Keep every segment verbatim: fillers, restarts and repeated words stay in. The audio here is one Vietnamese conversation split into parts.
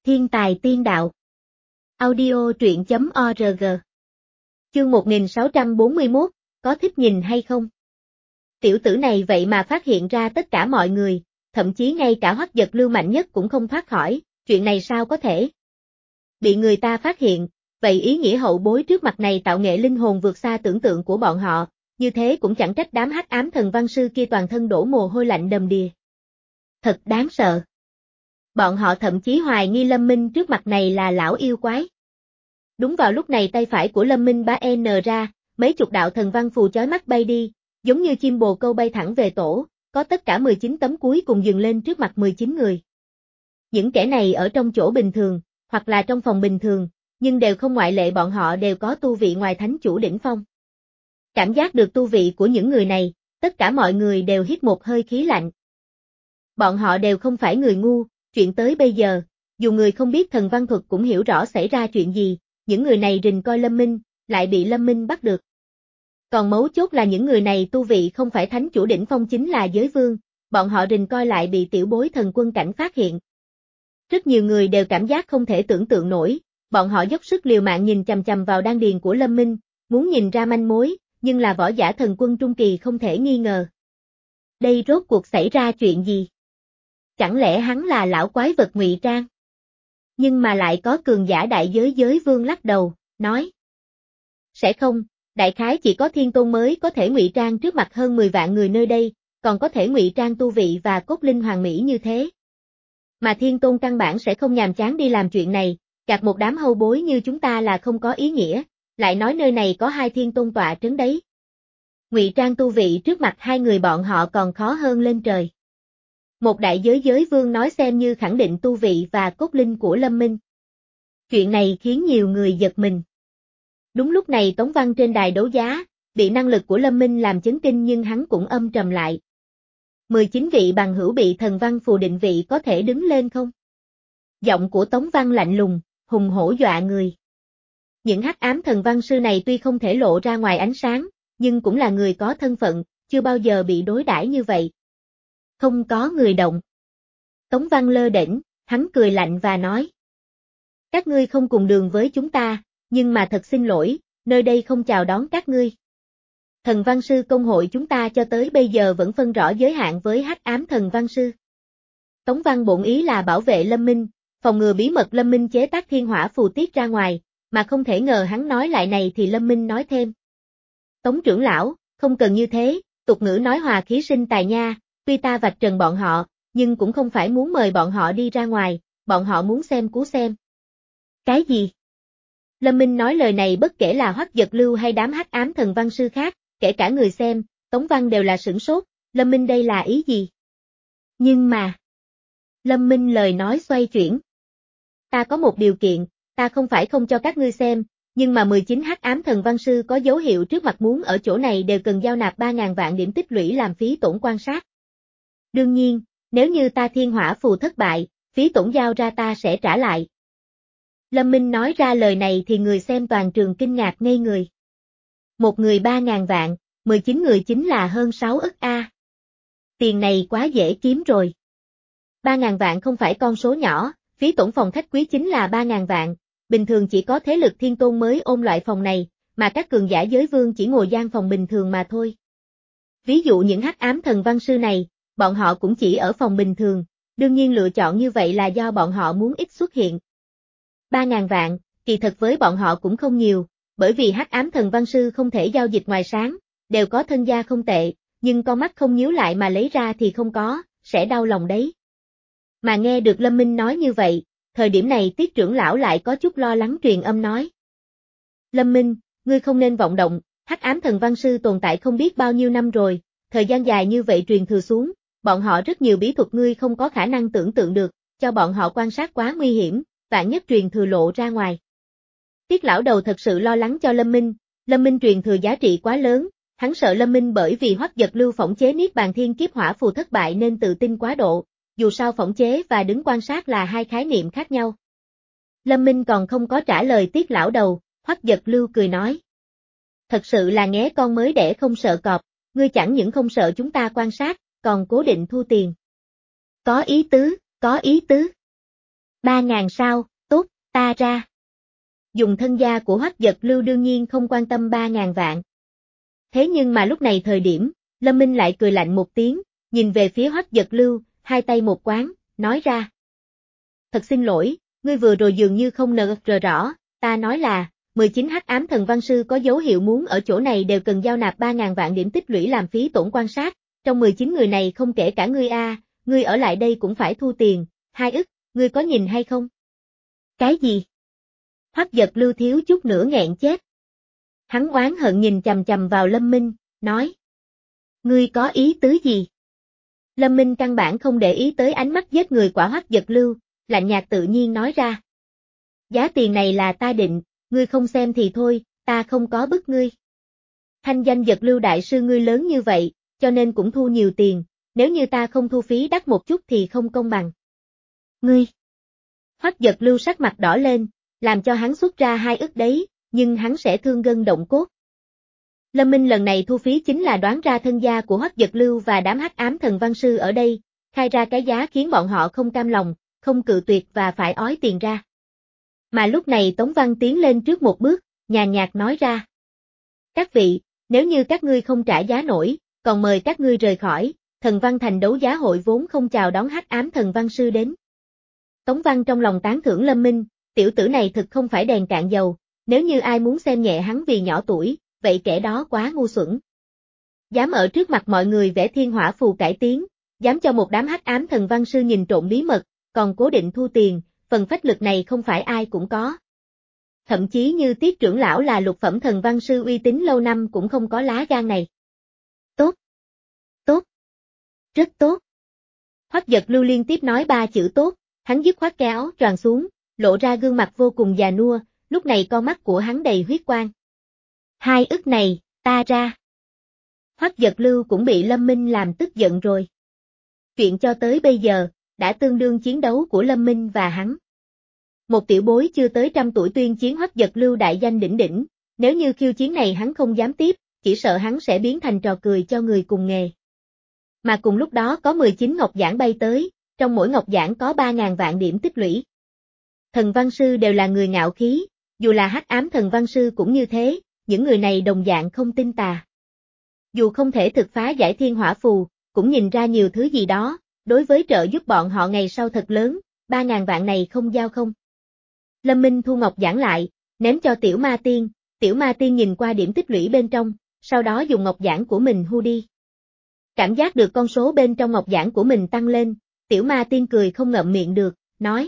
Thiên tài tiên đạo. Audio truyện chấm org. Chương một nghìn sáu trăm bốn mươi mốt, có thích nhìn hay không? Tiểu tử này vậy mà phát hiện ra tất cả mọi người, thậm chí ngay cả Hoắc Dật Lưu mạnh nhất cũng không thoát khỏi, chuyện này sao có thể? Bị người ta phát hiện, vậy ý nghĩa hậu bối trước mặt này tạo nghệ linh hồn vượt xa tưởng tượng của bọn họ, như thế cũng chẳng trách đám hắc ám thần văn sư kia toàn thân đổ mồ hôi lạnh đầm đìa. Thật đáng sợ. Bọn họ thậm chí hoài nghi Lâm Minh trước mặt này là lão yêu quái. Đúng vào lúc này tay phải của Lâm Minh bá n ra, mấy chục đạo thần văn phù chói mắt bay đi, giống như chim bồ câu bay thẳng về tổ, có tất cả mười chín tấm cuối cùng dừng lên trước mặt mười chín người. Những kẻ này ở trong chỗ bình thường, hoặc là trong phòng bình thường, nhưng đều không ngoại lệ, bọn họ đều có tu vị ngoài thánh chủ đỉnh phong. Cảm giác được tu vị của những người này, tất cả mọi người đều hít một hơi khí lạnh. Bọn họ đều không phải người ngu, chuyện tới bây giờ, dù người không biết thần văn thuật cũng hiểu rõ xảy ra chuyện gì, những người này rình coi Lâm Minh, lại bị Lâm Minh bắt được. Còn mấu chốt là những người này tu vị không phải thánh chủ đỉnh phong chính là giới vương, bọn họ rình coi lại bị tiểu bối thần quân cảnh phát hiện. Rất nhiều người đều cảm giác không thể tưởng tượng nổi, bọn họ dốc sức liều mạng nhìn chằm chằm vào đan điền của Lâm Minh, muốn nhìn ra manh mối, nhưng là võ giả thần quân trung kỳ không thể nghi ngờ. Đây rốt cuộc xảy ra chuyện gì? Chẳng lẽ hắn là lão quái vật ngụy trang? Nhưng mà lại có cường giả đại giới giới vương lắc đầu, nói. Sẽ không, đại khái chỉ có thiên tôn mới có thể ngụy trang trước mặt hơn mười vạn người nơi đây, còn có thể ngụy trang tu vị và cốt linh hoàn mỹ như thế. Mà thiên tôn căn bản sẽ không nhàm chán đi làm chuyện này, gạt một đám hâu bối như chúng ta là không có ý nghĩa, lại nói nơi này có hai thiên tôn tọa trấn đấy. Ngụy trang tu vị trước mặt hai người bọn họ còn khó hơn lên trời. Một đại giới giới vương nói xem như khẳng định tu vị và cốt linh của Lâm Minh. Chuyện này khiến nhiều người giật mình. Đúng lúc này Tống Văn trên đài đấu giá, bị năng lực của Lâm Minh làm chấn kinh nhưng hắn cũng âm trầm lại. mười chín vị bằng hữu bị thần văn phù định vị có thể đứng lên không? Giọng của Tống Văn lạnh lùng, hùng hổ dọa người. Những hắc ám thần văn sư này tuy không thể lộ ra ngoài ánh sáng, nhưng cũng là người có thân phận, chưa bao giờ bị đối đãi như vậy. Không có người động. Tống Văn lơ đễnh, hắn cười lạnh và nói. Các ngươi không cùng đường với chúng ta, nhưng mà thật xin lỗi, nơi đây không chào đón các ngươi. Thần văn sư công hội chúng ta cho tới bây giờ vẫn phân rõ giới hạn với hắc ám thần văn sư. Tống Văn bổn ý là bảo vệ Lâm Minh, phòng ngừa bí mật Lâm Minh chế tác thiên hỏa phù tiết ra ngoài, mà không thể ngờ hắn nói lại này thì Lâm Minh nói thêm. Tống trưởng lão, không cần như thế, tục ngữ nói hòa khí sinh tài nha, tuy ta vạch trần bọn họ, nhưng cũng không phải muốn mời bọn họ đi ra ngoài, bọn họ muốn xem cú xem. Cái gì? Lâm Minh nói lời này bất kể là Hoắc Dật Lưu hay đám hắc ám thần văn sư khác, kể cả người xem, Tống Văn đều là sửng sốt, Lâm Minh đây là ý gì? Nhưng mà... Lâm Minh lời nói xoay chuyển. Ta có một điều kiện, ta không phải không cho các ngươi xem, nhưng mà mười chín hắc ám thần văn sư có dấu hiệu trước mặt muốn ở chỗ này đều cần giao nạp ba ngàn vạn điểm tích lũy làm phí tổn quan sát. Đương nhiên, nếu như ta thiên hỏa phù thất bại, phí tổn giao ra ta sẽ trả lại. Lâm Minh nói ra lời này thì người xem toàn trường kinh ngạc ngây người. Một người ba ngàn vạn, mười chín người chính là hơn sáu ức A. Tiền này quá dễ kiếm rồi. Ba ngàn vạn không phải con số nhỏ, phí tổn phòng khách quý chính là ba ngàn vạn, bình thường chỉ có thế lực thiên tôn mới ôm loại phòng này, mà các cường giả giới vương chỉ ngồi gian phòng bình thường mà thôi. Ví dụ những hắc ám thần văn sư này, bọn họ cũng chỉ ở phòng bình thường, đương nhiên lựa chọn như vậy là do bọn họ muốn ít xuất hiện. Ba ngàn vạn, kỳ thật với bọn họ cũng không nhiều, bởi vì hắc ám thần văn sư không thể giao dịch ngoài sáng, đều có thân gia không tệ, nhưng con mắt không nhíu lại mà lấy ra thì không có, sẽ đau lòng đấy. Mà nghe được Lâm Minh nói như vậy, thời điểm này Tiết trưởng lão lại có chút lo lắng truyền âm nói. Lâm Minh, ngươi không nên vọng động, hắc ám thần văn sư tồn tại không biết bao nhiêu năm rồi, thời gian dài như vậy truyền thừa xuống, bọn họ rất nhiều bí thuật ngươi không có khả năng tưởng tượng được, cho bọn họ quan sát quá nguy hiểm, vạn nhất truyền thừa lộ ra ngoài. Tiết lão đầu thật sự lo lắng cho Lâm Minh, Lâm Minh truyền thừa giá trị quá lớn, hắn sợ Lâm Minh bởi vì Hoắc Dật Lưu phỏng chế niết bàn thiên kiếp hỏa phù thất bại nên tự tin quá độ, dù sao phỏng chế và đứng quan sát là hai khái niệm khác nhau. Lâm Minh còn không có trả lời Tiết lão đầu, Hoắc Dật Lưu cười nói. Thật sự là nghé con mới đẻ không sợ cọp, ngươi chẳng những không sợ chúng ta quan sát, còn cố định thu tiền. Có ý tứ, có ý tứ. Ba ngàn sao, tốt, ta ra. Dùng thân gia của Hoắc Dật Lưu đương nhiên không quan tâm ba ngàn vạn. Thế nhưng mà lúc này thời điểm, Lâm Minh lại cười lạnh một tiếng, nhìn về phía Hoắc Dật Lưu, hai tay một quán, nói ra. Thật xin lỗi, ngươi vừa rồi dường như không nờ rõ, ta nói là, mười chín hắc ám thần văn sư có dấu hiệu muốn ở chỗ này đều cần giao nạp ba ngàn vạn điểm tích lũy làm phí tổn quan sát, trong mười chín người này không kể cả ngươi a, ngươi ở lại đây cũng phải thu tiền, hai ức, ngươi có nhìn hay không? Cái gì? Hoắc Dật Lưu thiếu chút nữa nghẹn chết. Hắn oán hận nhìn chằm chằm vào Lâm Minh, nói. Ngươi có ý tứ gì? Lâm Minh căn bản không để ý tới ánh mắt giết người của Hoắc Dật Lưu, lạnh nhạt tự nhiên nói ra. Giá tiền này là ta định, ngươi không xem thì thôi, ta không có bức ngươi. Thanh danh Dật Lưu đại sư ngươi lớn như vậy, cho nên cũng thu nhiều tiền, nếu như ta không thu phí đắt một chút thì không công bằng. Ngươi! Hoắc Dật Lưu sắc mặt đỏ lên, làm cho hắn xuất ra hai ức đấy, nhưng hắn sẽ thương gân động cốt. Lâm Minh lần này thu phí chính là đoán ra thân gia của Hoắc Dật Lưu và đám hắc ám thần văn sư ở đây, khai ra cái giá khiến bọn họ không cam lòng, không cự tuyệt và phải ói tiền ra. Mà lúc này Tống Văn tiến lên trước một bước, nhàn nhạt nói ra. Các vị, nếu như các ngươi không trả giá nổi, còn mời các ngươi rời khỏi, thần văn thành đấu giá hội vốn không chào đón hắc ám thần văn sư đến. Tống Văn trong lòng tán thưởng Lâm Minh, tiểu tử này thực không phải đèn cạn dầu, nếu như ai muốn xem nhẹ hắn vì nhỏ tuổi, vậy kẻ đó quá ngu xuẩn. Dám ở trước mặt mọi người vẽ thiên hỏa phù cải tiến, dám cho một đám hắc ám thần văn sư nhìn trộm bí mật, còn cố định thu tiền, phần phách lực này không phải ai cũng có. Thậm chí như Tiết trưởng lão là lục phẩm thần văn sư uy tín lâu năm cũng không có lá gan này. Tốt. Tốt. Rất tốt. Hoắc Dật Lưu liên tiếp nói ba chữ tốt, hắn dứt khoát cái áo choàng xuống, lộ ra gương mặt vô cùng già nua, lúc này con mắt của hắn đầy huyết quang. Hai ức này, ta ra. Hoắc Dật Lưu cũng bị Lâm Minh làm tức giận rồi. Chuyện cho tới bây giờ, đã tương đương chiến đấu của Lâm Minh và hắn. Một tiểu bối chưa tới trăm tuổi tuyên chiến Hoắc Dật Lưu đại danh đỉnh đỉnh, nếu như khiêu chiến này hắn không dám tiếp, chỉ sợ hắn sẽ biến thành trò cười cho người cùng nghề. Mà cùng lúc đó có mười chín ngọc giản bay tới, trong mỗi ngọc giản có ba ngàn vạn điểm tích lũy. Thần văn sư đều là người ngạo khí, dù là hắc ám thần văn sư cũng như thế, những người này đồng dạng không tin tà. Dù không thể thực phá giải thiên hỏa phù, cũng nhìn ra nhiều thứ gì đó, đối với trợ giúp bọn họ ngày sau thật lớn, ba ngàn vạn này không giao không. Lâm Minh thu ngọc giản lại, ném cho tiểu ma tiên, tiểu ma tiên nhìn qua điểm tích lũy bên trong, sau đó dùng ngọc giản của mình thu đi. Cảm giác được con số bên trong ngọc giản của mình tăng lên, tiểu ma tiên cười không ngậm miệng được, nói.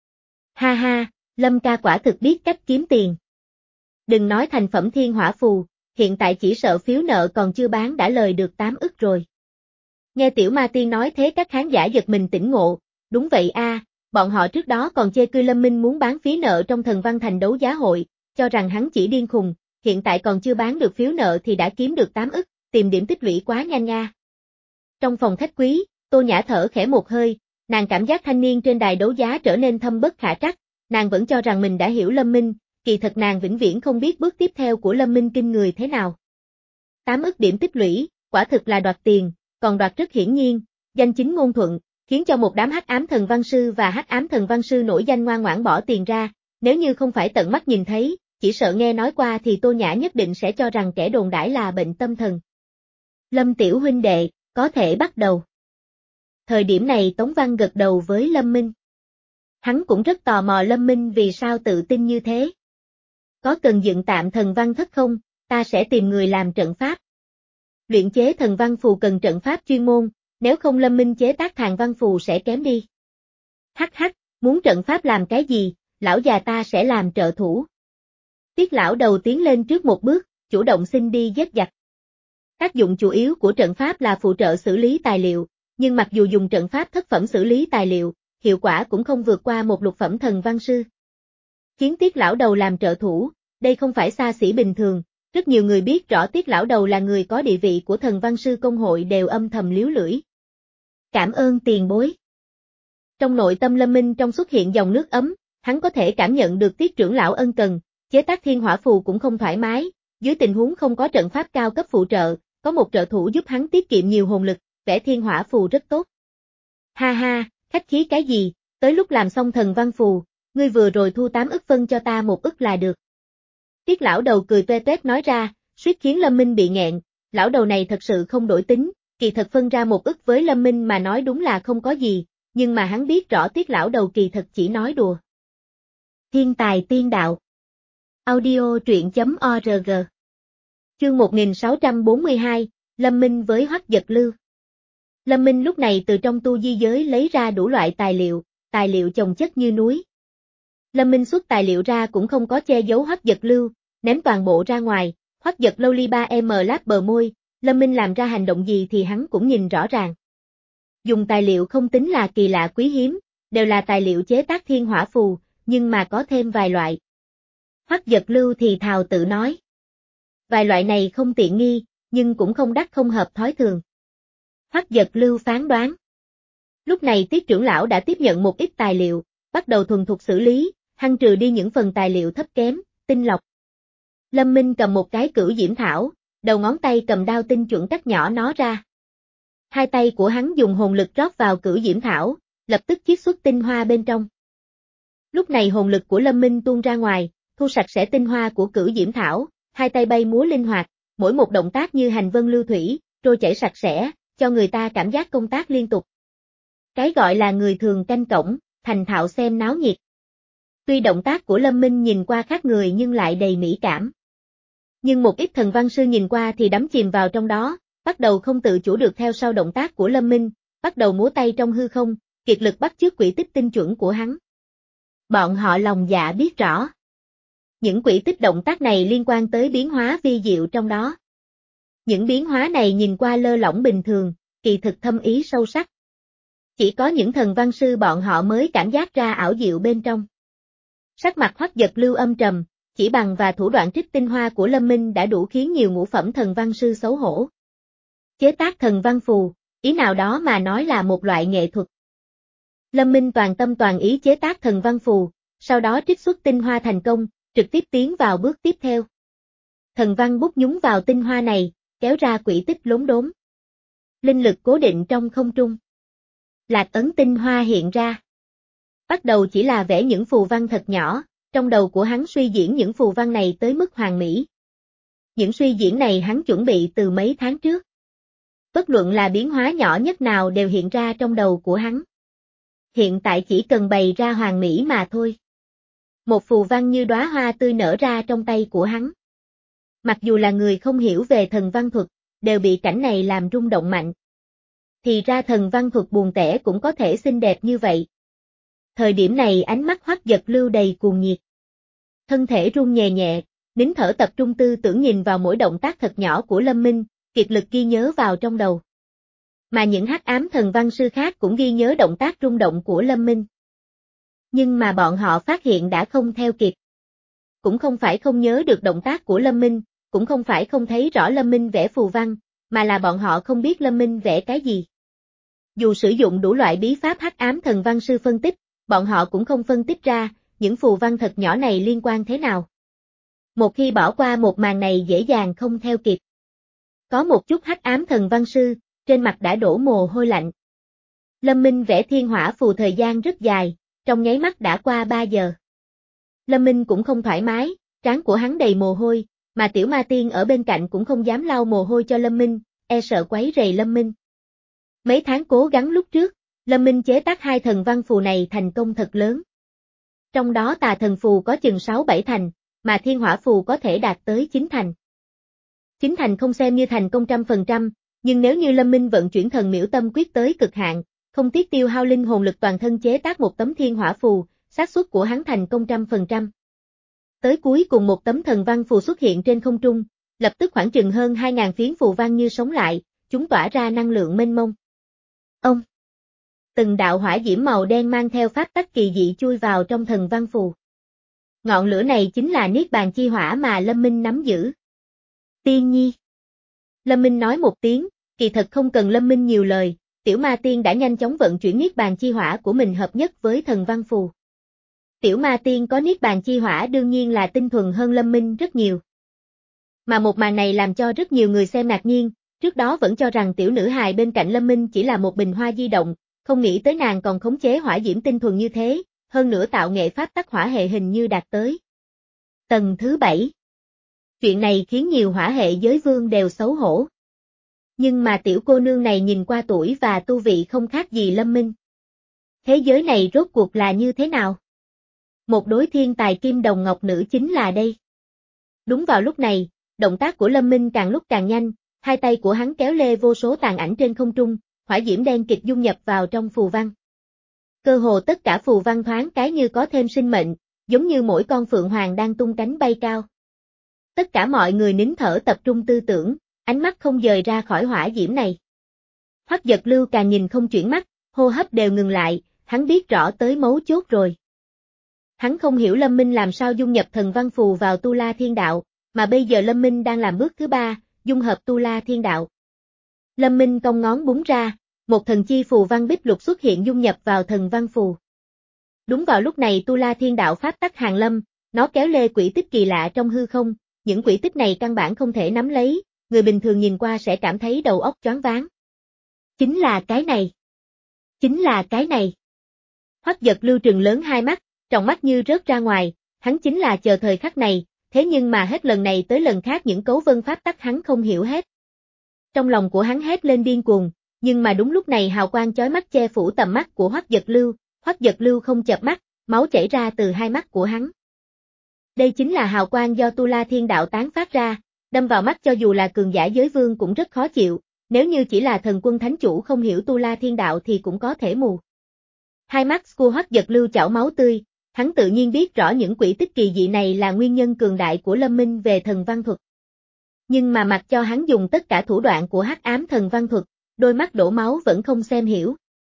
Ha ha, Lâm ca quả thực biết cách kiếm tiền. Đừng nói thành phẩm thiên hỏa phù, hiện tại chỉ sợ phiếu nợ còn chưa bán đã lời được tám ức rồi. Nghe tiểu ma tiên nói thế các khán giả giật mình tỉnh ngộ, đúng vậy a, bọn họ trước đó còn chê cười Lâm Minh muốn bán phí nợ trong thần văn thành đấu giá hội, cho rằng hắn chỉ điên khùng, hiện tại còn chưa bán được phiếu nợ thì đã kiếm được tám ức, tìm điểm tích lũy quá nhanh nga. Trong phòng khách quý, Tô Nhã thở khẽ một hơi, nàng cảm giác thanh niên trên đài đấu giá trở nên thâm bất khả trắc, nàng vẫn cho rằng mình đã hiểu Lâm Minh, kỳ thật nàng vĩnh viễn không biết bước tiếp theo của Lâm Minh kinh người thế nào. tám ức điểm tích lũy, quả thực là đoạt tiền, còn đoạt rất hiển nhiên, danh chính ngôn thuận, khiến cho một đám hắc ám thần văn sư và hắc ám thần văn sư nổi danh ngoan ngoãn bỏ tiền ra, nếu như không phải tận mắt nhìn thấy, chỉ sợ nghe nói qua thì Tô Nhã nhất định sẽ cho rằng kẻ đồn đãi là bệnh tâm thần. Lâm tiểu huynh đệ, có thể bắt đầu. Thời điểm này Tống Văn gật đầu với Lâm Minh. Hắn cũng rất tò mò Lâm Minh vì sao tự tin như thế. Có cần dựng tạm thần văn thất không, ta sẽ tìm người làm trận pháp. Luyện chế thần văn phù cần trận pháp chuyên môn, nếu không Lâm Minh chế tác thàn văn phù sẽ kém đi. Hắc hắc, muốn trận pháp làm cái gì, lão già ta sẽ làm trợ thủ. Tiết lão đầu tiến lên trước một bước, chủ động xin đi giết giặc. Tác dụng chủ yếu của trận pháp là phụ trợ xử lý tài liệu, nhưng mặc dù dùng trận pháp thất phẩm xử lý tài liệu, hiệu quả cũng không vượt qua một lục phẩm thần văn sư. Khiến Tiết lão đầu làm trợ thủ, đây không phải xa xỉ bình thường, rất nhiều người biết rõ Tiết lão đầu là người có địa vị của thần văn sư công hội đều âm thầm líu lưỡi. Cảm ơn tiền bối. Trong nội tâm Lâm Minh trong xuất hiện dòng nước ấm, hắn có thể cảm nhận được Tiết trưởng lão ân cần, chế tác thiên hỏa phù cũng không thoải mái, dưới tình huống không có trận pháp cao cấp phụ trợ, có một trợ thủ giúp hắn tiết kiệm nhiều hồn lực, vẽ thiên hỏa phù rất tốt. Ha ha, khách khí cái gì, Tới lúc làm xong thần văn phù, ngươi vừa rồi thu tám ức phân cho ta một ức là được. Tiết lão đầu cười toe toét nói ra, suýt khiến Lâm Minh bị nghẹn, lão đầu này thật sự không đổi tính, kỳ thật phân ra một ức với Lâm Minh mà nói đúng là không có gì, nhưng mà hắn biết rõ Tiết lão đầu kỳ thật chỉ nói đùa. Thiên tài tiên đạo. Audio truyện chấm org. Chương một nghìn sáu trăm bốn mươi hai, Lâm Minh với Hoắc Dật Lưu. Lâm Minh lúc này từ trong tu di giới lấy ra đủ loại tài liệu, tài liệu chồng chất như núi. Lâm Minh xuất tài liệu ra cũng không có che giấu Hoắc Dật Lưu, ném toàn bộ ra ngoài, Hoắc Dật Lưu li ba em láp bờ môi, Lâm Minh làm ra hành động gì thì hắn cũng nhìn rõ ràng. Dùng tài liệu không tính là kỳ lạ quý hiếm, đều là tài liệu chế tác thiên hỏa phù, nhưng mà có thêm vài loại. Hoắc Dật Lưu thì thào tự nói. Vài loại này không tiện nghi, nhưng cũng không đắt không hợp thói thường. Hoắc Dật Lưu phán đoán. Lúc này Tiết trưởng lão đã tiếp nhận một ít tài liệu, bắt đầu thuần thục xử lý, hăn trừ đi những phần tài liệu thấp kém, tinh lọc. Lâm Minh cầm một cái cửu diễm thảo, đầu ngón tay cầm đao tinh chuẩn cắt nhỏ nó ra. Hai tay của hắn dùng hồn lực rót vào cửu diễm thảo, lập tức chiết xuất tinh hoa bên trong. Lúc này hồn lực của Lâm Minh tuôn ra ngoài, thu sạch sẽ tinh hoa của cửu diễm thảo, hai tay bay múa linh hoạt, mỗi một động tác như hành vân lưu thủy, trôi chảy sạch sẽ, cho người ta cảm giác công tác liên tục. Cái gọi là người thường canh cổng, thành thạo xem náo nhiệt. Tuy động tác của Lâm Minh nhìn qua khác người nhưng lại đầy mỹ cảm. Nhưng một ít thần văn sư nhìn qua thì đắm chìm vào trong đó, bắt đầu không tự chủ được theo sau động tác của Lâm Minh, bắt đầu múa tay trong hư không, kiệt lực bắt chước quỹ tích tinh chuẩn của hắn. Bọn họ lòng dạ biết rõ. Những quỹ tích động tác này liên quan tới biến hóa vi diệu trong đó. Những biến hóa này nhìn qua lơ lỏng bình thường, kỳ thực thâm ý sâu sắc. Chỉ có những thần văn sư bọn họ mới cảm giác ra ảo diệu bên trong. Sắc mặt Hoắc Dật Lưu âm trầm, chỉ bằng và thủ đoạn trích tinh hoa của Lâm Minh đã đủ khiến nhiều ngũ phẩm thần văn sư xấu hổ. Chế tác thần văn phù, ý nào đó mà nói là một loại nghệ thuật. Lâm Minh toàn tâm toàn ý chế tác thần văn phù, sau đó trích xuất tinh hoa thành công, trực tiếp tiến vào bước tiếp theo. Thần văn bút nhúng vào tinh hoa này, kéo ra quỹ tích lốm đốm. Linh lực cố định trong không trung. Lạc ấn tinh hoa hiện ra. Bắt đầu chỉ là vẽ những phù văn thật nhỏ, trong đầu của hắn suy diễn những phù văn này tới mức hoàn mỹ. Những suy diễn này hắn chuẩn bị từ mấy tháng trước. Bất luận là biến hóa nhỏ nhất nào đều hiện ra trong đầu của hắn. Hiện tại chỉ cần bày ra hoàn mỹ mà thôi. Một phù văn như đóa hoa tươi nở ra trong tay của hắn. Mặc dù là người không hiểu về thần văn thuật, đều bị cảnh này làm rung động mạnh. Thì ra thần văn thuật buồn tẻ cũng có thể xinh đẹp như vậy. Thời điểm này ánh mắt Hoắc Dật Lưu đầy cuồng nhiệt. Thân thể run nhẹ nhẹ, nín thở tập trung tư tưởng nhìn vào mỗi động tác thật nhỏ của Lâm Minh, kiệt lực ghi nhớ vào trong đầu. Mà những hắc ám thần văn sư khác cũng ghi nhớ động tác rung động của Lâm Minh. Nhưng mà bọn họ phát hiện đã không theo kịp. Cũng không phải không nhớ được động tác của Lâm Minh, cũng không phải không thấy rõ Lâm Minh vẽ phù văn, mà là bọn họ không biết Lâm Minh vẽ cái gì. Dù sử dụng đủ loại bí pháp hắc ám thần văn sư phân tích, bọn họ cũng không phân tích ra, những phù văn thật nhỏ này liên quan thế nào. Một khi bỏ qua một màn này dễ dàng không theo kịp. Có một chút hắc ám thần văn sư, trên mặt đã đổ mồ hôi lạnh. Lâm Minh vẽ thiên hỏa phù thời gian rất dài, trong nháy mắt đã qua ba giờ. Lâm Minh cũng không thoải mái, trán của hắn đầy mồ hôi, mà Tiểu Ma Tiên ở bên cạnh cũng không dám lau mồ hôi cho Lâm Minh, e sợ quấy rầy Lâm Minh. Mấy tháng cố gắng lúc trước, Lâm Minh chế tác hai thần văn phù này thành công thật lớn. Trong đó tà thần phù có chừng sáu bảy thành, mà thiên hỏa phù có thể đạt tới chín thành. Chín thành không xem như thành công trăm phần trăm, nhưng nếu như Lâm Minh vận chuyển thần miễu tâm quyết tới cực hạn, không tiếc tiêu hao linh hồn lực toàn thân chế tác một tấm thiên hỏa phù, xác suất của hắn thành công trăm phần trăm. Tới cuối cùng một tấm thần văn phù xuất hiện trên không trung, lập tức khoảng chừng hơn hai nghìn phiến phù văn như sống lại, chúng tỏa ra năng lượng mênh mông. Ông! Từng đạo hỏa diễm màu đen mang theo pháp tắc kỳ dị chui vào trong thần văn phù. Ngọn lửa này chính là Niết Bàn chi hỏa mà Lâm Minh nắm giữ. Tiên nhi! Lâm Minh nói một tiếng, kỳ thật không cần Lâm Minh nhiều lời, Tiểu Ma Tiên đã nhanh chóng vận chuyển Niết Bàn chi hỏa của mình hợp nhất với thần văn phù. Tiểu Ma Tiên có Niết Bàn chi hỏa đương nhiên là tinh thuần hơn Lâm Minh rất nhiều. Mà một màn này làm cho rất nhiều người xem ngạc nhiên, trước đó vẫn cho rằng tiểu nữ hài bên cạnh Lâm Minh chỉ là một bình hoa di động, không nghĩ tới nàng còn khống chế hỏa diễm tinh thuần như thế, hơn nữa tạo nghệ pháp tắc hỏa hệ hình như đạt tới tầng thứ bảy. Chuyện này khiến nhiều hỏa hệ giới vương đều xấu hổ. Nhưng mà tiểu cô nương này nhìn qua tuổi và tu vị không khác gì Lâm Minh. Thế giới này rốt cuộc là như thế nào? Một đối thiên tài kim đồng ngọc nữ chính là đây. Đúng vào lúc này, động tác của Lâm Minh càng lúc càng nhanh, hai tay của hắn kéo lê vô số tàn ảnh trên không trung, hỏa diễm đen kịt dung nhập vào trong phù văn. Cơ hồ tất cả phù văn thoáng cái như có thêm sinh mệnh, giống như mỗi con phượng hoàng đang tung cánh bay cao. Tất cả mọi người nín thở tập trung tư tưởng, ánh mắt không dời ra khỏi hỏa diễm này. Hoắc Giật Lưu càng nhìn không chuyển mắt, hô hấp đều ngừng lại, hắn biết rõ tới mấu chốt rồi. Hắn không hiểu Lâm Minh làm sao dung nhập thần văn phù vào Tu La Thiên Đạo, mà bây giờ Lâm Minh đang làm bước thứ ba, dung hợp Tu La Thiên Đạo. Lâm Minh cong ngón búng ra, một thần chi phù văn bích lục xuất hiện dung nhập vào thần văn phù. Đúng vào lúc này Tu La Thiên Đạo pháp tắc hàng lâm, nó kéo lê quỹ tích kỳ lạ trong hư không, những quỹ tích này căn bản không thể nắm lấy, người bình thường nhìn qua sẽ cảm thấy đầu óc choáng váng. Chính là cái này. Chính là cái này. Hoắc Giật Lưu trừng lớn hai mắt, tròng mắt như rớt ra ngoài, hắn chính là chờ thời khắc này, thế nhưng mà hết lần này tới lần khác những cấu vân pháp tắc hắn không hiểu hết. Trong lòng của hắn hét lên điên cuồng, nhưng mà đúng lúc này hào quang chói mắt che phủ tầm mắt của Hoắc Giật Lưu, Hoắc Giật Lưu không chợp mắt, máu chảy ra từ hai mắt của hắn. Đây chính là hào quang do Tu La Thiên Đạo tán phát ra, đâm vào mắt cho dù là cường giả giới vương cũng rất khó chịu, nếu như chỉ là thần quân thánh chủ không hiểu Tu La Thiên Đạo thì cũng có thể mù. Hai mắt của Hoắc Giật Lưu chảy máu tươi, hắn tự nhiên biết rõ những quỹ tích kỳ dị này là nguyên nhân cường đại của Lâm Minh về thần văn thuật. Nhưng mà mặc cho hắn dùng tất cả thủ đoạn của hắc ám thần văn thuật, đôi mắt đổ máu vẫn không xem hiểu.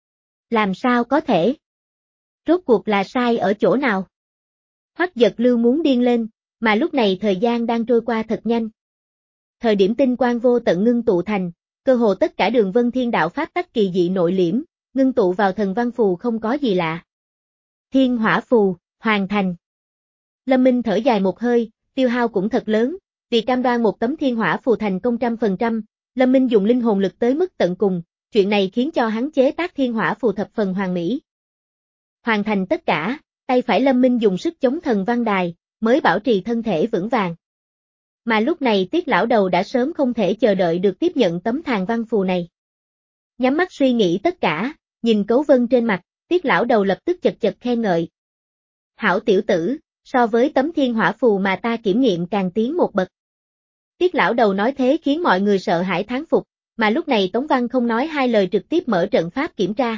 Làm sao có thể? Rốt cuộc là sai ở chỗ nào? Hoắc Giật Lưu muốn điên lên, mà lúc này thời gian đang trôi qua thật nhanh. Thời điểm tinh quang vô tận ngưng tụ thành, cơ hồ tất cả đường vân thiên đạo pháp tắc kỳ dị nội liễm, ngưng tụ vào thần văn phù không có gì lạ. Thiên hỏa phù, hoàn thành. Lâm Minh thở dài một hơi, tiêu hao cũng thật lớn, vì cam đoan một tấm thiên hỏa phù thành công trăm phần trăm, Lâm Minh dùng linh hồn lực tới mức tận cùng, chuyện này khiến cho hắn chế tác thiên hỏa phù thập phần hoàn mỹ. Hoàn thành tất cả, tay phải Lâm Minh dùng sức chống thần văn đài, mới bảo trì thân thể vững vàng. Mà lúc này Tiết lão đầu đã sớm không thể chờ đợi được tiếp nhận tấm thàn văn phù này. Nhắm mắt suy nghĩ tất cả, nhìn cấu vân trên mặt, Tiết lão đầu lập tức chật chật khen ngợi. Hảo tiểu tử, so với tấm thiên hỏa phù mà ta kiểm nghiệm càng tiến một bậc. Tiết lão đầu nói thế khiến mọi người sợ hãi thán phục, mà lúc này Tống Văn không nói hai lời trực tiếp mở trận pháp kiểm tra.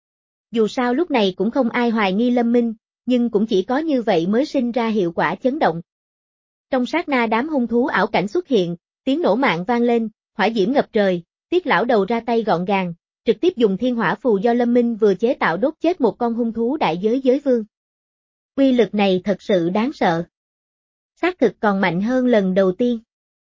Dù sao lúc này cũng không ai hoài nghi Lâm Minh, nhưng cũng chỉ có như vậy mới sinh ra hiệu quả chấn động. Trong sát na đám hung thú ảo cảnh xuất hiện, tiếng nổ mạng vang lên, hỏa diễm ngập trời, Tiết lão đầu ra tay gọn gàng, trực tiếp dùng thiên hỏa phù do Lâm Minh vừa chế tạo đốt chết một con hung thú đại giới giới vương. Uy lực này thật sự đáng sợ. Xác thực còn mạnh hơn lần đầu tiên.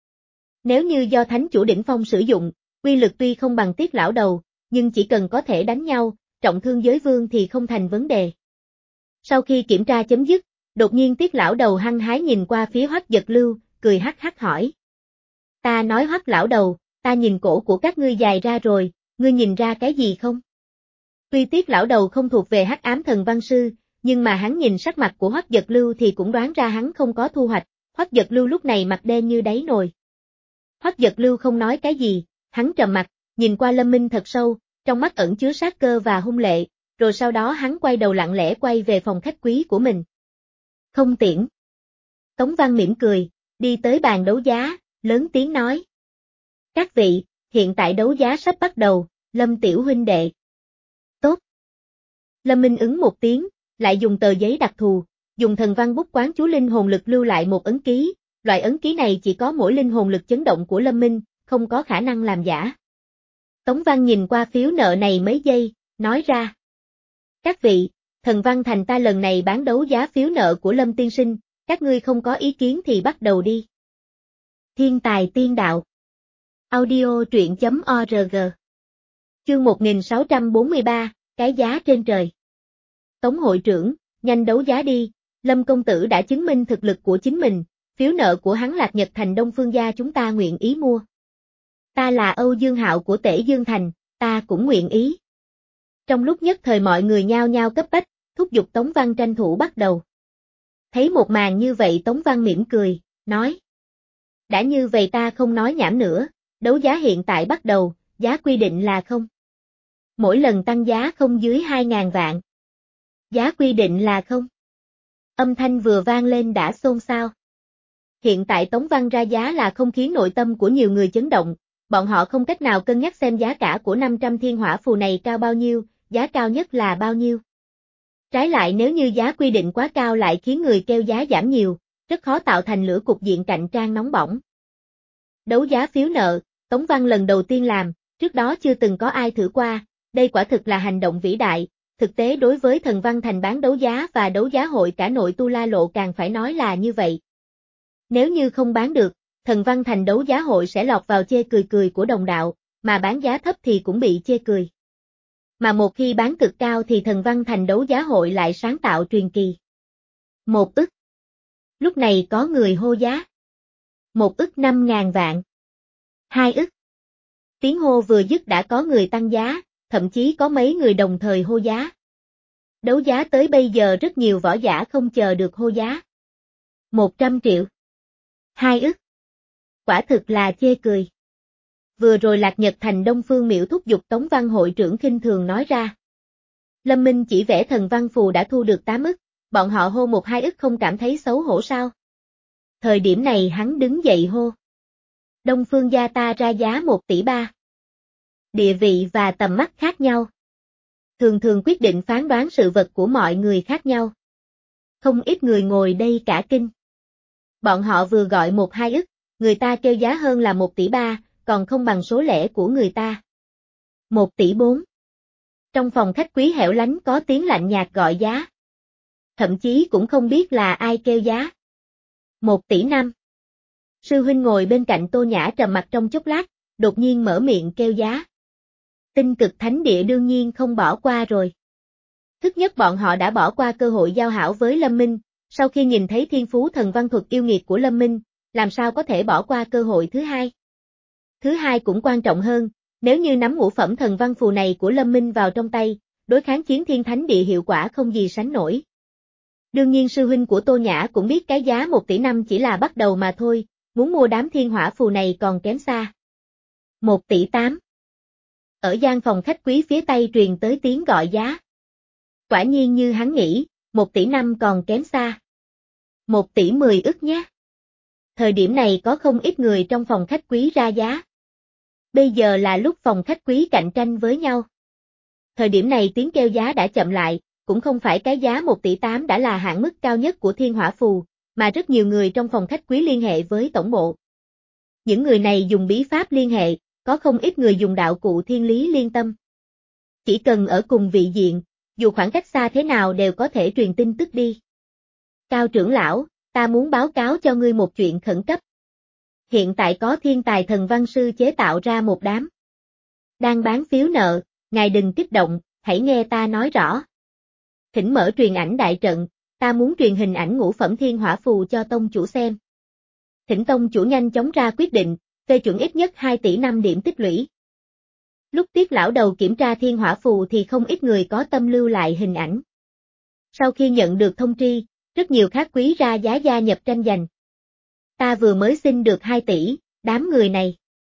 Nếu như do thánh chủ đỉnh phong sử dụng, uy lực tuy không bằng Tiết lão đầu, nhưng chỉ cần có thể đánh nhau, trọng thương giới vương thì không thành vấn đề. Sau khi kiểm tra chấm dứt, đột nhiên Tiết lão đầu hăng hái nhìn qua phía Hoắc Giật Lưu, cười hắc hắc hỏi. Ta nói Hoắc lão đầu, ta nhìn cổ của các ngươi dài ra rồi, ngươi nhìn ra cái gì không? Tuy Tiết lão đầu không thuộc về hắc ám thần văn sư, nhưng mà hắn nhìn sắc mặt của Hoắc Giật Lưu thì cũng đoán ra hắn không có thu hoạch, Hoắc Giật Lưu lúc này mặt đen như đáy nồi. Hoắc Giật Lưu không nói cái gì, hắn trầm mặt, nhìn qua Lâm Minh thật sâu, trong mắt ẩn chứa sát cơ và hung lệ, rồi sau đó hắn quay đầu lặng lẽ quay về phòng khách quý của mình. Không tiễn. Tống Văn mỉm cười, đi tới bàn đấu giá, lớn tiếng nói. Các vị, hiện tại đấu giá sắp bắt đầu, Lâm tiểu huynh đệ. Tốt. Lâm Minh ứng một tiếng, lại dùng tờ giấy đặc thù, dùng thần văn bút quán chú linh hồn lực lưu lại một ấn ký, loại ấn ký này chỉ có mỗi linh hồn lực chấn động của Lâm Minh, không có khả năng làm giả. Tống Văn nhìn qua phiếu nợ này mấy giây, nói ra. Các vị, thần văn thành ta lần này bán đấu giá phiếu nợ của Lâm tiên sinh, các ngươi không có ý kiến thì bắt đầu đi. Thiên tài tiên đạo. Audio truyện chấm org. Chương một nghìn sáu trăm bốn mươi ba, cái giá trên trời. Tống hội trưởng, nhanh đấu giá đi, Lâm công tử đã chứng minh thực lực của chính mình, phiếu nợ của hắn Lạc Nhật Thành Đông Phương gia chúng ta nguyện ý mua. Ta là Âu Dương Hạo của Tể Dương Thành, ta cũng nguyện ý. Trong lúc nhất thời mọi người nhao nhao cấp bách, thúc giục Tống Văn tranh thủ bắt đầu. Thấy một màn như vậy Tống Văn mỉm cười, nói. Đã như vậy ta không nói nhảm nữa, đấu giá hiện tại bắt đầu, giá quy định là không. Mỗi lần tăng giá không dưới hai ngàn vạn. Giá quy định là không. Âm thanh vừa vang lên đã xôn xao. Hiện tại Tống Văn ra giá là không khiến nội tâm của nhiều người chấn động, bọn họ không cách nào cân nhắc xem giá cả của năm trăm thiên hỏa phù này cao bao nhiêu, giá cao nhất là bao nhiêu. Trái lại nếu như giá quy định quá cao lại khiến người kêu giá giảm nhiều, rất khó tạo thành lửa cục diện cạnh tranh nóng bỏng. Đấu giá phiếu nợ, Tống Văn lần đầu tiên làm, trước đó chưa từng có ai thử qua, đây quả thực là hành động vĩ đại, thực tế đối với Thần Văn Thành bán đấu giá và đấu giá hội cả nội Tu La Lộ càng phải nói là như vậy. Nếu như không bán được, Thần Văn Thành đấu giá hội sẽ lọt vào chê cười cười của đồng đạo, mà bán giá thấp thì cũng bị chê cười. Mà một khi bán cực cao thì Thần Văn Thành đấu giá hội lại sáng tạo truyền kỳ. Một ức. Lúc này có người hô giá. Một ức năm ngàn vạn. Hai ức. Tiếng hô vừa dứt đã có người tăng giá, thậm chí có mấy người đồng thời hô giá. Đấu giá tới bây giờ rất nhiều võ giả không chờ được hô giá. Một trăm triệu. Hai ức. Quả thực là chê cười. Vừa rồi Lạc Nhật Thành Đông Phương Miểu thúc giục Tống Văn hội trưởng khinh thường nói ra. Lâm Minh chỉ vẽ thần văn phù đã thu được tám ức, bọn họ hô một hai ức không cảm thấy xấu hổ sao? Thời điểm này hắn đứng dậy hô. Đông Phương gia ta ra giá một tỷ ba. Địa vị và tầm mắt khác nhau. Thường thường quyết định phán đoán sự vật của mọi người khác nhau. Không ít người ngồi đây cả kinh. Bọn họ vừa gọi một hai ức, người ta kêu giá hơn là một tỷ ba, còn không bằng số lẻ của người ta. Một tỷ bốn. Trong phòng khách quý hẻo lánh có tiếng lạnh nhạt gọi giá. Thậm chí cũng không biết là ai kêu giá. Một tỷ năm. Sư huynh ngồi bên cạnh Tô Nhã trầm mặt trong chốc lát, đột nhiên mở miệng kêu giá. Tinh Cực Thánh Địa đương nhiên không bỏ qua rồi. Thứ nhất bọn họ đã bỏ qua cơ hội giao hảo với Lâm Minh, sau khi nhìn thấy thiên phú thần văn thuật yêu nghiệt của Lâm Minh, làm sao có thể bỏ qua cơ hội thứ hai. Thứ hai cũng quan trọng hơn, nếu như nắm ngũ phẩm thần văn phù này của Lâm Minh vào trong tay, đối kháng chiến thiên thánh địa hiệu quả không gì sánh nổi. Đương nhiên sư huynh của Tô Nhã cũng biết cái giá một tỷ năm chỉ là bắt đầu mà thôi, muốn mua đám thiên hỏa phù này còn kém xa. Một tỷ tám. Ở gian phòng khách quý phía Tây truyền tới tiếng gọi giá. Quả nhiên như hắn nghĩ, một tỷ năm còn kém xa. Một tỷ mười ức nhé. Thời điểm này có không ít người trong phòng khách quý ra giá. Bây giờ là lúc phòng khách quý cạnh tranh với nhau. Thời điểm này tiếng kêu giá đã chậm lại, cũng không phải cái giá một tỷ tám đã là hạn mức cao nhất của thiên hỏa phù, mà rất nhiều người trong phòng khách quý liên hệ với tổng bộ. Những người này dùng bí pháp liên hệ, có không ít người dùng đạo cụ thiên lý liên tâm. Chỉ cần ở cùng vị diện, dù khoảng cách xa thế nào đều có thể truyền tin tức đi. Cao trưởng lão, ta muốn báo cáo cho ngươi một chuyện khẩn cấp. Hiện tại có thiên tài thần văn sư chế tạo ra một đám. Đang bán phiếu nợ, ngài đừng kích động, hãy nghe ta nói rõ. Thỉnh mở truyền ảnh đại trận, ta muốn truyền hình ảnh ngũ phẩm thiên hỏa phù cho tông chủ xem. Thỉnh tông chủ nhanh chóng ra quyết định, phê chuẩn ít nhất hai tỷ năm điểm tích lũy. Lúc Tiết lão đầu kiểm tra thiên hỏa phù thì không ít người có tâm lưu lại hình ảnh. Sau khi nhận được thông tri, rất nhiều khách quý ra giá gia nhập tranh giành. Ta vừa mới xin được hai tỷ, đám người này.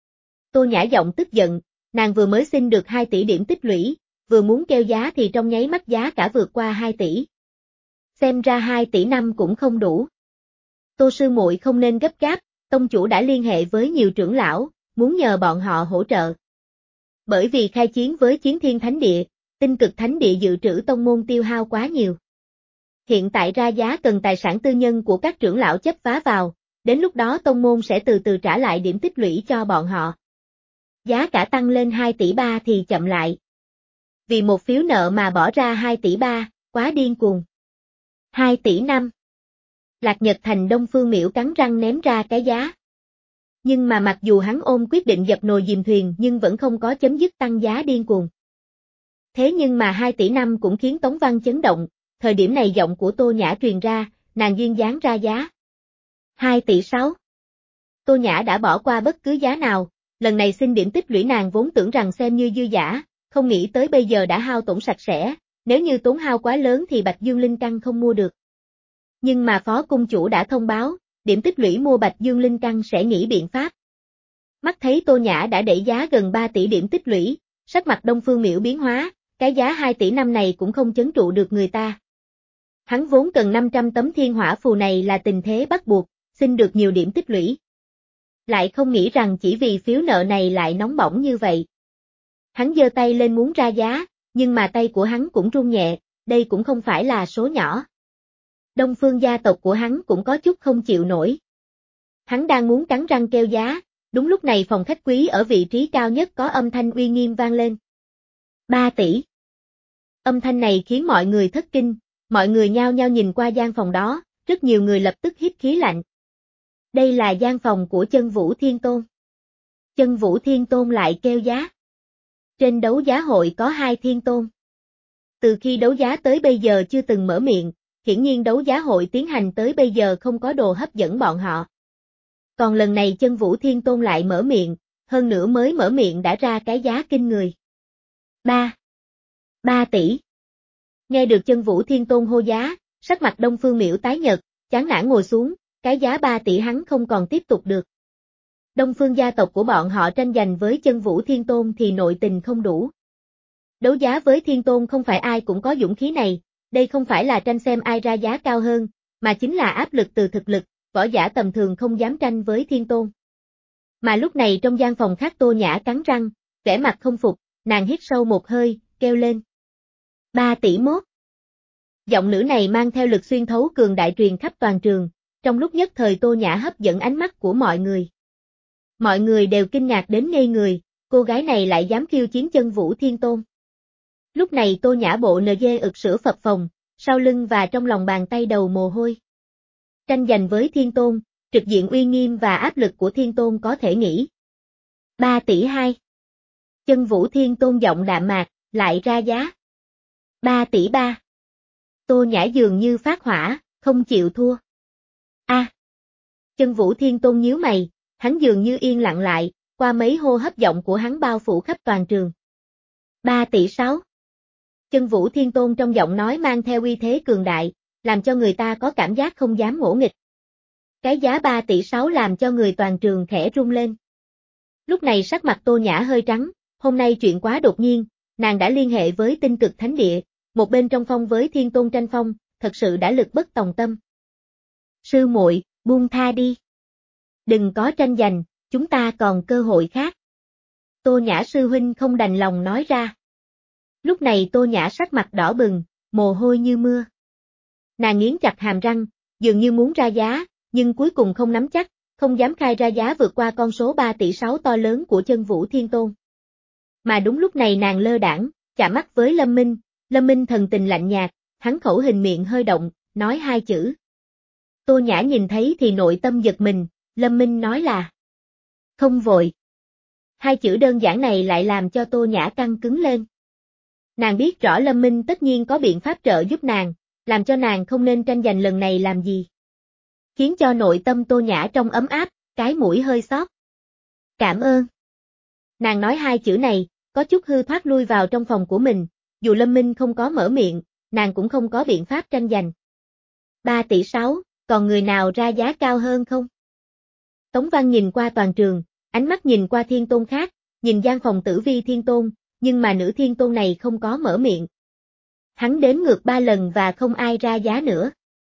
Tô Nhã giọng tức giận, nàng vừa mới xin được hai tỷ điểm tích lũy, vừa muốn kêu giá thì trong nháy mắt giá cả vượt qua hai tỷ. Xem ra hai tỷ năm cũng không đủ. Tô sư muội không nên gấp gáp, tông chủ đã liên hệ với nhiều trưởng lão, muốn nhờ bọn họ hỗ trợ. Bởi vì khai chiến với chiến thiên thánh địa, Tinh Cực Thánh Địa dự trữ tông môn tiêu hao quá nhiều. Hiện tại ra giá cần tài sản tư nhân của các trưởng lão chấp vá vào, đến lúc đó tông môn sẽ từ từ trả lại điểm tích lũy cho bọn họ. Giá cả tăng lên hai tỷ ba thì chậm lại. Vì một phiếu nợ mà bỏ ra hai tỷ ba, quá điên cuồng. hai tỷ năm. Lạc Nhật Thành Đông Phương Miểu cắn răng ném ra cái giá. Nhưng mà mặc dù hắn ôm quyết định dập nồi dìm thuyền nhưng vẫn không có chấm dứt tăng giá điên cuồng. Thế nhưng mà hai tỷ năm cũng khiến Tống Văn chấn động, thời điểm này giọng của Tô Nhã truyền ra, nàng duyên dáng ra giá. hai tỷ sáu. Tô Nhã đã bỏ qua bất cứ giá nào, lần này xin điểm tích lũy nàng vốn tưởng rằng xem như dư giả, không nghĩ tới bây giờ đã hao tổn sạch sẽ, nếu như tốn hao quá lớn thì Bạch Dương Linh Căn không mua được. Nhưng mà phó cung chủ đã thông báo, điểm tích lũy mua Bạch Dương Linh Căn sẽ nghĩ biện pháp. Mắt thấy Tô Nhã đã đẩy giá gần ba tỷ điểm tích lũy, sắc mặt Đông Phương Miểu biến hóa, cái giá hai tỷ năm này cũng không chấn trụ được người ta. Hắn vốn cần năm trăm tấm thiên hỏa phù này là tình thế bắt buộc, xin được nhiều điểm tích lũy. Lại không nghĩ rằng chỉ vì phiếu nợ này lại nóng bỏng như vậy. Hắn giơ tay lên muốn ra giá, nhưng mà tay của hắn cũng run nhẹ, đây cũng không phải là số nhỏ. Đông Phương gia tộc của hắn cũng có chút không chịu nổi. Hắn đang muốn cắn răng kêu giá, đúng lúc này phòng khách quý ở vị trí cao nhất có âm thanh uy nghiêm vang lên. ba tỷ. Âm thanh này khiến mọi người thất kinh, mọi người nhao nhao nhìn qua gian phòng đó, rất nhiều người lập tức hít khí lạnh. Đây là gian phòng của Chân Vũ Thiên Tôn. Chân Vũ Thiên Tôn lại kêu giá. Trên đấu giá hội có hai thiên tôn. Từ khi đấu giá tới bây giờ chưa từng mở miệng, hiển nhiên đấu giá hội tiến hành tới bây giờ không có đồ hấp dẫn bọn họ. Còn lần này Chân Vũ Thiên Tôn lại mở miệng, hơn nữa mới mở miệng đã ra cái giá kinh người. ba. ba tỷ. Nghe được Chân Vũ Thiên Tôn hô giá, sắc mặt Đông Phương Miểu tái nhợt, chán nản ngồi xuống, cái giá ba tỷ hắn không còn tiếp tục được. Đông Phương gia tộc của bọn họ tranh giành với Chân Vũ Thiên Tôn thì nội tình không đủ. Đấu giá với Thiên Tôn không phải ai cũng có dũng khí này, đây không phải là tranh xem ai ra giá cao hơn, mà chính là áp lực từ thực lực, võ giả tầm thường không dám tranh với Thiên Tôn. Mà lúc này trong gian phòng khác Tô Nhã cắn răng, vẻ mặt không phục, nàng hít sâu một hơi, kêu lên. ba tỷ mốt. Giọng nữ này mang theo lực xuyên thấu cường đại truyền khắp toàn trường, trong lúc nhất thời Tô Nhã hấp dẫn ánh mắt của mọi người. Mọi người đều kinh ngạc đến ngây người, cô gái này lại dám khiêu chiến Chân Vũ Thiên Tôn. Lúc này Tô Nhã bộ nờ dê ực sữa phập phồng, sau lưng và trong lòng bàn tay đầu mồ hôi. Tranh giành với Thiên Tôn, trực diện uy nghiêm và áp lực của Thiên Tôn có thể nghĩ. ba tỷ hai. Chân Vũ Thiên Tôn giọng đạm mạc, lại ra giá. ba tỷ ba. Tô Nhã dường như phát hỏa, không chịu thua. A. À. Chân Vũ Thiên Tôn nhíu mày, hắn dường như yên lặng lại, qua mấy hô hấp giọng của hắn bao phủ khắp toàn trường. ba tỷ sáu. Chân Vũ Thiên Tôn trong giọng nói mang theo uy thế cường đại, làm cho người ta có cảm giác không dám ngỗ nghịch. Cái giá ba tỷ sáu làm cho người toàn trường khẽ rung lên. Lúc này sắc mặt Tô Nhã hơi trắng, hôm nay chuyện quá đột nhiên, nàng đã liên hệ với Tinh Cực Thánh Địa, một bên trong phong với Thiên Tôn tranh phong, thật sự đã lực bất tòng tâm. Sư muội, buông tha đi. Đừng có tranh giành, chúng ta còn cơ hội khác. Tô Nhã sư huynh không đành lòng nói ra. Lúc này Tô Nhã sắc mặt đỏ bừng, mồ hôi như mưa. Nàng nghiến chặt hàm răng, dường như muốn ra giá, nhưng cuối cùng không nắm chắc, không dám khai ra giá vượt qua con số ba tỷ sáu to lớn của Chân Vũ Thiên Tôn. Mà đúng lúc này nàng lơ đãng, chạm mắt với Lâm Minh, Lâm Minh thần tình lạnh nhạt, hắn khẩu hình miệng hơi động, nói hai chữ. Tô Nhã nhìn thấy thì nội tâm giật mình, Lâm Minh nói là không vội. Hai chữ đơn giản này lại làm cho Tô Nhã căng cứng lên. Nàng biết rõ Lâm Minh tất nhiên có biện pháp trợ giúp nàng, làm cho nàng không nên tranh giành lần này làm gì. Khiến cho nội tâm Tô Nhã trong ấm áp, cái mũi hơi xót. Cảm ơn. Nàng nói hai chữ này, có chút hư thoát lui vào trong phòng của mình, dù Lâm Minh không có mở miệng, nàng cũng không có biện pháp tranh giành. ba tỷ sáu, còn người nào ra giá cao hơn không? Tống Văn nhìn qua toàn trường, ánh mắt nhìn qua Thiên Tôn khác, nhìn gian phòng Tử Vi Thiên Tôn, nhưng mà nữ Thiên Tôn này không có mở miệng. Hắn đếm ngược ba lần và không ai ra giá nữa.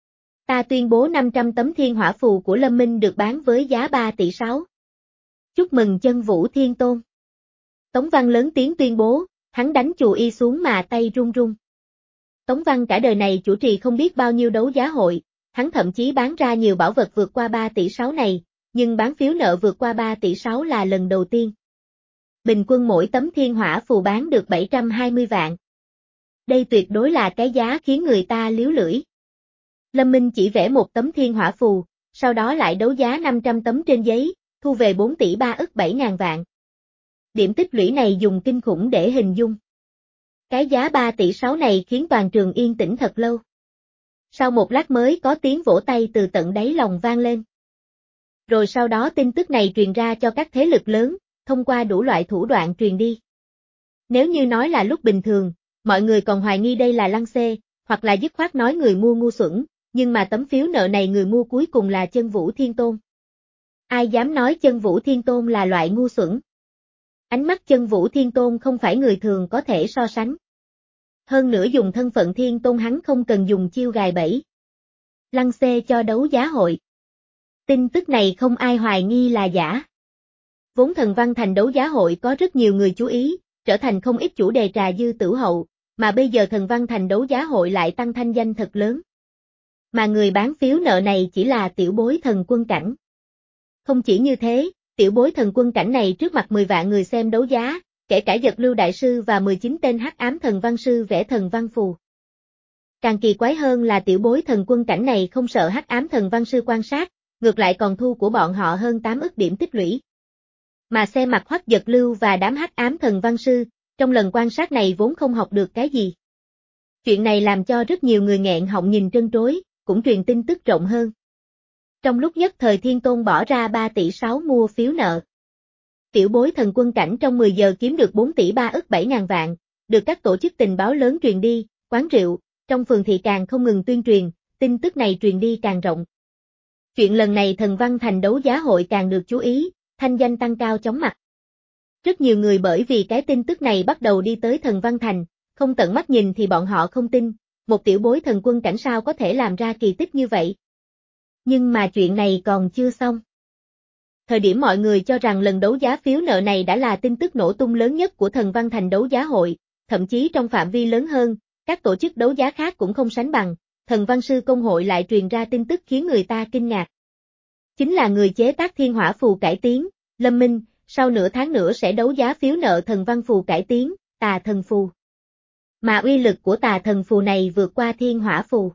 Ta tuyên bố năm trăm tấm thiên hỏa phù của Lâm Minh được bán với giá ba tỷ sáu. Chúc mừng Chân Vũ Thiên Tôn. Tống Văn lớn tiếng tuyên bố, hắn đánh chù y xuống mà tay run run. Tống Văn cả đời này chủ trì không biết bao nhiêu đấu giá hội, hắn thậm chí bán ra nhiều bảo vật vượt qua ba tỷ sáu này, nhưng bán phiếu nợ vượt qua ba tỷ sáu là lần đầu tiên. Bình quân mỗi tấm thiên hỏa phù bán được bảy trăm hai mươi vạn. Đây tuyệt đối là cái giá khiến người ta liếu lưỡi. Lâm Minh chỉ vẽ một tấm thiên hỏa phù, sau đó lại đấu giá năm trăm tấm trên giấy, thu về bốn tỷ ba ức bảy ngàn vạn. Điểm tích lũy này dùng kinh khủng để hình dung. Cái giá ba tỷ sáu này khiến toàn trường yên tĩnh thật lâu. Sau một lát mới có tiếng vỗ tay từ tận đáy lòng vang lên. Rồi sau đó tin tức này truyền ra cho các thế lực lớn, thông qua đủ loại thủ đoạn truyền đi. Nếu như nói là lúc bình thường, mọi người còn hoài nghi đây là lăng xê, hoặc là dứt khoát nói người mua ngu xuẩn, nhưng mà tấm phiếu nợ này người mua cuối cùng là Chân Vũ Thiên Tôn. Ai dám nói Chân Vũ Thiên Tôn là loại ngu xuẩn? Ánh mắt Chân Vũ Thiên Tôn không phải người thường có thể so sánh. Hơn nữa dùng thân phận Thiên Tôn hắn không cần dùng chiêu gài bẫy. Lăng xê cho đấu giá hội. Tin tức này không ai hoài nghi là giả. Vốn Thần Văn Thành đấu giá hội có rất nhiều người chú ý, trở thành không ít chủ đề trà dư tửu hậu, mà bây giờ Thần Văn Thành đấu giá hội lại tăng thanh danh thật lớn. Mà người bán phiếu nợ này chỉ là tiểu bối Thần Quân Cảnh. Không chỉ như thế, tiểu bối Thần Quân Cảnh này trước mặt mười vạn người xem đấu giá, kể cả Giật Lưu Đại Sư và mười chín tên hắc ám thần văn sư vẽ thần văn phù. Càng kỳ quái hơn là tiểu bối Thần Quân Cảnh này không sợ hắc ám thần văn sư quan sát, ngược lại còn thu của bọn họ hơn tám ức điểm tích lũy. Mà xem mặt Hoắc Giật Lưu và đám hắc ám thần văn sư, trong lần quan sát này vốn không học được cái gì. Chuyện này làm cho rất nhiều người nghẹn họng nhìn trân trối, cũng truyền tin tức rộng hơn. Trong lúc nhất thời Thiên Tôn bỏ ra ba tỷ sáu mua phiếu nợ. Tiểu bối Thần Quân Cảnh trong mười giờ kiếm được bốn tỷ ba ức bảy ngàn vạn, được các tổ chức tình báo lớn truyền đi, quán rượu, trong phường thị càng không ngừng tuyên truyền, tin tức này truyền đi càng rộng. Chuyện lần này Thần Văn Thành đấu giá hội càng được chú ý, thanh danh tăng cao chóng mặt. Rất nhiều người bởi vì cái tin tức này bắt đầu đi tới Thần Văn Thành, không tận mắt nhìn thì bọn họ không tin, một tiểu bối Thần Quân Cảnh sao có thể làm ra kỳ tích như vậy. Nhưng mà chuyện này còn chưa xong. Thời điểm mọi người cho rằng lần đấu giá phiếu nợ này đã là tin tức nổ tung lớn nhất của Thần Văn Thành đấu giá hội, thậm chí trong phạm vi lớn hơn, các tổ chức đấu giá khác cũng không sánh bằng, Thần Văn Sư Công hội lại truyền ra tin tức khiến người ta kinh ngạc. Chính là người chế tác Thiên Hỏa Phù cải tiến, Lâm Minh, sau nửa tháng nữa sẽ đấu giá phiếu nợ Thần Văn Phù cải tiến, Tà Thần Phù. Mà uy lực của Tà Thần Phù này vượt qua Thiên Hỏa Phù.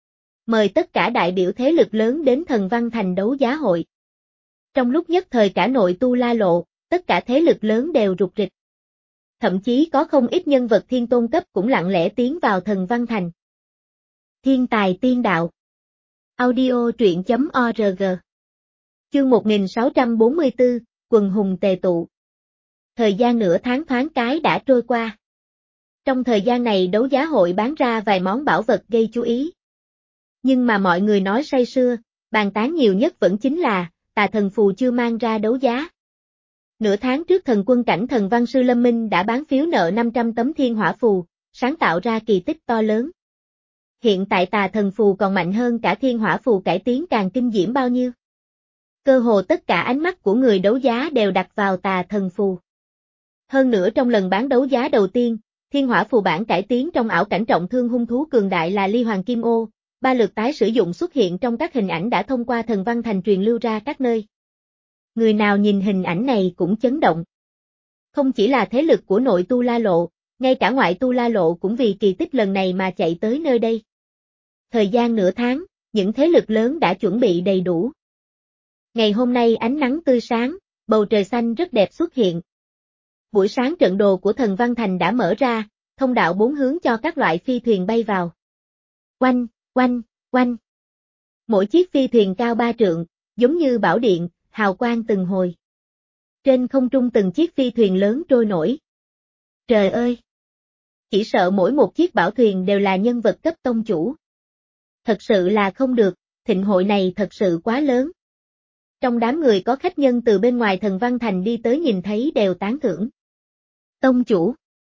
Mời tất cả đại biểu thế lực lớn đến Thần Văn Thành đấu giá hội. Trong lúc nhất thời cả nội tu la lộ, tất cả thế lực lớn đều rục rịch. Thậm chí có không ít nhân vật thiên tôn cấp cũng lặng lẽ tiến vào Thần Văn Thành. Thiên tài tiên đạo. Audio truyện chấm org. Chương một nghìn sáu trăm bốn mươi tư, quần hùng tề tụ. Thời gian nửa tháng thoáng cái đã trôi qua. Trong thời gian này đấu giá hội bán ra vài món bảo vật gây chú ý. Nhưng mà mọi người nói say sưa, bàn tán nhiều nhất vẫn chính là, Tà Thần Phù chưa mang ra đấu giá. Nửa tháng trước Thần Quân Cảnh Thần Văn Sư Lâm Minh đã bán phiếu nợ năm trăm tấm Thiên Hỏa Phù, sáng tạo ra kỳ tích to lớn. Hiện tại Tà Thần Phù còn mạnh hơn cả Thiên Hỏa Phù cải tiến càng kinh diễm bao nhiêu. Cơ hồ tất cả ánh mắt của người đấu giá đều đặt vào Tà Thần Phù. Hơn nữa trong lần bán đấu giá đầu tiên, Thiên Hỏa Phù bản cải tiến trong ảo cảnh trọng thương hung thú cường đại là Ly Hoàng Kim Ô, ba lượt tái sử dụng xuất hiện trong các hình ảnh đã thông qua Thần Văn Thành truyền lưu ra các nơi. Người nào nhìn hình ảnh này cũng chấn động. Không chỉ là thế lực của nội tu la lộ, ngay cả ngoại tu la lộ cũng vì kỳ tích lần này mà chạy tới nơi đây. Thời gian nửa tháng, những thế lực lớn đã chuẩn bị đầy đủ. Ngày hôm nay ánh nắng tươi sáng, bầu trời xanh rất đẹp xuất hiện. Buổi sáng trận đồ của Thần Văn Thành đã mở ra, thông đạo bốn hướng cho các loại phi thuyền bay vào. Oanh, oanh, oanh. Mỗi chiếc phi thuyền cao ba trượng, giống như bảo điện, hào quang từng hồi. Trên không trung từng chiếc phi thuyền lớn trôi nổi. Trời ơi! Chỉ sợ mỗi một chiếc bảo thuyền đều là nhân vật cấp tông chủ. Thật sự là không được, thịnh hội này thật sự quá lớn. Trong đám người có khách nhân từ bên ngoài Thần Văn Thành đi tới nhìn thấy đều tán thưởng. Tông chủ!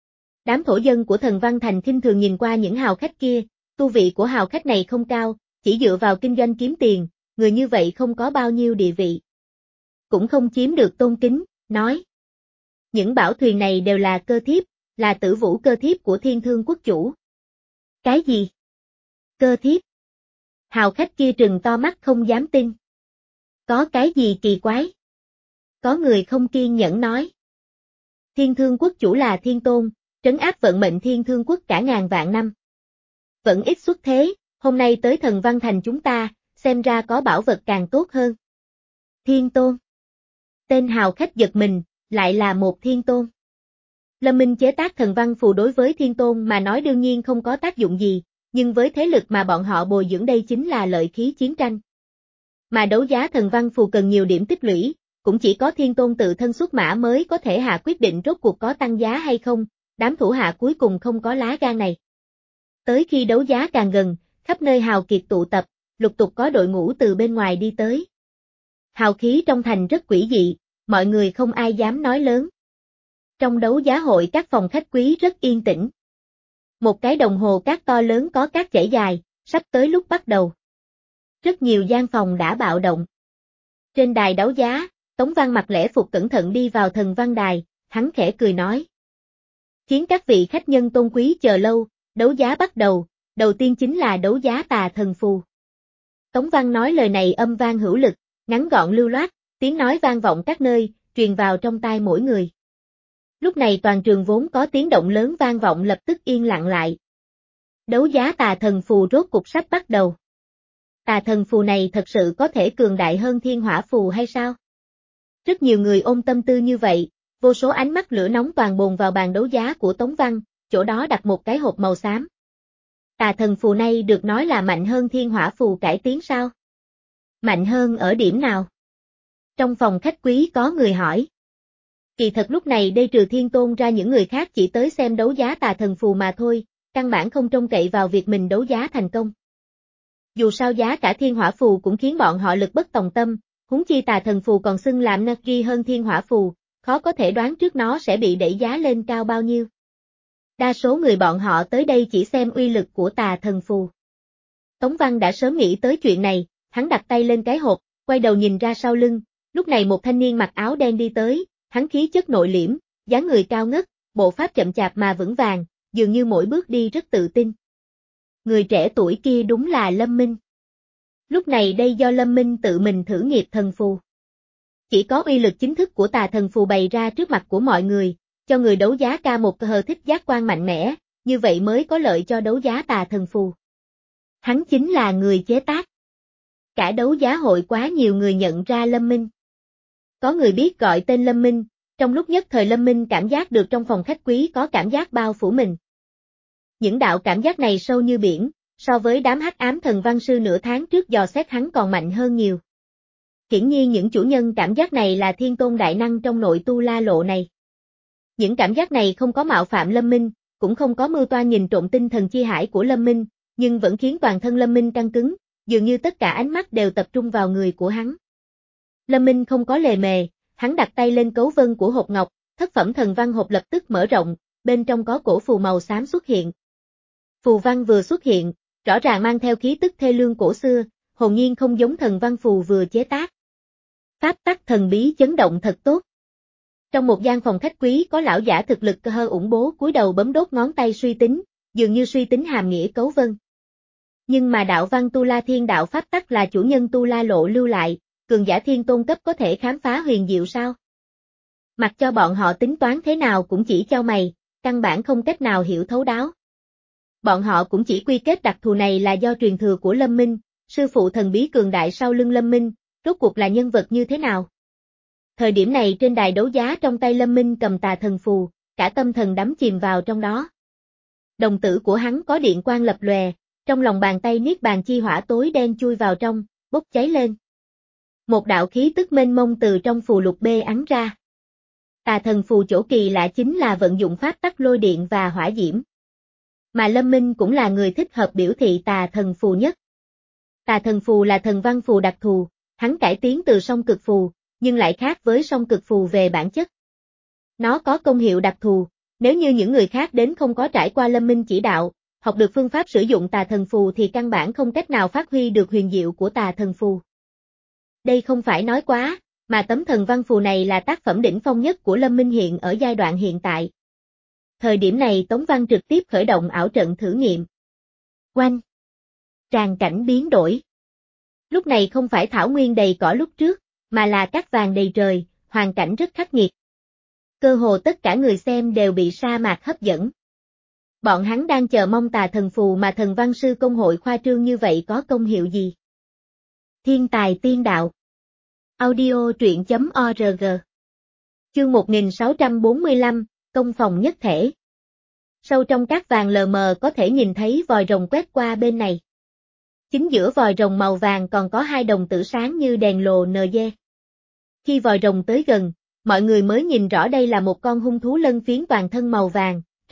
Đám thổ dân của Thần Văn Thành khinh thường nhìn qua những hào khách kia, tu vị của hào khách này không cao, chỉ dựa vào kinh doanh kiếm tiền, người như vậy không có bao nhiêu địa vị. Cũng không chiếm được tôn kính, nói. Những bảo thuyền này đều là cơ thiếp, là tử vũ cơ thiếp của Thiên Thương Quốc chủ. Cái gì? Cơ thiếp? Hào khách kia trừng to mắt không dám tin. Có cái gì kỳ quái? Có người không kiên nhẫn nói. Thiên Thương Quốc chủ là thiên tôn, trấn áp vận mệnh Thiên Thương Quốc cả ngàn vạn năm. Vẫn ít xuất thế, hôm nay tới Thần Văn Thành chúng ta, xem ra có bảo vật càng tốt hơn. Thiên tôn. Tên hào khách giật mình, lại là một thiên tôn. Lâm Minh chế tác Thần Văn Phù đối với thiên tôn mà nói đương nhiên không có tác dụng gì, nhưng với thế lực mà bọn họ bồi dưỡng đây chính là lợi khí chiến tranh. Mà đấu giá Thần Văn Phù cần nhiều điểm tích lũy, cũng chỉ có thiên tôn tự thân xuất mã mới có thể hạ quyết định rốt cuộc có tăng giá hay không, đám thủ hạ cuối cùng không có lá gan này. Tới khi đấu giá càng gần, khắp nơi hào kiệt tụ tập, lục tục có đội ngũ từ bên ngoài đi tới. Hào khí trong thành rất quỷ dị, mọi người không ai dám nói lớn. Trong đấu giá hội các phòng khách quý rất yên tĩnh. Một cái đồng hồ cát to lớn có cát chảy dài, sắp tới lúc bắt đầu. Rất nhiều gian phòng đã bạo động. Trên đài đấu giá, Tống Văn mặc lễ phục cẩn thận đi vào thần văn đài, hắn khẽ cười nói. Khiến các vị khách nhân tôn quý chờ lâu, đấu giá bắt đầu, đầu tiên chính là đấu giá tà thần phù. Tống Văn nói lời này âm vang hữu lực, ngắn gọn lưu loát, tiếng nói vang vọng các nơi, truyền vào trong tai mỗi người. Lúc này toàn trường vốn có tiếng động lớn vang vọng lập tức yên lặng lại. Đấu giá tà thần phù rốt cục sắp bắt đầu. Tà thần phù này thật sự có thể cường đại hơn thiên hỏa phù hay sao? Rất nhiều người ôm tâm tư như vậy, vô số ánh mắt lửa nóng toàn bồn vào bàn đấu giá của Tống Văn, chỗ đó đặt một cái hộp màu xám. Tà thần phù này được nói là mạnh hơn thiên hỏa phù cải tiến sao? Mạnh hơn ở điểm nào? Trong phòng khách quý có người hỏi. Kỳ thật lúc này đây trừ Thiên Tôn ra những người khác chỉ tới xem đấu giá tà thần phù mà thôi, căn bản không trông cậy vào việc mình đấu giá thành công. Dù sao giá cả thiên hỏa phù cũng khiến bọn họ lực bất tòng tâm, huống chi tà thần phù còn xưng làm Nagi hơn thiên hỏa phù, khó có thể đoán trước nó sẽ bị đẩy giá lên cao bao nhiêu. Đa số người bọn họ tới đây chỉ xem uy lực của tà thần phù. Tống Văn đã sớm nghĩ tới chuyện này, hắn đặt tay lên cái hộp, quay đầu nhìn ra sau lưng, lúc này một thanh niên mặc áo đen đi tới, hắn khí chất nội liễm, dáng người cao ngất, bộ pháp chậm chạp mà vững vàng, dường như mỗi bước đi rất tự tin. Người trẻ tuổi kia đúng là Lâm Minh. Lúc này đây do Lâm Minh tự mình thử nghiệp thần phù. Chỉ có uy lực chính thức của tà thần phù bày ra trước mặt của mọi người, cho người đấu giá ca một cơ hờ thích giác quan mạnh mẽ, như vậy mới có lợi cho đấu giá tà thần phù. Hắn chính là người chế tác. Cả đấu giá hội quá nhiều người nhận ra Lâm Minh. Có người biết gọi tên Lâm Minh, trong lúc nhất thời Lâm Minh cảm giác được trong phòng khách quý có cảm giác bao phủ mình. Những đạo cảm giác này sâu như biển, so với đám hắc ám thần văn sư nửa tháng trước dò xét hắn còn mạnh hơn nhiều. Hiển nhiên những chủ nhân cảm giác này là thiên tôn đại năng trong nội tu la lộ này. Những cảm giác này không có mạo phạm Lâm Minh, cũng không có mưu toan nhìn trộm tinh thần chi hải của Lâm Minh, nhưng vẫn khiến toàn thân Lâm Minh căng cứng, dường như tất cả ánh mắt đều tập trung vào người của hắn. Lâm Minh không có lề mề, hắn đặt tay lên cấu vân của hộp ngọc, thất phẩm thần văn hộp lập tức mở rộng, bên trong có cổ phù màu xám xuất hiện. Phù văn vừa xuất hiện, rõ ràng mang theo khí tức thê lương cổ xưa, hồn nhiên không giống thần văn phù vừa chế tác. Pháp tắc thần bí chấn động thật tốt. Trong một gian phòng khách quý có lão giả thực lực cơ hơ ủng bố cúi đầu bấm đốt ngón tay suy tính, dường như suy tính hàm nghĩa cấu vân. Nhưng mà đạo văn Tu La Thiên đạo pháp tắc là chủ nhân Tu La lộ lưu lại, cường giả thiên tôn cấp có thể khám phá huyền diệu sao? Mặc cho bọn họ tính toán thế nào cũng chỉ chau mày, căn bản không cách nào hiểu thấu đáo. Bọn họ cũng chỉ quy kết đặc thù này là do truyền thừa của Lâm Minh, sư phụ thần bí cường đại sau lưng Lâm Minh, rốt cuộc là nhân vật như thế nào? Thời điểm này trên đài đấu giá trong tay Lâm Minh cầm tà thần phù, cả tâm thần đắm chìm vào trong đó. Đồng tử của hắn có điện quang lập lòe, trong lòng bàn tay niết bàn chi hỏa tối đen chui vào trong, bốc cháy lên. Một đạo khí tức mênh mông từ trong phù lục bê ắn ra. Tà thần phù chỗ kỳ lạ chính là vận dụng pháp tắc lôi điện và hỏa diễm. Mà Lâm Minh cũng là người thích hợp biểu thị tà thần phù nhất. Tà thần phù là thần văn phù đặc thù, hắn cải tiến từ song cực phù, nhưng lại khác với song cực phù về bản chất. Nó có công hiệu đặc thù, nếu như những người khác đến không có trải qua Lâm Minh chỉ đạo, học được phương pháp sử dụng tà thần phù thì căn bản không cách nào phát huy được huyền diệu của tà thần phù. Đây không phải nói quá, mà tấm thần văn phù này là tác phẩm đỉnh phong nhất của Lâm Minh hiện ở giai đoạn hiện tại. Thời điểm này Tống Văn trực tiếp khởi động ảo trận thử nghiệm. Oanh! Tràng cảnh biến đổi. Lúc này không phải thảo nguyên đầy cỏ lúc trước, mà là cát vàng đầy trời, hoàn cảnh rất khắc nghiệt. Cơ hồ tất cả người xem đều bị sa mạc hấp dẫn. Bọn hắn đang chờ mong tà thần phù mà thần văn sư công hội khoa trương như vậy có công hiệu gì. Thiên tài tiên đạo. Audio truyện chấm org. Chương một nghìn sáu trăm bốn mươi lăm, công phòng nhất thể. Sâu trong cát vàng lờ mờ có thể nhìn thấy vòi rồng quét qua bên này. Chính giữa vòi rồng màu vàng còn có hai đồng tử sáng như đèn lồ nờ dê. Khi vòi rồng tới gần, mọi người mới nhìn rõ đây là một con hung thú lân phiến toàn thân màu vàng, rất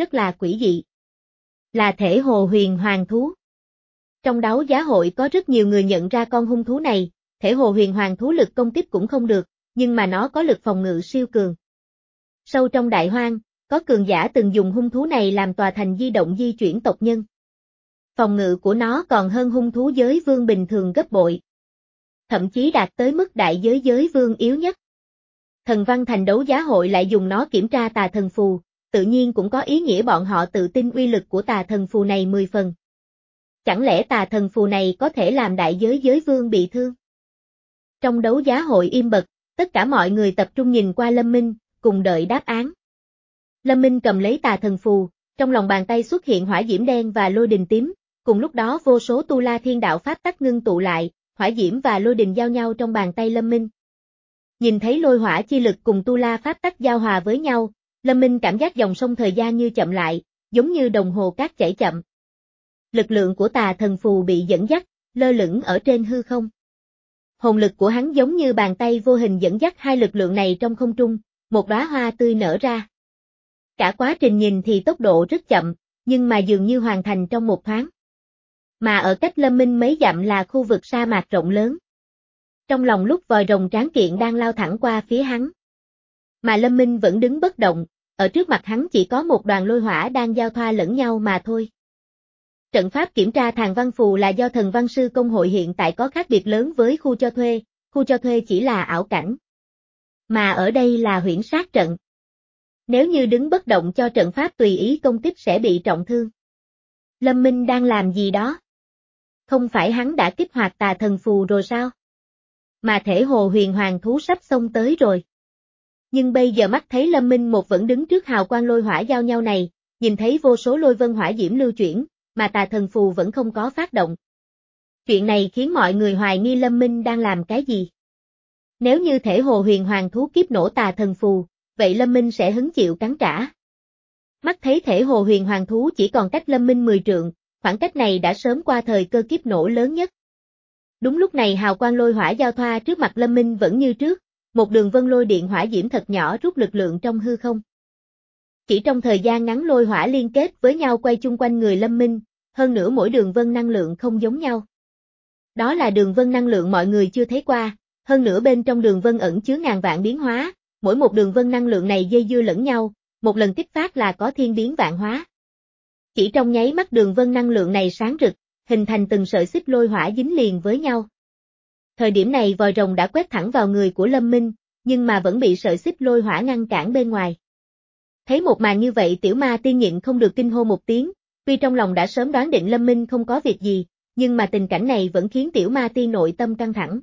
rất là quỷ dị. Là thể hồ huyền hoàng thú. Trong đấu giá hội có rất nhiều người nhận ra con hung thú này, thể hồ huyền hoàng thú lực công kích cũng không được, nhưng mà nó có lực phòng ngự siêu cường. Sâu trong đại hoang, có cường giả từng dùng hung thú này làm tòa thành di động di chuyển tộc nhân. Phòng ngự của nó còn hơn hung thú giới vương bình thường gấp bội. Thậm chí đạt tới mức đại giới giới vương yếu nhất. Thần Văn Thành đấu giá hội lại dùng nó kiểm tra tà thần phù, tự nhiên cũng có ý nghĩa bọn họ tự tin uy lực của tà thần phù này mười phần. Chẳng lẽ tà thần phù này có thể làm đại giới giới vương bị thương? Trong đấu giá hội im bặt, tất cả mọi người tập trung nhìn qua Lâm Minh, cùng đợi đáp án. Lâm Minh cầm lấy tà thần phù, trong lòng bàn tay xuất hiện hỏa diễm đen và lôi đình tím, cùng lúc đó vô số tu la thiên đạo pháp tắc ngưng tụ lại, hỏa diễm và lôi đình giao nhau trong bàn tay Lâm Minh. Nhìn thấy lôi hỏa chi lực cùng tu la pháp tắc giao hòa với nhau, Lâm Minh cảm giác dòng sông thời gian như chậm lại, giống như đồng hồ cát chảy chậm. Lực lượng của tà thần phù bị dẫn dắt, lơ lửng ở trên hư không. Hồn lực của hắn giống như bàn tay vô hình dẫn dắt hai lực lượng này trong không trung, một đóa hoa tươi nở ra. Cả quá trình nhìn thì tốc độ rất chậm, nhưng mà dường như hoàn thành trong một thoáng. Mà ở cách Lâm Minh mấy dặm là khu vực sa mạc rộng lớn. Trong lòng lúc vòi rồng tráng kiện đang lao thẳng qua phía hắn. Mà Lâm Minh vẫn đứng bất động, ở trước mặt hắn chỉ có một đoàn lôi hỏa đang giao thoa lẫn nhau mà thôi. Trận pháp kiểm tra Thàn Văn Phù là do Thần Văn Sư Công hội hiện tại có khác biệt lớn với khu cho thuê, khu cho thuê chỉ là ảo cảnh. Mà ở đây là huyễn sát trận. Nếu như đứng bất động cho trận pháp tùy ý công kích sẽ bị trọng thương. Lâm Minh đang làm gì đó? Không phải hắn đã kích hoạt tà thần phù rồi sao? Mà thể hồ huyền hoàng thú sắp xông tới rồi. Nhưng bây giờ mắt thấy Lâm Minh một vẫn đứng trước hào quang lôi hỏa giao nhau này, nhìn thấy vô số lôi vân hỏa diễm lưu chuyển, mà tà thần phù vẫn không có phát động. Chuyện này khiến mọi người hoài nghi Lâm Minh đang làm cái gì. Nếu như thể hồ huyền hoàng thú kiếp nổ tà thần phù, vậy Lâm Minh sẽ hứng chịu cắn trả. Mắt thấy thể hồ huyền hoàng thú chỉ còn cách Lâm Minh mười trượng, khoảng cách này đã sớm qua thời cơ kiếp nổ lớn nhất. Đúng lúc này hào quang lôi hỏa giao thoa trước mặt Lâm Minh vẫn như trước, một đường vân lôi điện hỏa diễm thật nhỏ rút lực lượng trong hư không. Chỉ trong thời gian ngắn lôi hỏa liên kết với nhau quay chung quanh người Lâm Minh, hơn nữa mỗi đường vân năng lượng không giống nhau. Đó là đường vân năng lượng mọi người chưa thấy qua, hơn nữa bên trong đường vân ẩn chứa ngàn vạn biến hóa, mỗi một đường vân năng lượng này dây dưa lẫn nhau, một lần kích phát là có thiên biến vạn hóa. Chỉ trong nháy mắt đường vân năng lượng này sáng rực, hình thành từng sợi xích lôi hỏa dính liền với nhau. Thời điểm này vòi rồng đã quét thẳng vào người của Lâm Minh, nhưng mà vẫn bị sợi xích lôi hỏa ngăn cản bên ngoài. Thấy một màn như vậy tiểu ma tiên nhịn không được kinh hô một tiếng, tuy trong lòng đã sớm đoán định Lâm Minh không có việc gì, nhưng mà tình cảnh này vẫn khiến tiểu ma tiên nội tâm căng thẳng.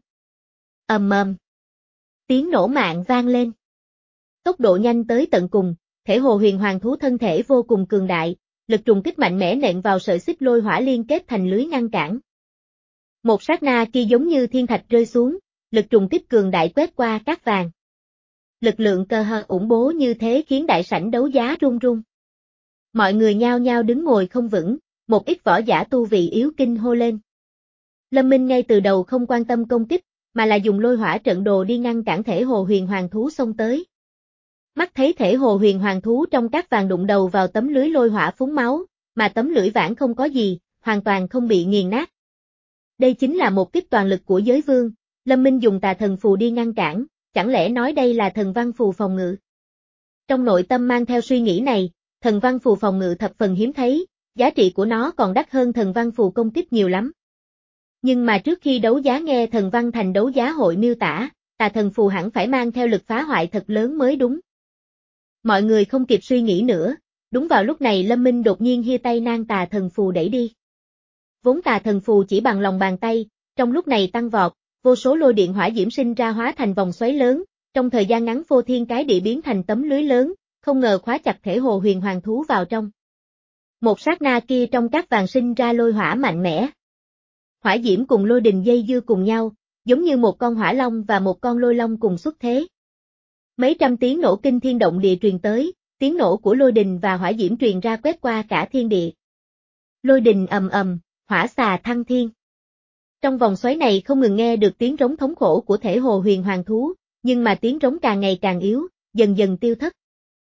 Ầm ầm. Tiếng nổ mạng vang lên. Tốc độ nhanh tới tận cùng, thể hồ huyền hoàng thú thân thể vô cùng cường đại, lực trùng kích mạnh mẽ nện vào sợi xích lôi hỏa liên kết thành lưới ngăn cản. Một sát na kia giống như thiên thạch rơi xuống, lực trùng kích cường đại quét qua cát vàng. Lực lượng cơ hờ ủng bố như thế khiến đại sảnh đấu giá rung rung. Mọi người nhao nhao đứng ngồi không vững, một ít võ giả tu vị yếu kinh hô lên. Lâm Minh ngay từ đầu không quan tâm công kích, mà là dùng lôi hỏa trận đồ đi ngăn cản thể hồ huyền hoàng thú xông tới. Mắt thấy thể hồ huyền hoàng thú trong cát vàng đụng đầu vào tấm lưới lôi hỏa phúng máu, mà tấm lưỡi vãn không có gì, hoàn toàn không bị nghiền nát. Đây chính là một kích toàn lực của giới vương, Lâm Minh dùng tà thần phù đi ngăn cản, chẳng lẽ nói đây là thần văn phù phòng ngự? Trong nội tâm mang theo suy nghĩ này, thần văn phù phòng ngự thập phần hiếm thấy, giá trị của nó còn đắt hơn thần văn phù công kích nhiều lắm. Nhưng mà trước khi đấu giá nghe Thần Văn Thành đấu giá hội miêu tả, tà thần phù hẳn phải mang theo lực phá hoại thật lớn mới đúng. Mọi người không kịp suy nghĩ nữa, đúng vào lúc này Lâm Minh đột nhiên hia tay nang tà thần phù đẩy đi. Vốn tà thần phù chỉ bằng lòng bàn tay, trong lúc này tăng vọt, vô số lôi điện hỏa diễm sinh ra hóa thành vòng xoáy lớn, trong thời gian ngắn phô thiên cái địa biến thành tấm lưới lớn, không ngờ khóa chặt thể hồ huyền hoàng thú vào trong. Một sát na kia trong các vàng sinh ra lôi hỏa mạnh mẽ. Hỏa diễm cùng lôi đình dây dưa cùng nhau, giống như một con hỏa long và một con lôi long cùng xuất thế. Mấy trăm tiếng nổ kinh thiên động địa truyền tới, tiếng nổ của lôi đình và hỏa diễm truyền ra quét qua cả thiên địa. Lôi đình ầm ầm, hỏa xà thăng thiên. Trong vòng xoáy này không ngừng nghe được tiếng rống thống khổ của thể hồ huyền hoàng thú, nhưng mà tiếng rống càng ngày càng yếu, dần dần tiêu thất.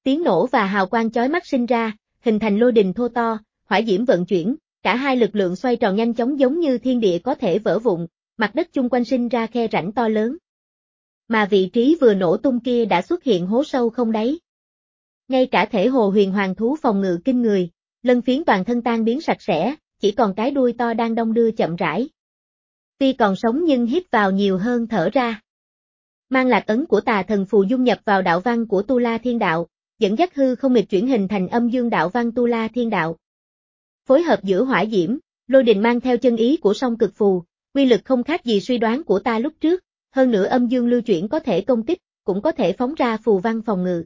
Tiếng nổ và hào quang chói mắt sinh ra, hình thành lôi đình thô to, hỏa diễm vận chuyển, cả hai lực lượng xoay tròn nhanh chóng giống như thiên địa có thể vỡ vụn, mặt đất chung quanh sinh ra khe rãnh to lớn. Mà vị trí vừa nổ tung kia đã xuất hiện hố sâu không đáy. Ngay cả thể hồ huyền hoàng thú phòng ngự kinh người, lân phiến toàn thân tan biến sạch sẽ, chỉ còn cái đuôi to đang đong đưa chậm rãi. Tuy còn sống nhưng hít vào nhiều hơn thở ra. Mang lạc ấn của tà thần phù dung nhập vào đạo văn của Tu La Thiên Đạo, dẫn dắt hư không nghịch chuyển hình thành âm dương đạo văn Tu La Thiên Đạo. Phối hợp giữa hỏa diễm, lôi đình mang theo chân ý của song cực phù, quy lực không khác gì suy đoán của ta lúc trước, hơn nữa âm dương lưu chuyển có thể công kích, cũng có thể phóng ra phù văn phòng ngự.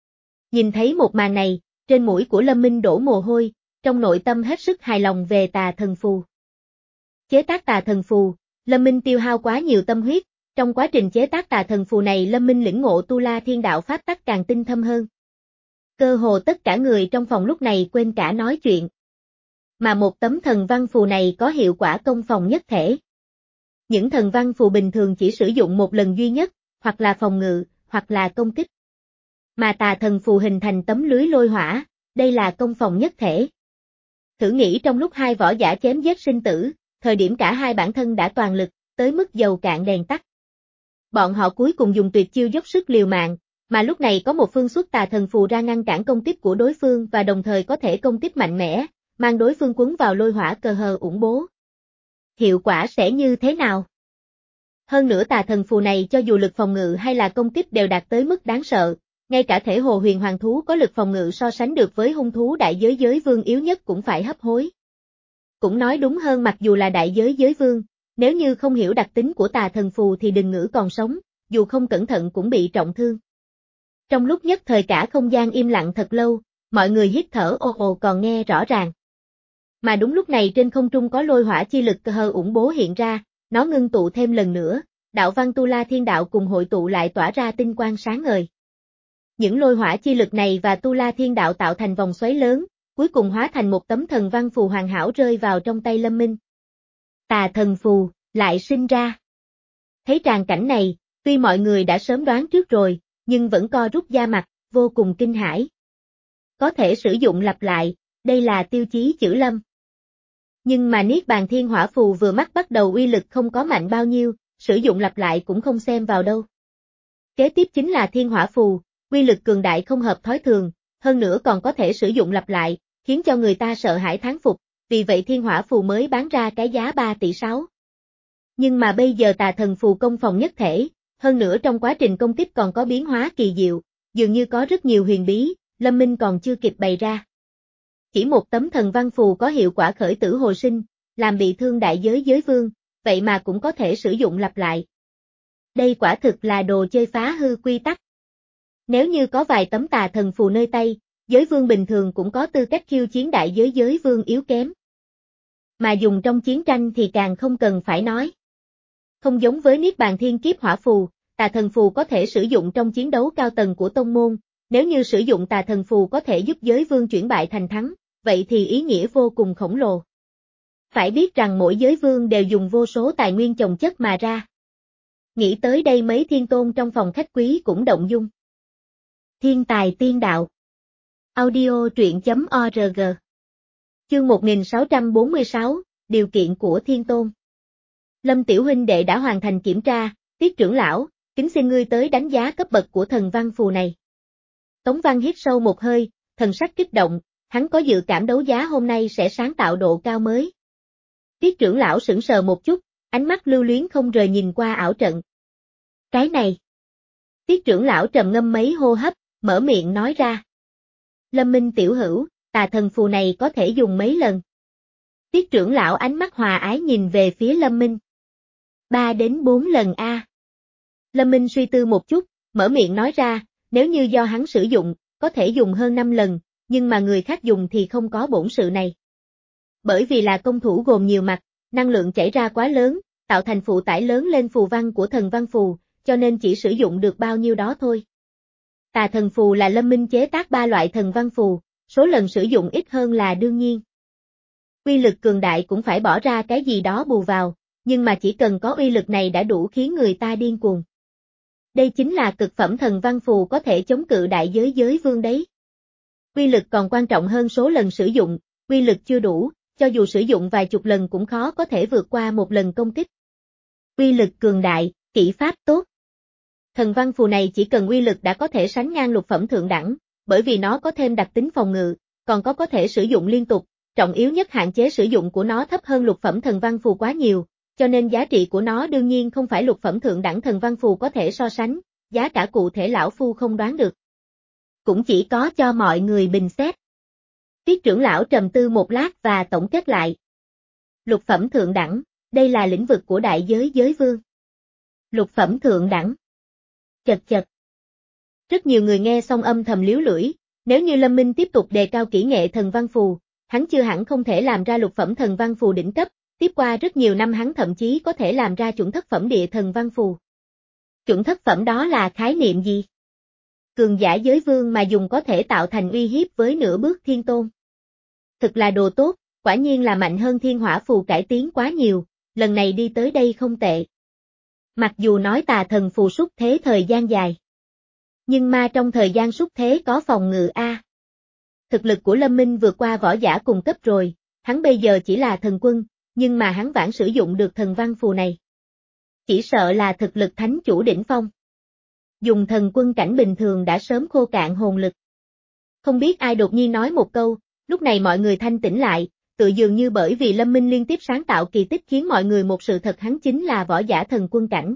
Nhìn thấy một màn này, trên mũi của Lâm Minh đổ mồ hôi, trong nội tâm hết sức hài lòng về tà thần phù. Chế tác tà thần phù, Lâm Minh tiêu hao quá nhiều tâm huyết, trong quá trình chế tác tà thần phù này Lâm Minh lĩnh ngộ Tu La Thiên Đạo pháp tắc càng tinh thâm hơn. Cơ hồ tất cả người trong phòng lúc này quên cả nói chuyện. Mà một tấm thần văn phù này có hiệu quả công phòng nhất thể. Những thần văn phù bình thường chỉ sử dụng một lần duy nhất, hoặc là phòng ngự, hoặc là công kích. Mà tà thần phù hình thành tấm lưới lôi hỏa, đây là công phòng nhất thể. Thử nghĩ trong lúc hai võ giả chém giết sinh tử, thời điểm cả hai bản thân đã toàn lực, tới mức dầu cạn đèn tắt. Bọn họ cuối cùng dùng tuyệt chiêu dốc sức liều mạng, mà lúc này có một phương xuất tà thần phù ra ngăn cản công kích của đối phương và đồng thời có thể công kích mạnh mẽ, mang đối phương cuốn vào lôi hỏa cờ hờ ủng bố. Hiệu quả sẽ như thế nào? Hơn nữa tà thần phù này cho dù lực phòng ngự hay là công kích đều đạt tới mức đáng sợ, ngay cả thể hồ huyền hoàng thú có lực phòng ngự so sánh được với hung thú đại giới giới vương yếu nhất cũng phải hấp hối. Cũng nói đúng hơn mặc dù là đại giới giới vương, nếu như không hiểu đặc tính của tà thần phù thì đừng ngữ còn sống, dù không cẩn thận cũng bị trọng thương. Trong lúc nhất thời cả không gian im lặng thật lâu, mọi người hít thở ồ ồ còn nghe rõ ràng. Mà đúng lúc này trên không trung có lôi hỏa chi lực cơ hờ ủng bố hiện ra, nó ngưng tụ thêm lần nữa, đạo văn Tu La Thiên Đạo cùng hội tụ lại tỏa ra tinh quang sáng ngời. Những lôi hỏa chi lực này và Tu La Thiên Đạo tạo thành vòng xoáy lớn, cuối cùng hóa thành một tấm thần văn phù hoàn hảo rơi vào trong tay Lâm Minh. Tà thần phù, lại sinh ra. Thấy tràng cảnh này, tuy mọi người đã sớm đoán trước rồi, nhưng vẫn co rút da mặt, vô cùng kinh hãi. Có thể sử dụng lặp lại, đây là tiêu chí chữ Lâm. Nhưng mà Niết Bàn Thiên Hỏa Phù vừa mắt bắt đầu uy lực không có mạnh bao nhiêu, sử dụng lặp lại cũng không xem vào đâu. Kế tiếp chính là Thiên Hỏa Phù, uy lực cường đại không hợp thói thường, hơn nữa còn có thể sử dụng lặp lại, khiến cho người ta sợ hãi thán phục, vì vậy Thiên Hỏa Phù mới bán ra cái giá ba tỷ sáu. Nhưng mà bây giờ tà thần phù công phòng nhất thể, hơn nữa trong quá trình công kích còn có biến hóa kỳ diệu, dường như có rất nhiều huyền bí, Lâm Minh còn chưa kịp bày ra. Chỉ một tấm thần văn phù có hiệu quả khởi tử hồi sinh, làm bị thương đại giới giới vương, vậy mà cũng có thể sử dụng lặp lại. Đây quả thực là đồ chơi phá hư quy tắc. Nếu như có vài tấm tà thần phù nơi tay, giới vương bình thường cũng có tư cách khiêu chiến đại giới giới vương yếu kém. Mà dùng trong chiến tranh thì càng không cần phải nói. Không giống với Niết Bàn Thiên Kiếp Hỏa Phù, tà thần phù có thể sử dụng trong chiến đấu cao tầng của tông môn, nếu như sử dụng tà thần phù có thể giúp giới vương chuyển bại thành thắng, vậy thì ý nghĩa vô cùng khổng lồ. Phải biết rằng mỗi giới vương đều dùng vô số tài nguyên chồng chất mà ra. Nghĩ tới đây mấy thiên tôn trong phòng khách quý cũng động dung. Thiên tài tiên đạo. Audio truyện chấm org. Chương một nghìn sáu trăm bốn mươi sáu, điều kiện của thiên tôn. Lâm tiểu huynh đệ đã hoàn thành kiểm tra, Tiết trưởng lão, kính xin ngươi tới đánh giá cấp bậc của thần văn phù này. Tống Văn hít sâu một hơi, thần sắc kích động, hắn có dự cảm đấu giá hôm nay sẽ sáng tạo độ cao mới. Tiết trưởng lão sững sờ một chút, ánh mắt lưu luyến không rời nhìn qua ảo trận. Cái này. Tiết trưởng lão trầm ngâm mấy hô hấp, mở miệng nói ra. Lâm Minh tiểu hữu, tà thần phù này có thể dùng mấy lần. Tiết trưởng lão ánh mắt hòa ái nhìn về phía Lâm Minh. Ba đến bốn lần a. Lâm Minh suy tư một chút, mở miệng nói ra, nếu như do hắn sử dụng, có thể dùng hơn năm lần, nhưng mà người khác dùng thì không có bổn sự này. Bởi vì là công thủ gồm nhiều mặt, năng lượng chảy ra quá lớn, tạo thành phụ tải lớn lên phù văn của thần văn phù, cho nên chỉ sử dụng được bao nhiêu đó thôi. Tà thần phù là Lâm Minh chế tác ba loại thần văn phù, số lần sử dụng ít hơn là đương nhiên. Uy lực cường đại cũng phải bỏ ra cái gì đó bù vào, nhưng mà chỉ cần có uy lực này đã đủ khiến người ta điên cuồng. Đây chính là cực phẩm thần văn phù có thể chống cự đại giới giới vương đấy. Quy lực còn quan trọng hơn số lần sử dụng, quy lực chưa đủ, cho dù sử dụng vài chục lần cũng khó có thể vượt qua một lần công kích. Quy lực cường đại, kỹ pháp tốt. Thần văn phù này chỉ cần quy lực đã có thể sánh ngang lục phẩm thượng đẳng, bởi vì nó có thêm đặc tính phòng ngự, còn có có thể sử dụng liên tục, trọng yếu nhất hạn chế sử dụng của nó thấp hơn lục phẩm thần văn phù quá nhiều, cho nên giá trị của nó đương nhiên không phải lục phẩm thượng đẳng thần văn phù có thể so sánh, giá cả cụ thể lão phu không đoán được. Cũng chỉ có cho mọi người bình xét. Tiết trưởng lão trầm tư một lát và tổng kết lại. Lục phẩm thượng đẳng, đây là lĩnh vực của đại giới giới vương. Lục phẩm thượng đẳng. Chật chật. Rất nhiều người nghe xong âm thầm liếu lưỡi, nếu như Lâm Minh tiếp tục đề cao kỹ nghệ thần văn phù, hắn chưa hẳn không thể làm ra lục phẩm thần văn phù đỉnh cấp, tiếp qua rất nhiều năm hắn thậm chí có thể làm ra chuẩn thất phẩm địa thần văn phù. Chuẩn thất phẩm đó là khái niệm gì? Cường giả giới vương mà dùng có thể tạo thành uy hiếp với nửa bước thiên tôn. Thực là đồ tốt, quả nhiên là mạnh hơn thiên hỏa phù cải tiến quá nhiều, lần này đi tới đây không tệ. Mặc dù nói tà thần phù súc thế thời gian dài. Nhưng mà trong thời gian súc thế có phòng ngự A. Thực lực của Lâm Minh vượt qua võ giả cùng cấp rồi, hắn bây giờ chỉ là thần quân, nhưng mà hắn vẫn sử dụng được thần văn phù này. Chỉ sợ là thực lực thánh chủ đỉnh phong. Dùng thần quân cảnh bình thường đã sớm khô cạn hồn lực. Không biết ai đột nhiên nói một câu, lúc này mọi người thanh tĩnh lại, tự dường như bởi vì Lâm Minh liên tiếp sáng tạo kỳ tích khiến mọi người một sự thật hắn chính là võ giả thần quân cảnh.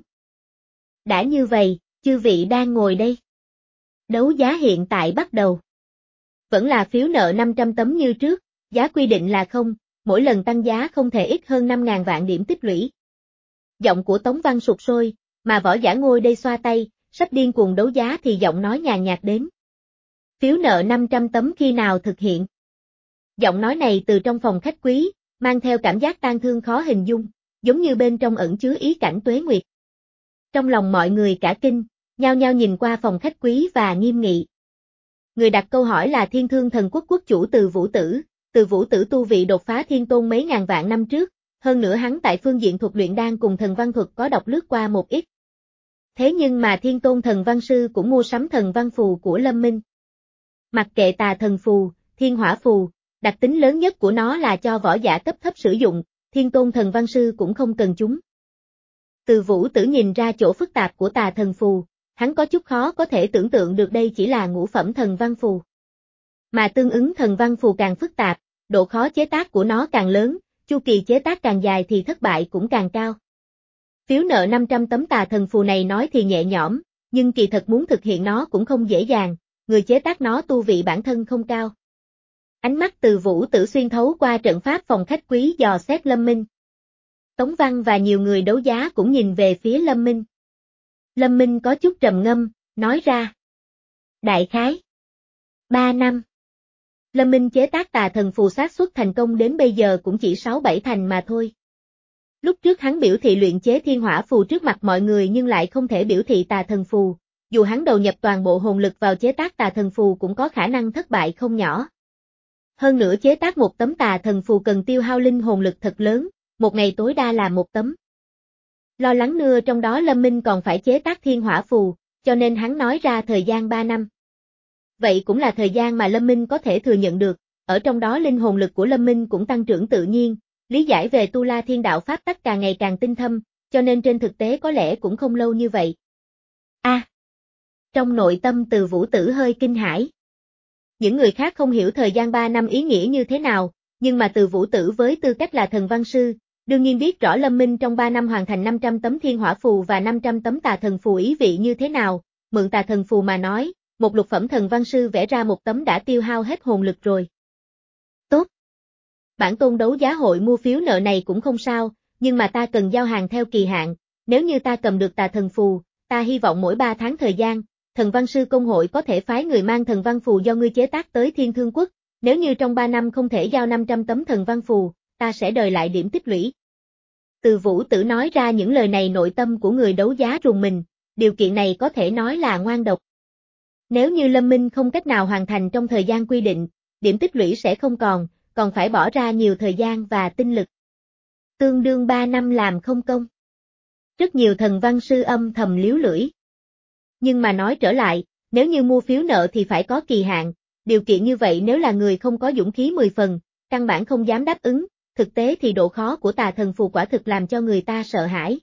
Đã như vậy, chư vị đang ngồi đây. Đấu giá hiện tại bắt đầu. Vẫn là phiếu nợ năm trăm tấm như trước, giá quy định là không, mỗi lần tăng giá không thể ít hơn năm nghìn vạn điểm tích lũy. Giọng của Tống Văn sụt sôi, mà võ giả ngồi đây xoa tay, sắp điên cuồng đấu giá thì giọng nói nhàn nhạt đến. Phiếu nợ năm trăm tấm khi nào thực hiện? Giọng nói này từ trong phòng khách quý, mang theo cảm giác tang thương khó hình dung, giống như bên trong ẩn chứa ý cảnh tuế nguyệt. Trong lòng mọi người cả kinh, nhao nhao nhìn qua phòng khách quý và nghiêm nghị. Người đặt câu hỏi là Thiên Thương Thần Quốc quốc chủ Từ Vũ Tử, Từ Vũ Tử tu vị đột phá thiên tôn mấy ngàn vạn năm trước, hơn nữa hắn tại phương diện thuật luyện đan cùng thần văn thuật có đọc lướt qua một ít. Thế nhưng mà Thiên Tôn Thần Văn Sư cũng mua sắm thần văn phù của Lâm Minh. Mặc kệ tà thần phù, thiên hỏa phù, đặc tính lớn nhất của nó là cho võ giả cấp thấp sử dụng, Thiên Tôn Thần Văn Sư cũng không cần chúng. Từ Vũ Tử nhìn ra chỗ phức tạp của tà thần phù, hắn có chút khó có thể tưởng tượng được đây chỉ là ngũ phẩm thần văn phù. Mà tương ứng thần văn phù càng phức tạp, độ khó chế tác của nó càng lớn, chu kỳ chế tác càng dài thì thất bại cũng càng cao. Phiếu nợ năm trăm tấm tà thần phù này nói thì nhẹ nhõm, nhưng kỳ thật muốn thực hiện nó cũng không dễ dàng, người chế tác nó tu vị bản thân không cao. Ánh mắt Từ Vũ Tử xuyên thấu qua trận pháp phòng khách quý dò xét Lâm Minh. Tống Văn và nhiều người đấu giá cũng nhìn về phía Lâm Minh. Lâm Minh có chút trầm ngâm, nói ra. Đại khái. Ba năm. Lâm Minh chế tác tà thần phù xác suất thành công đến bây giờ cũng chỉ sáu bảy thành mà thôi. Lúc trước hắn biểu thị luyện chế thiên hỏa phù trước mặt mọi người nhưng lại không thể biểu thị tà thần phù, dù hắn đầu nhập toàn bộ hồn lực vào chế tác tà thần phù cũng có khả năng thất bại không nhỏ. Hơn nữa chế tác một tấm tà thần phù cần tiêu hao linh hồn lực thật lớn, một ngày tối đa là một tấm. Lo lắng nữa trong đó Lâm Minh còn phải chế tác thiên hỏa phù, cho nên hắn nói ra thời gian ba năm. Vậy cũng là thời gian mà Lâm Minh có thể thừa nhận được, ở trong đó linh hồn lực của Lâm Minh cũng tăng trưởng tự nhiên, lý giải về Tu La Thiên Đạo Pháp tắc càng ngày càng tinh thâm, cho nên trên thực tế có lẽ cũng không lâu như vậy. A. À, trong nội tâm Từ Vũ Tử hơi kinh hãi. Những người khác không hiểu thời gian ba năm ý nghĩa như thế nào, nhưng mà Từ Vũ Tử với tư cách là thần văn sư, đương nhiên biết rõ Lâm Minh trong ba năm hoàn thành năm trăm tấm thiên hỏa phù và năm trăm tấm tà thần phù ý vị như thế nào, mượn tà thần phù mà nói, một lục phẩm thần văn sư vẽ ra một tấm đã tiêu hao hết hồn lực rồi. Tốt. Bản tôn đấu giá hội mua phiếu nợ này cũng không sao, nhưng mà ta cần giao hàng theo kỳ hạn, nếu như ta cầm được tà thần phù, ta hy vọng mỗi ba tháng thời gian, thần văn sư công hội có thể phái người mang thần văn phù do ngươi chế tác tới Thiên Thương Quốc, nếu như trong ba năm không thể giao năm trăm tấm thần văn phù, ta sẽ đòi lại điểm tích lũy. Từ Vũ Tử nói ra những lời này nội tâm của người đấu giá rùng mình, điều kiện này có thể nói là ngoan độc. Nếu như Lâm Minh không cách nào hoàn thành trong thời gian quy định, điểm tích lũy sẽ không còn, còn phải bỏ ra nhiều thời gian và tinh lực. Tương đương ba năm làm không công. Rất nhiều thần văn sư âm thầm liếu lưỡi. Nhưng mà nói trở lại, nếu như mua phiếu nợ thì phải có kỳ hạn, điều kiện như vậy nếu là người không có dũng khí mười phần, căn bản không dám đáp ứng, thực tế thì độ khó của tà thần phù quả thực làm cho người ta sợ hãi.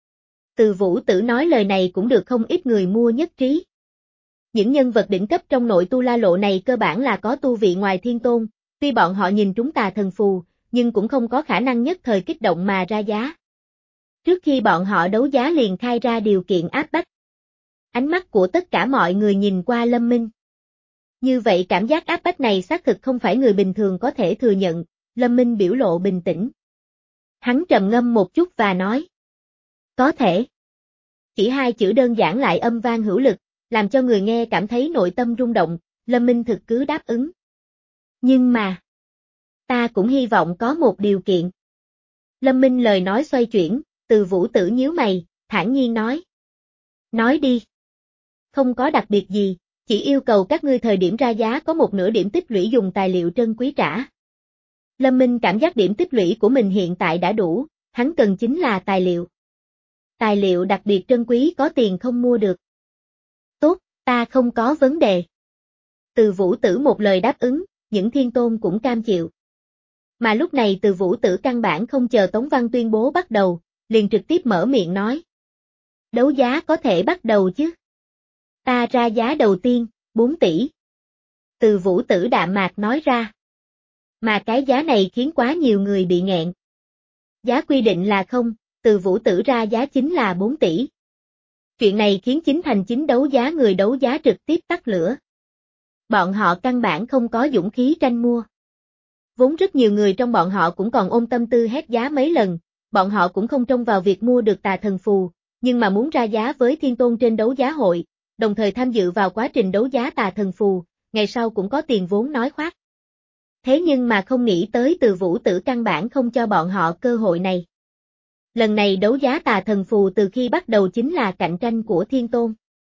Từ Vũ Tử nói lời này cũng được không ít người mua nhất trí. Những nhân vật đỉnh cấp trong nội tu la lộ này cơ bản là có tu vị ngoài thiên tôn, tuy bọn họ nhìn trúng tà thần phù, nhưng cũng không có khả năng nhất thời kích động mà ra giá. Trước khi bọn họ đấu giá liền khai ra điều kiện áp bách. Ánh mắt của tất cả mọi người nhìn qua Lâm Minh. Như vậy cảm giác áp bách này xác thực không phải người bình thường có thể thừa nhận, Lâm Minh biểu lộ bình tĩnh. Hắn trầm ngâm một chút và nói. Có thể. Chỉ hai chữ đơn giản lại âm vang hữu lực, làm cho người nghe cảm thấy nội tâm rung động, Lâm Minh thực cứ đáp ứng. Nhưng mà, ta cũng hy vọng có một điều kiện. Lâm Minh lời nói xoay chuyển, Từ Vũ Tử nhíu mày, thản nhiên nói. Nói đi. Không có đặc biệt gì, chỉ yêu cầu các ngươi thời điểm ra giá có một nửa điểm tích lũy dùng tài liệu trân quý trả. Lâm Minh cảm giác điểm tích lũy của mình hiện tại đã đủ, hắn cần chính là tài liệu. Tài liệu đặc biệt trân quý có tiền không mua được. Tốt, ta không có vấn đề. Từ Vũ Tử một lời đáp ứng, những thiên tôn cũng cam chịu. Mà lúc này Từ Vũ Tử căn bản không chờ Tống Văn tuyên bố bắt đầu, liền trực tiếp mở miệng nói. Đấu giá có thể bắt đầu chứ? Ta ra giá đầu tiên, bốn tỷ. Từ Vũ Tử đạm mạc nói ra. Mà cái giá này khiến quá nhiều người bị nghẹn. Giá quy định là không, Từ Vũ Tử ra giá chính là bốn tỷ. Chuyện này khiến chính thành chính đấu giá người đấu giá trực tiếp tắt lửa. Bọn họ căn bản không có dũng khí tranh mua. Vốn rất nhiều người trong bọn họ cũng còn ôm tâm tư hét giá mấy lần, bọn họ cũng không trông vào việc mua được tà thần phù, nhưng mà muốn ra giá với thiên tôn trên đấu giá hội, đồng thời tham dự vào quá trình đấu giá tà thần phù, ngày sau cũng có tiền vốn nói khoác. Thế nhưng mà không nghĩ tới Từ Vũ Tử căn bản không cho bọn họ cơ hội này. Lần này đấu giá tà thần phù từ khi bắt đầu chính là cạnh tranh của thiên tôn.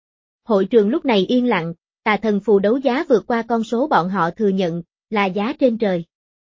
Hội trường lúc này yên lặng, tà thần phù đấu giá vượt qua con số bọn họ thừa nhận, là giá trên trời.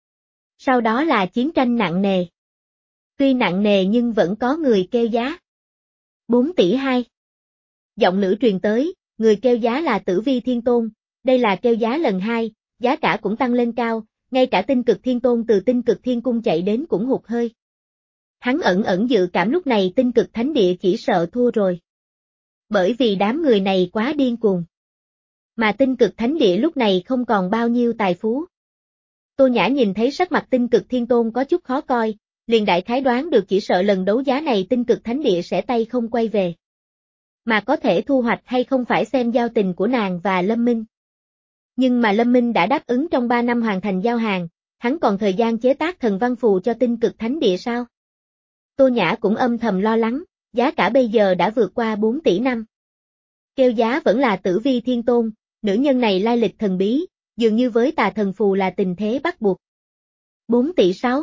Sau đó là chiến tranh nặng nề. Tuy nặng nề nhưng vẫn có người kêu giá. bốn tỷ hai. Giọng nữ truyền tới, người kêu giá là Tử Vi Thiên Tôn, đây là kêu giá lần hai, giá cả cũng tăng lên cao, ngay cả Tinh Cực Thiên Tôn từ Tinh Cực Thiên Cung chạy đến cũng hụt hơi. Hắn ẩn ẩn dự cảm lúc này Tinh Cực Thánh Địa chỉ sợ thua rồi. Bởi vì đám người này quá điên cuồng. Mà Tinh Cực Thánh Địa lúc này không còn bao nhiêu tài phú. Tô Nhã nhìn thấy sắc mặt Tinh Cực Thiên Tôn có chút khó coi, liền đại khái đoán được chỉ sợ lần đấu giá này Tinh Cực Thánh Địa sẽ tay không quay về. Mà có thể thu hoạch hay không phải xem giao tình của nàng và Lâm Minh. Nhưng mà Lâm Minh đã đáp ứng trong ba năm hoàn thành giao hàng, hắn còn thời gian chế tác thần văn phù cho Tinh Cực Thánh Địa sao? Tô Nhã cũng âm thầm lo lắng, giá cả bây giờ đã vượt qua bốn tỷ năm. Kêu giá vẫn là Tử Vi Thiên Tôn, nữ nhân này lai lịch thần bí, dường như với tà thần phù là tình thế bắt buộc. bốn tỷ sáu.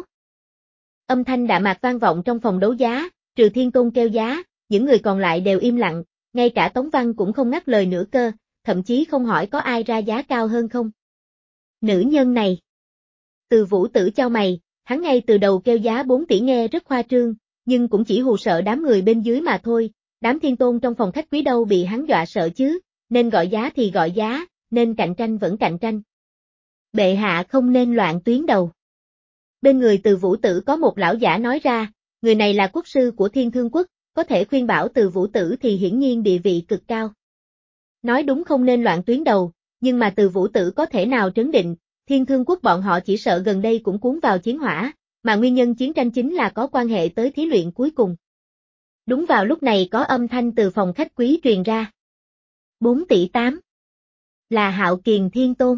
Âm thanh đạm mạc vang vọng trong phòng đấu giá, trừ Thiên Tôn kêu giá, những người còn lại đều im lặng, ngay cả Tống Văn cũng không ngắt lời nữa cơ, thậm chí không hỏi có ai ra giá cao hơn không. Nữ nhân này. Từ Vũ Tử chau mày, hắn ngay từ đầu kêu giá bốn tỷ nghe rất khoa trương, nhưng cũng chỉ hù sợ đám người bên dưới mà thôi, đám thiên tôn trong phòng khách quý đâu bị hắn dọa sợ chứ, nên gọi giá thì gọi giá, nên cạnh tranh vẫn cạnh tranh. Bệ hạ không nên loạn tuyến đầu. Bên người Từ Vũ Tử có một lão giả nói ra, người này là quốc sư của Thiên Thương Quốc, có thể khuyên bảo Từ Vũ Tử thì hiển nhiên địa vị cực cao. Nói đúng không nên loạn tuyến đầu, nhưng mà Từ Vũ Tử có thể nào trấn định, Thiên Thương Quốc bọn họ chỉ sợ gần đây cũng cuốn vào chiến hỏa, mà nguyên nhân chiến tranh chính là có quan hệ tới thí luyện cuối cùng. Đúng vào lúc này có âm thanh từ phòng khách quý truyền ra. bốn tỷ tám. Là Hạo Kiền Thiên Tôn.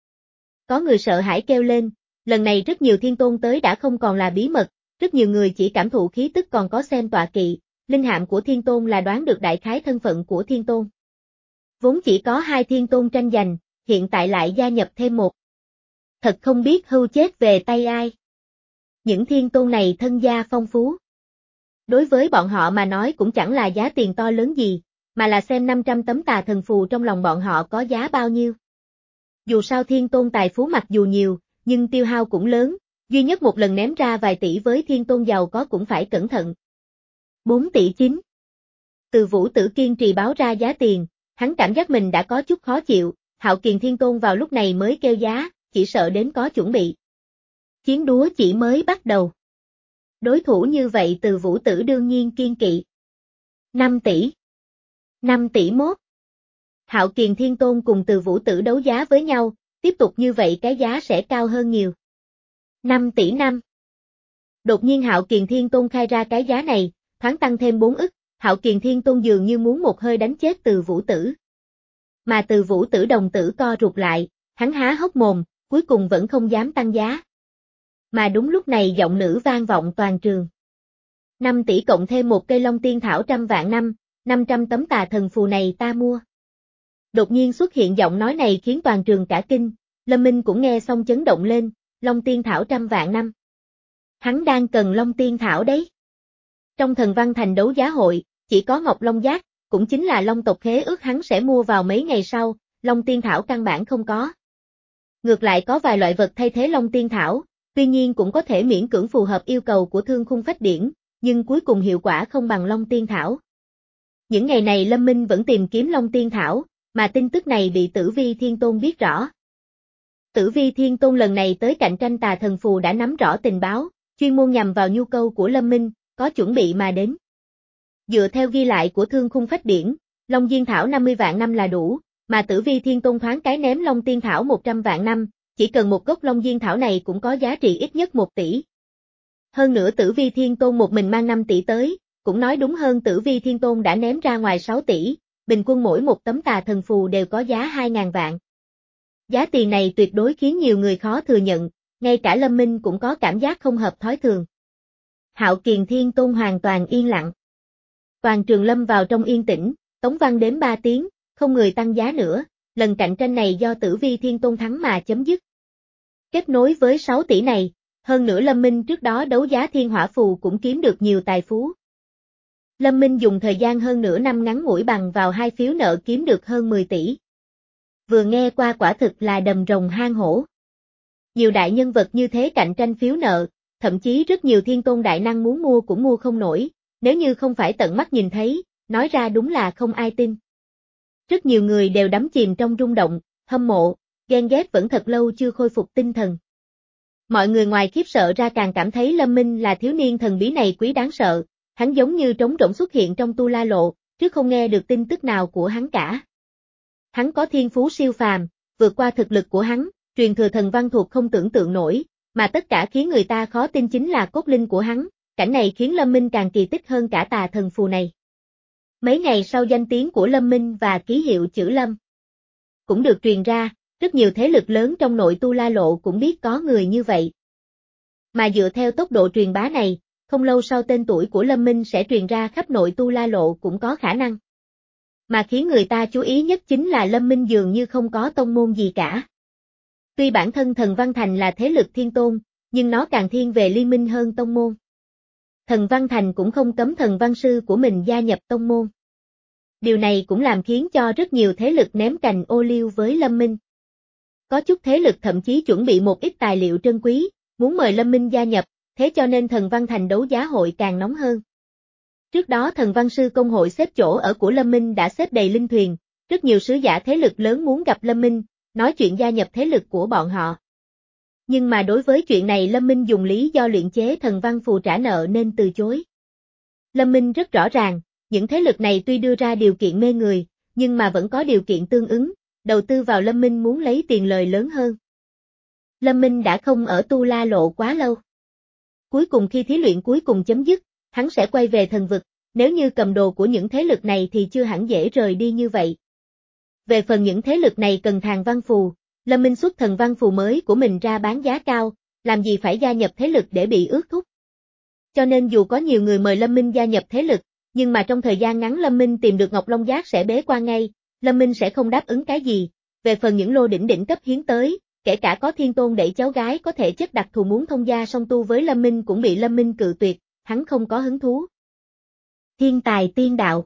Có người sợ hãi kêu lên, lần này rất nhiều thiên tôn tới đã không còn là bí mật, rất nhiều người chỉ cảm thụ khí tức còn có xem tọa kỵ, linh hạm của thiên tôn là đoán được đại khái thân phận của thiên tôn. Vốn chỉ có hai thiên tôn tranh giành, hiện tại lại gia nhập thêm một. Thật không biết hưu chết về tay ai. Những thiên tôn này thân gia phong phú. Đối với bọn họ mà nói cũng chẳng là giá tiền to lớn gì, mà là xem năm trăm tấm tà thần phù trong lòng bọn họ có giá bao nhiêu. Dù sao thiên tôn tài phú mặc dù nhiều, nhưng tiêu hao cũng lớn, duy nhất một lần ném ra vài tỷ với thiên tôn giàu có cũng phải cẩn thận. bốn tỷ chín. Từ Vũ Tử kiên trì báo ra giá tiền, hắn cảm giác mình đã có chút khó chịu, Hạo Kiền Thiên Tôn vào lúc này mới kêu giá, chỉ sợ đến có chuẩn bị. Chiến đúa chỉ mới bắt đầu. Đối thủ như vậy Từ Vũ Tử đương nhiên kiên kỵ. năm tỷ. năm tỷ mốt. Hạo Kiền Thiên Tôn cùng Từ Vũ Tử đấu giá với nhau, tiếp tục như vậy cái giá sẽ cao hơn nhiều. năm tỷ năm. Đột nhiên Hạo Kiền Thiên Tôn khai ra cái giá này, thoáng tăng thêm bốn ức, Hạo Kiền Thiên Tôn dường như muốn một hơi đánh chết Từ Vũ Tử. Mà Từ Vũ Tử đồng tử co rụt lại, hắn há hốc mồm, cuối cùng vẫn không dám tăng giá. Mà đúng lúc này giọng nữ vang vọng toàn trường. năm tỷ cộng thêm một cây Long Tiên Thảo trăm vạn năm, năm trăm tấm tà thần phù này ta mua. Đột nhiên xuất hiện giọng nói này khiến toàn trường cả kinh, Lâm Minh cũng nghe xong chấn động lên, Long Tiên Thảo trăm vạn năm. Hắn đang cần Long Tiên Thảo đấy. Trong Thần Văn Thành đấu giá hội, chỉ có Ngọc Long Giác, cũng chính là Long tộc khế ước hắn sẽ mua vào mấy ngày sau, Long Tiên Thảo căn bản không có. Ngược lại có vài loại vật thay thế Long Tiên Thảo, tuy nhiên cũng có thể miễn cưỡng phù hợp yêu cầu của Thương Khung Phách Điển, nhưng cuối cùng hiệu quả không bằng Long Tiên Thảo. Những ngày này Lâm Minh vẫn tìm kiếm Long Tiên Thảo, mà tin tức này bị Tử Vi Thiên Tôn biết rõ. Tử Vi Thiên Tôn lần này tới cạnh tranh tà thần phù đã nắm rõ tình báo, chuyên môn nhằm vào nhu cầu của Lâm Minh, có chuẩn bị mà đến. Dựa theo ghi lại của Thương Khung Phách Điển, Long Diên Thảo năm mươi vạn năm là đủ, mà Tử Vi Thiên Tôn thoáng cái ném Long Tiên Thảo một trăm vạn năm, chỉ cần một gốc Long Diên Thảo này cũng có giá trị ít nhất một tỷ. Hơn nữa Tử Vi Thiên Tôn một mình mang năm tỷ tới, cũng nói đúng hơn Tử Vi Thiên Tôn đã ném ra ngoài sáu tỷ, bình quân mỗi một tấm tà thần phù đều có giá hai ngàn vạn. Giá tiền này tuyệt đối khiến nhiều người khó thừa nhận, ngay cả Lâm Minh cũng có cảm giác không hợp thói thường. Hạo Kiền Thiên Tôn hoàn toàn yên lặng. Toàn trường lâm vào trong yên tĩnh, Tống Văn đếm ba tiếng, không người tăng giá nữa, lần cạnh tranh này do Tử Vi Thiên Tôn thắng mà chấm dứt. Kết nối với sáu tỷ này, hơn nữa Lâm Minh trước đó đấu giá Thiên Hỏa Phù cũng kiếm được nhiều tài phú. Lâm Minh dùng thời gian hơn nửa năm ngắn ngủi bằng vào hai phiếu nợ kiếm được hơn mười tỷ. Vừa nghe qua quả thực là đầm rồng hang hổ. Nhiều đại nhân vật như thế cạnh tranh phiếu nợ, thậm chí rất nhiều thiên tôn đại năng muốn mua cũng mua không nổi, nếu như không phải tận mắt nhìn thấy, nói ra đúng là không ai tin. Rất nhiều người đều đắm chìm trong rung động, hâm mộ, ghen ghét vẫn thật lâu chưa khôi phục tinh thần. Mọi người ngoài khiếp sợ ra càng cảm thấy Lâm Minh là thiếu niên thần bí này quý đáng sợ, hắn giống như trống rỗng xuất hiện trong tu la lộ, trước không nghe được tin tức nào của hắn cả. Hắn có thiên phú siêu phàm, vượt qua thực lực của hắn, truyền thừa thần văn thuộc không tưởng tượng nổi, mà tất cả khiến người ta khó tin chính là cốt linh của hắn, cảnh này khiến Lâm Minh càng kỳ tích hơn cả tà thần phù này. Mấy ngày sau danh tiếng của Lâm Minh và ký hiệu chữ Lâm cũng được truyền ra, rất nhiều thế lực lớn trong nội tu la lộ cũng biết có người như vậy. Mà dựa theo tốc độ truyền bá này, không lâu sau tên tuổi của Lâm Minh sẽ truyền ra khắp nội tu la lộ cũng có khả năng. Mà khiến người ta chú ý nhất chính là Lâm Minh dường như không có tông môn gì cả. Tuy bản thân Thần Văn Thành là thế lực thiên tôn, nhưng nó càng thiên về liên minh hơn tông môn. Thần Văn Thành cũng không cấm thần văn sư của mình gia nhập tông môn. Điều này cũng làm khiến cho rất nhiều thế lực ném cành ô liu với Lâm Minh. Có chút thế lực thậm chí chuẩn bị một ít tài liệu trân quý, muốn mời Lâm Minh gia nhập, thế cho nên Thần Văn Thành đấu giá hội càng nóng hơn. Trước đó Thần Văn Sư Công hội xếp chỗ ở của Lâm Minh đã xếp đầy linh thuyền, rất nhiều sứ giả thế lực lớn muốn gặp Lâm Minh, nói chuyện gia nhập thế lực của bọn họ. Nhưng mà đối với chuyện này Lâm Minh dùng lý do luyện chế thần văn phù trả nợ nên từ chối. Lâm Minh rất rõ ràng, những thế lực này tuy đưa ra điều kiện mê người, nhưng mà vẫn có điều kiện tương ứng, đầu tư vào Lâm Minh muốn lấy tiền lời lớn hơn. Lâm Minh đã không ở tu la lộ quá lâu. Cuối cùng khi thí luyện cuối cùng chấm dứt, hắn sẽ quay về thần vực, nếu như cầm đồ của những thế lực này thì chưa hẳn dễ rời đi như vậy. Về phần những thế lực này cần thàn văn phù, Lâm Minh xuất thần văn phù mới của mình ra bán giá cao, làm gì phải gia nhập thế lực để bị ước thúc. Cho nên dù có nhiều người mời Lâm Minh gia nhập thế lực, nhưng mà trong thời gian ngắn Lâm Minh tìm được Ngọc Long Giác sẽ bế quan ngay, Lâm Minh sẽ không đáp ứng cái gì. Về phần những lô đỉnh đỉnh cấp hiến tới, kể cả có thiên tôn đẩy cháu gái có thể chất đặc thù muốn thông gia song tu với Lâm Minh cũng bị Lâm Minh cự tuyệt, hắn không có hứng thú. Thiên tài tiên đạo.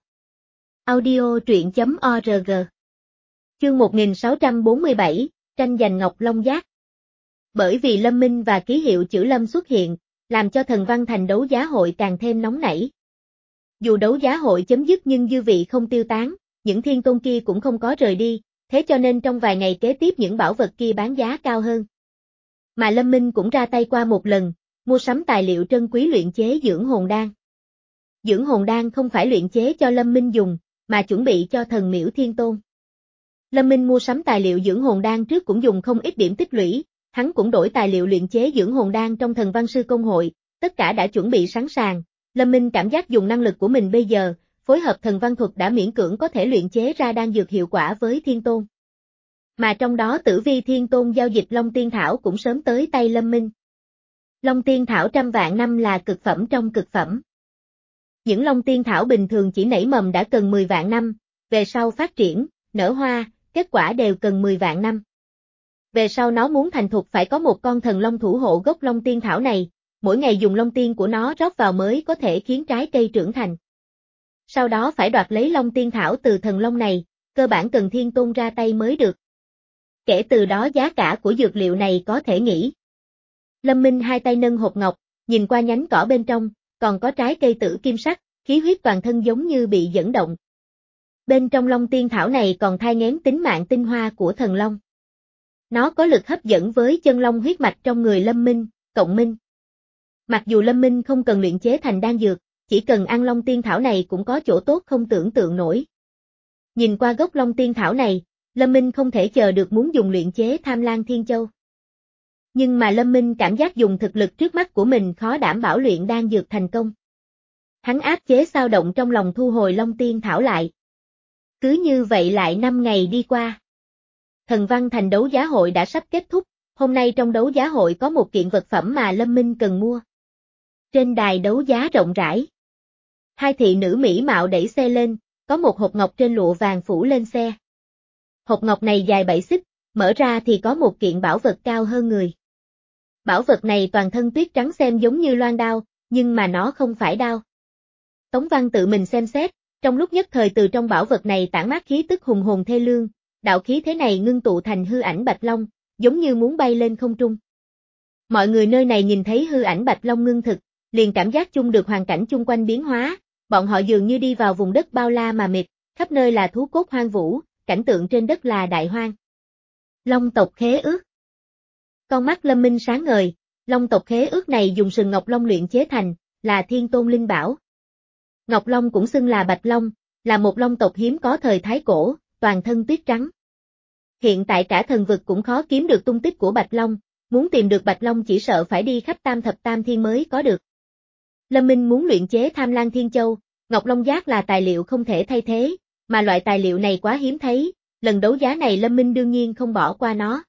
Audio truyện chấm org. Chương một nghìn sáu trăm bốn mươi bảy, tranh giành Ngọc Long Giác. Bởi vì Lâm Minh và ký hiệu chữ Lâm xuất hiện, làm cho Thần Văn Thành đấu giá hội càng thêm nóng nảy. Dù đấu giá hội chấm dứt nhưng dư vị không tiêu tán, những thiên tôn kia cũng không có rời đi, thế cho nên trong vài ngày kế tiếp những bảo vật kia bán giá cao hơn. Mà Lâm Minh cũng ra tay qua một lần, mua sắm tài liệu trân quý luyện chế dưỡng hồn đan. Dưỡng hồn đan không phải luyện chế cho Lâm Minh dùng, mà chuẩn bị cho thần miễu thiên tôn. Lâm Minh mua sắm tài liệu dưỡng hồn đan trước cũng dùng không ít điểm tích lũy, hắn cũng đổi tài liệu luyện chế dưỡng hồn đan trong thần văn sư công hội, tất cả đã chuẩn bị sẵn sàng. Lâm Minh cảm giác dùng năng lực của mình bây giờ, phối hợp thần văn thuật đã miễn cưỡng có thể luyện chế ra đan dược hiệu quả với thiên tôn. Mà trong đó Tử Vi Thiên Tôn giao dịch Long Tiên Thảo cũng sớm tới tay Lâm Minh. Long Tiên Thảo trăm vạn năm là cực phẩm trong cực phẩm. Những Long Tiên Thảo bình thường chỉ nảy mầm đã cần mười vạn năm, về sau phát triển, nở hoa, kết quả đều cần mười vạn năm. Về sau nó muốn thành thục phải có một con thần long thủ hộ gốc Long Tiên Thảo này, mỗi ngày dùng Long Tiên của nó rót vào mới có thể khiến trái cây trưởng thành. Sau đó phải đoạt lấy Long Tiên Thảo từ thần long này, cơ bản cần thiên tôn ra tay mới được. Kể từ đó giá cả của dược liệu này có thể nghĩ. Lâm Minh hai tay nâng hộp ngọc, nhìn qua nhánh cỏ bên trong, còn có trái cây tử kim sắc, khí huyết toàn thân giống như bị dẫn động. Bên trong Long Tiên Thảo này còn thai nghén tính mạng tinh hoa của thần long. Nó có lực hấp dẫn với chân long huyết mạch trong người Lâm Minh, cộng minh. Mặc dù Lâm Minh không cần luyện chế thành đan dược, chỉ cần ăn Long Tiên Thảo này cũng có chỗ tốt không tưởng tượng nổi. Nhìn qua gốc Long Tiên Thảo này, Lâm Minh không thể chờ được muốn dùng luyện chế Tham Lang Thiên Châu. Nhưng mà Lâm Minh cảm giác dùng thực lực trước mắt của mình khó đảm bảo luyện đan dược thành công. Hắn áp chế xao động trong lòng thu hồi Long Tiên Thảo lại. Cứ như vậy lại năm ngày đi qua. Thần Văn Thành đấu giá hội đã sắp kết thúc, hôm nay trong đấu giá hội có một kiện vật phẩm mà Lâm Minh cần mua. Trên đài đấu giá rộng rãi. Hai thị nữ mỹ mạo đẩy xe lên, có một hộp ngọc trên lụa vàng phủ lên xe. Hộp ngọc này dài bảy xích, mở ra thì có một kiện bảo vật cao hơn người. Bảo vật này toàn thân tuyết trắng xem giống như loan đao, nhưng mà nó không phải đao. Tống Văn tự mình xem xét, trong lúc nhất thời từ trong bảo vật này tản mát khí tức hùng hồn thê lương, đạo khí thế này ngưng tụ thành hư ảnh Bạch Long, giống như muốn bay lên không trung. Mọi người nơi này nhìn thấy hư ảnh Bạch Long ngưng thực, liền cảm giác chung được hoàn cảnh chung quanh biến hóa, bọn họ dường như đi vào vùng đất bao la mà mịt, khắp nơi là thú cốt hoang vũ, cảnh tượng trên đất là đại hoang. Long tộc khế ước. Con mắt Lâm Minh sáng ngời, Long tộc khế ước này dùng sừng Ngọc Long luyện chế thành, là thiên tôn linh bảo. Ngọc Long cũng xưng là Bạch Long, là một long tộc hiếm có thời Thái Cổ, toàn thân tuyết trắng. Hiện tại cả thần vực cũng khó kiếm được tung tích của Bạch Long, muốn tìm được Bạch Long chỉ sợ phải đi khắp tam thập tam thiên mới có được. Lâm Minh muốn luyện chế Tham Lang Thiên Châu, Ngọc Long Giác là tài liệu không thể thay thế, mà loại tài liệu này quá hiếm thấy, lần đấu giá này Lâm Minh đương nhiên không bỏ qua nó.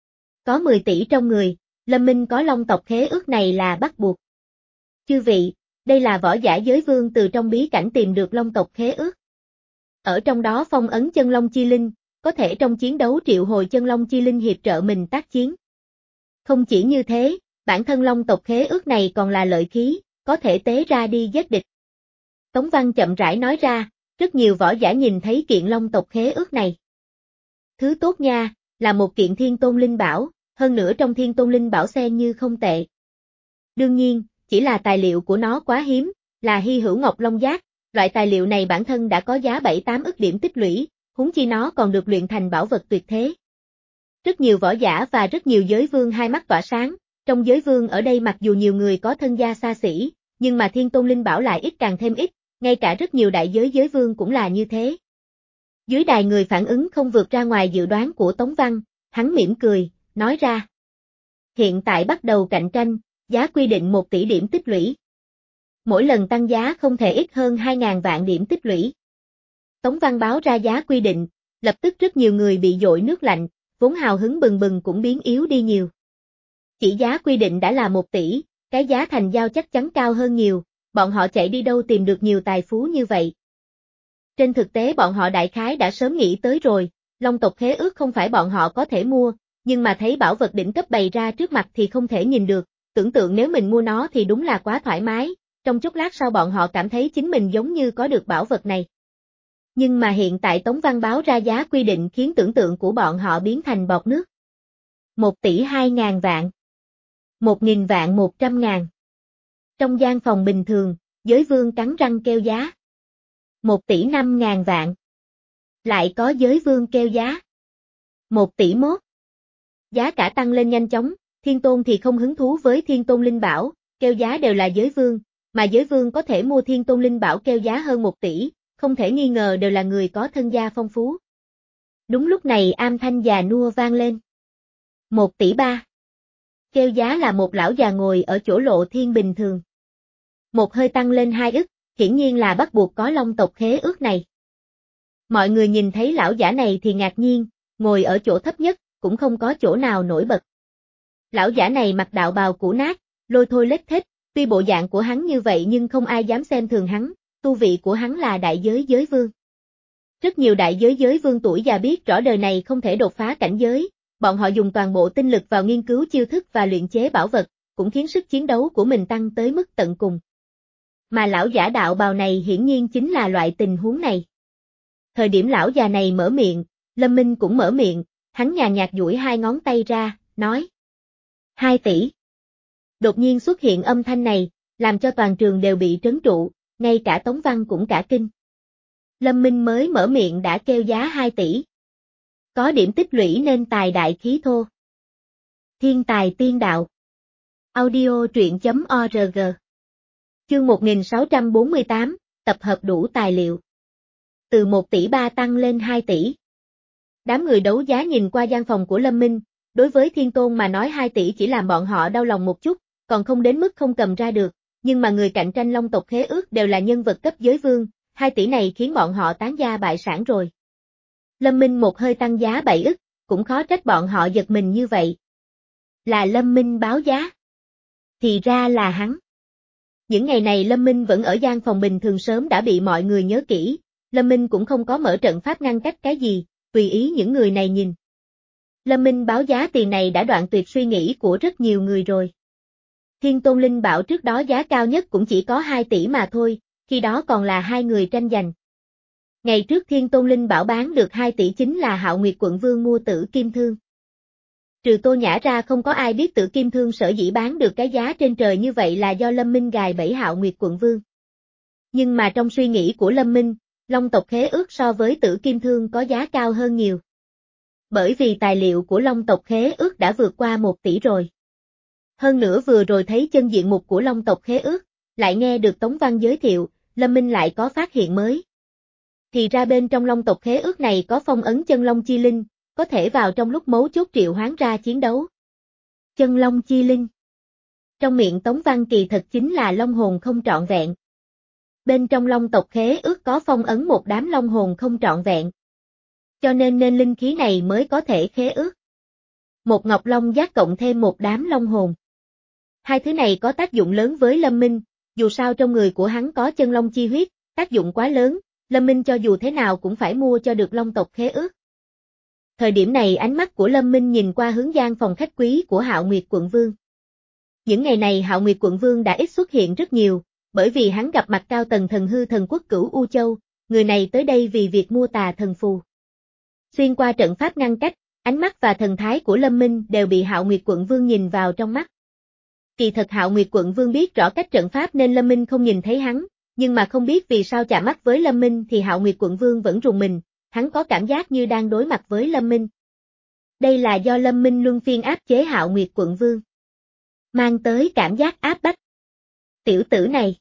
Có mười tỷ trong người, Lâm Minh có long tộc khế ước này là bắt buộc. Chư vị, đây là võ giả giới vương từ trong bí cảnh tìm được long tộc khế ước. Ở trong đó phong ấn chân long chi linh, có thể trong chiến đấu triệu hồi chân long chi linh hiệp trợ mình tác chiến. Không chỉ như thế, bản thân long tộc khế ước này còn là lợi khí, có thể tế ra đi giết địch. Tống Văn chậm rãi nói ra, rất nhiều võ giả nhìn thấy kiện long tộc khế ước này. Thứ tốt nha, là một kiện thiên tôn linh bảo, hơn nữa trong thiên tôn linh bảo xem như không tệ. Đương nhiên, chỉ là tài liệu của nó quá hiếm, là hy hữu Ngọc Long Giác, loại tài liệu này bản thân đã có giá bảy tám ức điểm tích lũy, huống chi nó còn được luyện thành bảo vật tuyệt thế. Rất nhiều võ giả và rất nhiều giới vương hai mắt tỏa sáng, trong giới vương ở đây mặc dù nhiều người có thân gia xa xỉ, nhưng mà thiên tôn linh bảo lại ít càng thêm ít, ngay cả rất nhiều đại giới giới vương cũng là như thế. Dưới đài người phản ứng không vượt ra ngoài dự đoán của Tống Văn, hắn mỉm cười, nói ra. Hiện tại bắt đầu cạnh tranh, giá quy định một tỷ điểm tích lũy. Mỗi lần tăng giá không thể ít hơn hai ngàn vạn điểm tích lũy. Tống Văn báo ra giá quy định, lập tức rất nhiều người bị dội nước lạnh, vốn hào hứng bừng bừng cũng biến yếu đi nhiều. Chỉ giá quy định đã là một tỷ, cái giá thành giao chắc chắn cao hơn nhiều, bọn họ chạy đi đâu tìm được nhiều tài phú như vậy. Trên thực tế bọn họ đại khái đã sớm nghĩ tới rồi, long tộc khế ước không phải bọn họ có thể mua, nhưng mà thấy bảo vật đỉnh cấp bày ra trước mặt thì không thể nhìn được, tưởng tượng nếu mình mua nó thì đúng là quá thoải mái, trong chốc lát sau bọn họ cảm thấy chính mình giống như có được bảo vật này. Nhưng mà hiện tại Tống Văn báo ra giá quy định khiến tưởng tượng của bọn họ biến thành bọt nước. Một tỷ hai ngàn vạn. Một nghìn vạn một trăm ngàn. Trong gian phòng bình thường, giới vương cắn răng kêu giá. Một tỷ năm ngàn vạn. Lại có giới vương kêu giá. Một tỷ mốt. Giá cả tăng lên nhanh chóng, Thiên Tôn thì không hứng thú với Thiên Tôn Linh Bảo, kêu giá đều là giới vương, mà giới vương có thể mua Thiên Tôn Linh Bảo kêu giá hơn một tỷ, không thể nghi ngờ đều là người có thân gia phong phú. Đúng lúc này âm thanh già nua vang lên. Một tỷ ba. Kêu giá là một lão già ngồi ở chỗ Lộ Thiên bình thường. Một hơi tăng lên hai ức, hiển nhiên là bắt buộc có long tộc khế ước này. Mọi người nhìn thấy lão giả này thì ngạc nhiên, ngồi ở chỗ thấp nhất, cũng không có chỗ nào nổi bật. Lão giả này mặc đạo bào cũ nát, lôi thôi lết thết, tuy bộ dạng của hắn như vậy nhưng không ai dám xem thường hắn, tu vị của hắn là đại giới giới vương. Rất nhiều đại giới giới vương tuổi già biết rõ đời này không thể đột phá cảnh giới, bọn họ dùng toàn bộ tinh lực vào nghiên cứu chiêu thức và luyện chế bảo vật, cũng khiến sức chiến đấu của mình tăng tới mức tận cùng. Mà lão giả đạo bào này hiển nhiên chính là loại tình huống này. Thời điểm lão già này mở miệng, Lâm Minh cũng mở miệng, hắn nhàn nhạt duỗi hai ngón tay ra, nói. Hai tỷ. Đột nhiên xuất hiện âm thanh này, làm cho toàn trường đều bị trấn trụ, ngay cả Tống Văn cũng cả kinh. Lâm Minh mới mở miệng đã kêu giá hai tỷ. Có điểm tích lũy nên tài đại khí thô. Thiên tài tiên đạo. Audio truyện.org. Chương một nghìn sáu trăm bốn mươi tám, tập hợp đủ tài liệu. Từ một tỷ ba tăng lên hai tỷ. Đám người đấu giá nhìn qua gian phòng của Lâm Minh, đối với Thiên Tôn mà nói hai tỷ chỉ làm bọn họ đau lòng một chút, còn không đến mức không cầm ra được, nhưng mà người cạnh tranh long tộc khế ước đều là nhân vật cấp giới vương, hai tỷ này khiến bọn họ tán gia bại sản rồi. Lâm Minh một hơi tăng giá bảy ức, cũng khó trách bọn họ giật mình như vậy. Là Lâm Minh báo giá. Thì ra là hắn. Những ngày này Lâm Minh vẫn ở gian phòng bình thường sớm đã bị mọi người nhớ kỹ, Lâm Minh cũng không có mở trận pháp ngăn cách cái gì, tùy ý những người này nhìn. Lâm Minh báo giá tiền này đã đoạn tuyệt suy nghĩ của rất nhiều người rồi. Thiên Tôn Linh Bảo trước đó giá cao nhất cũng chỉ có hai tỷ mà thôi, khi đó còn là hai người tranh giành. Ngày trước Thiên Tôn Linh Bảo bán được hai tỷ chính là Hạo Nguyệt Quận Vương mua Tử Kim Thương. Trừ Tô Nhã ra không có ai biết Tử Kim Thương sở dĩ bán được cái giá trên trời như vậy là do Lâm Minh gài bẫy Hạo Nguyệt Quận Vương. Nhưng mà trong suy nghĩ của Lâm Minh, long tộc khế ước so với Tử Kim Thương có giá cao hơn nhiều. Bởi vì tài liệu của long tộc khế ước đã vượt qua một tỷ rồi. Hơn nữa vừa rồi thấy chân diện mục của long tộc khế ước, lại nghe được Tống Văn giới thiệu, Lâm Minh lại có phát hiện mới. Thì ra bên trong long tộc khế ước này có phong ấn chân long chi linh, có thể vào trong lúc mấu chốt triệu hoán ra chiến đấu. Chân long chi linh. Trong miệng Tống Văn kỳ thật chính là long hồn không trọn vẹn. Bên trong long tộc khế ước có phong ấn một đám long hồn không trọn vẹn. Cho nên nên linh khí này mới có thể khế ước. Một ngọc long giác cộng thêm một đám long hồn. Hai thứ này có tác dụng lớn với Lâm Minh, dù sao trong người của hắn có chân long chi huyết, tác dụng quá lớn, Lâm Minh cho dù thế nào cũng phải mua cho được long tộc khế ước. Thời điểm này ánh mắt của Lâm Minh nhìn qua hướng gian phòng khách quý của Hạo Nguyệt Quận Vương. Những ngày này Hạo Nguyệt Quận Vương đã ít xuất hiện rất nhiều, bởi vì hắn gặp mặt cao tầng thần hư thần quốc Cửu U Châu, người này tới đây vì việc mua tà thần phù. Xuyên qua trận pháp ngăn cách, ánh mắt và thần thái của Lâm Minh đều bị Hạo Nguyệt Quận Vương nhìn vào trong mắt. Kỳ thật Hạo Nguyệt Quận Vương biết rõ cách trận pháp nên Lâm Minh không nhìn thấy hắn, nhưng mà không biết vì sao chạm mắt với Lâm Minh thì Hạo Nguyệt Quận Vương vẫn rùng mình, hắn có cảm giác như đang đối mặt với Lâm Minh. Đây là do Lâm Minh luân phiên áp chế Hạo Nguyệt Quận Vương, mang tới cảm giác áp bách. Tiểu tử này.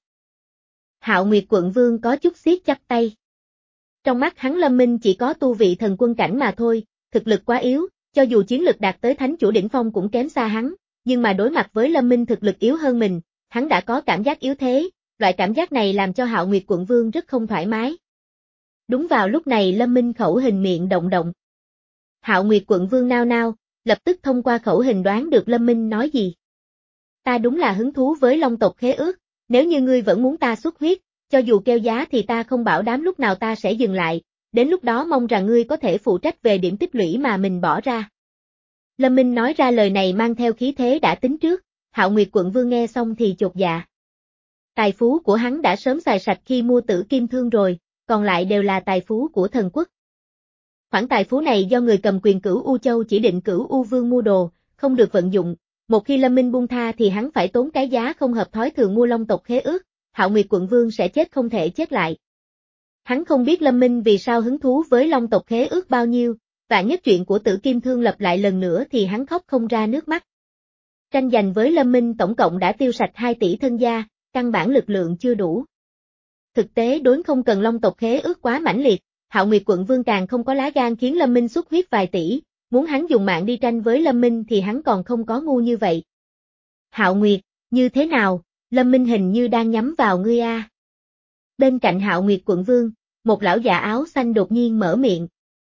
Hạo Nguyệt Quận Vương có chút siết chặt tay. Trong mắt hắn Lâm Minh chỉ có tu vị thần quân cảnh mà thôi, thực lực quá yếu, cho dù chiến lực đạt tới thánh chủ đỉnh phong cũng kém xa hắn, nhưng mà đối mặt với Lâm Minh thực lực yếu hơn mình, hắn đã có cảm giác yếu thế, loại cảm giác này làm cho Hạo Nguyệt Quận Vương rất không thoải mái. Đúng vào lúc này Lâm Minh khẩu hình miệng động động. Hạo Nguyệt Quận Vương nao nao, lập tức thông qua khẩu hình đoán được Lâm Minh nói gì. Ta đúng là hứng thú với long tộc khế ước, nếu như ngươi vẫn muốn ta xuất huyết, cho dù kêu giá thì ta không bảo đảm lúc nào ta sẽ dừng lại, đến lúc đó mong rằng ngươi có thể phụ trách về điểm tích lũy mà mình bỏ ra. Lâm Minh nói ra lời này mang theo khí thế đã tính trước, Hạo Nguyệt Quận Vương nghe xong thì chột dạ. Tài phú của hắn đã sớm xài sạch khi mua Tử Kim Thương rồi, còn lại đều là tài phú của thần quốc. Khoản tài phú này do người cầm quyền Cửu U Châu chỉ định Cửu U Vương mua đồ, không được vận dụng, một khi Lâm Minh buông tha thì hắn phải tốn cái giá không hợp thói thường mua long tộc khế ước, Hạo Nguyệt Quận Vương sẽ chết không thể chết lại. Hắn không biết Lâm Minh vì sao hứng thú với long tộc khế ước bao nhiêu, Vạn nhất chuyện của Tử Kim Thương lập lại lần nữa thì hắn khóc không ra nước mắt. Tranh giành với Lâm Minh tổng cộng đã tiêu sạch hai tỷ thân gia, căn bản lực lượng chưa đủ. Thực tế đối không cần long tộc khế ước quá mãnh liệt, Hạo Nguyệt quận vương càng không có lá gan khiến Lâm Minh xuất huyết vài tỷ, muốn hắn dùng mạng đi tranh với Lâm Minh thì hắn còn không có ngu như vậy. Hạo Nguyệt, như thế nào, Lâm Minh hình như đang nhắm vào ngươi a. Bên cạnh Hạo Nguyệt quận vương, một lão già áo xanh đột nhiên mở miệng.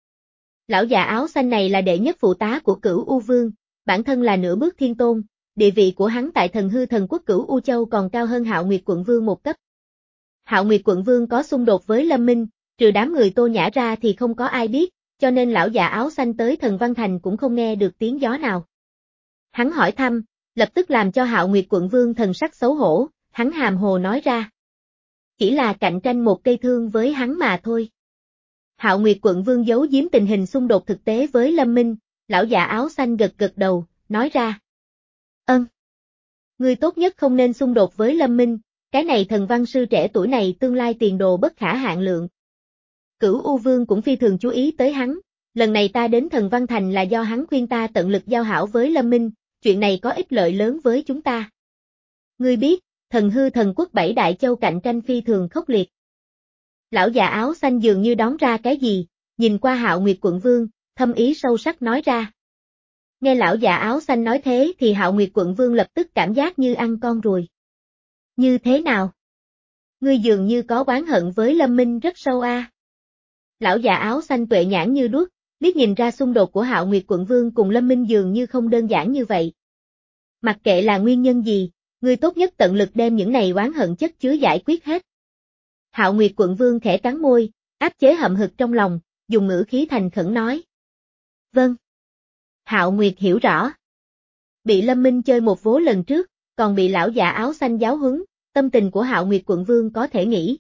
Lão già áo xanh này là đệ nhất phụ tá của Cửu U Vương, bản thân là nửa bước thiên tôn, địa vị của hắn tại Thần Hư Thần Quốc Cửu U Châu còn cao hơn Hạo Nguyệt quận vương một cấp. Hạo Nguyệt quận vương có xung đột với Lâm Minh, trừ đám người Tô Nhã ra thì không có ai biết, cho nên lão già áo xanh tới Thần Văn Thành cũng không nghe được tiếng gió nào. Hắn hỏi thăm, lập tức làm cho Hạo Nguyệt quận vương thần sắc xấu hổ, hắn hàm hồ nói ra. Chỉ là cạnh tranh một cây thương với hắn mà thôi. Hạo Nguyệt quận vương giấu giếm tình hình xung đột thực tế với Lâm Minh, lão già áo xanh gật gật đầu, nói ra. Ân. Ngươi tốt nhất không nên xung đột với Lâm Minh, cái này thần văn sư trẻ tuổi này tương lai tiền đồ bất khả hạn lượng. Cửu U Vương cũng phi thường chú ý tới hắn, lần này ta đến Thần Văn Thành là do hắn khuyên ta tận lực giao hảo với Lâm Minh, chuyện này có ích lợi lớn với chúng ta. Ngươi biết, Thần Hư Thần Quốc bảy đại châu cạnh tranh phi thường khốc liệt. Lão già áo xanh dường như đón ra cái gì, nhìn qua Hạo Nguyệt quận vương, thâm ý sâu sắc nói ra. Nghe lão già áo xanh nói thế thì Hạo Nguyệt quận vương lập tức cảm giác như ăn con ruồi. Như thế nào? Ngươi dường như có oán hận với Lâm Minh rất sâu a. À? Lão già áo xanh tuệ nhãn như đuốc, biết nhìn ra xung đột của Hạo Nguyệt quận vương cùng Lâm Minh dường như không đơn giản như vậy. Mặc kệ là nguyên nhân gì, ngươi tốt nhất tận lực đem những này oán hận chất chứa giải quyết hết. Hạo Nguyệt quận vương khẽ cắn môi, áp chế hậm hực trong lòng, dùng ngữ khí thành khẩn nói. Vâng. Hạo Nguyệt hiểu rõ. Bị Lâm Minh chơi một vố lần trước, còn bị lão già áo xanh giáo huấn, tâm tình của Hạo Nguyệt quận vương có thể nghĩ.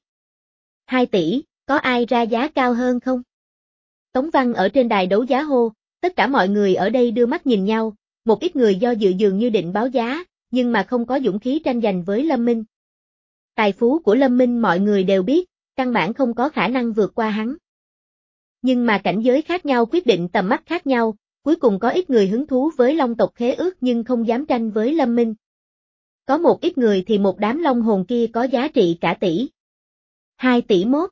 Hai tỷ, có ai ra giá cao hơn không? Tống Văn ở trên đài đấu giá hô, tất cả mọi người ở đây đưa mắt nhìn nhau, một ít người do dự dường như định báo giá, nhưng mà không có dũng khí tranh giành với Lâm Minh. Tài phú của Lâm Minh mọi người đều biết, căn bản không có khả năng vượt qua hắn. Nhưng mà cảnh giới khác nhau quyết định tầm mắt khác nhau, cuối cùng có ít người hứng thú với long tộc khế ước nhưng không dám tranh với Lâm Minh. Có một ít người thì một đám long hồn kia có giá trị cả tỷ. Hai tỷ mốt.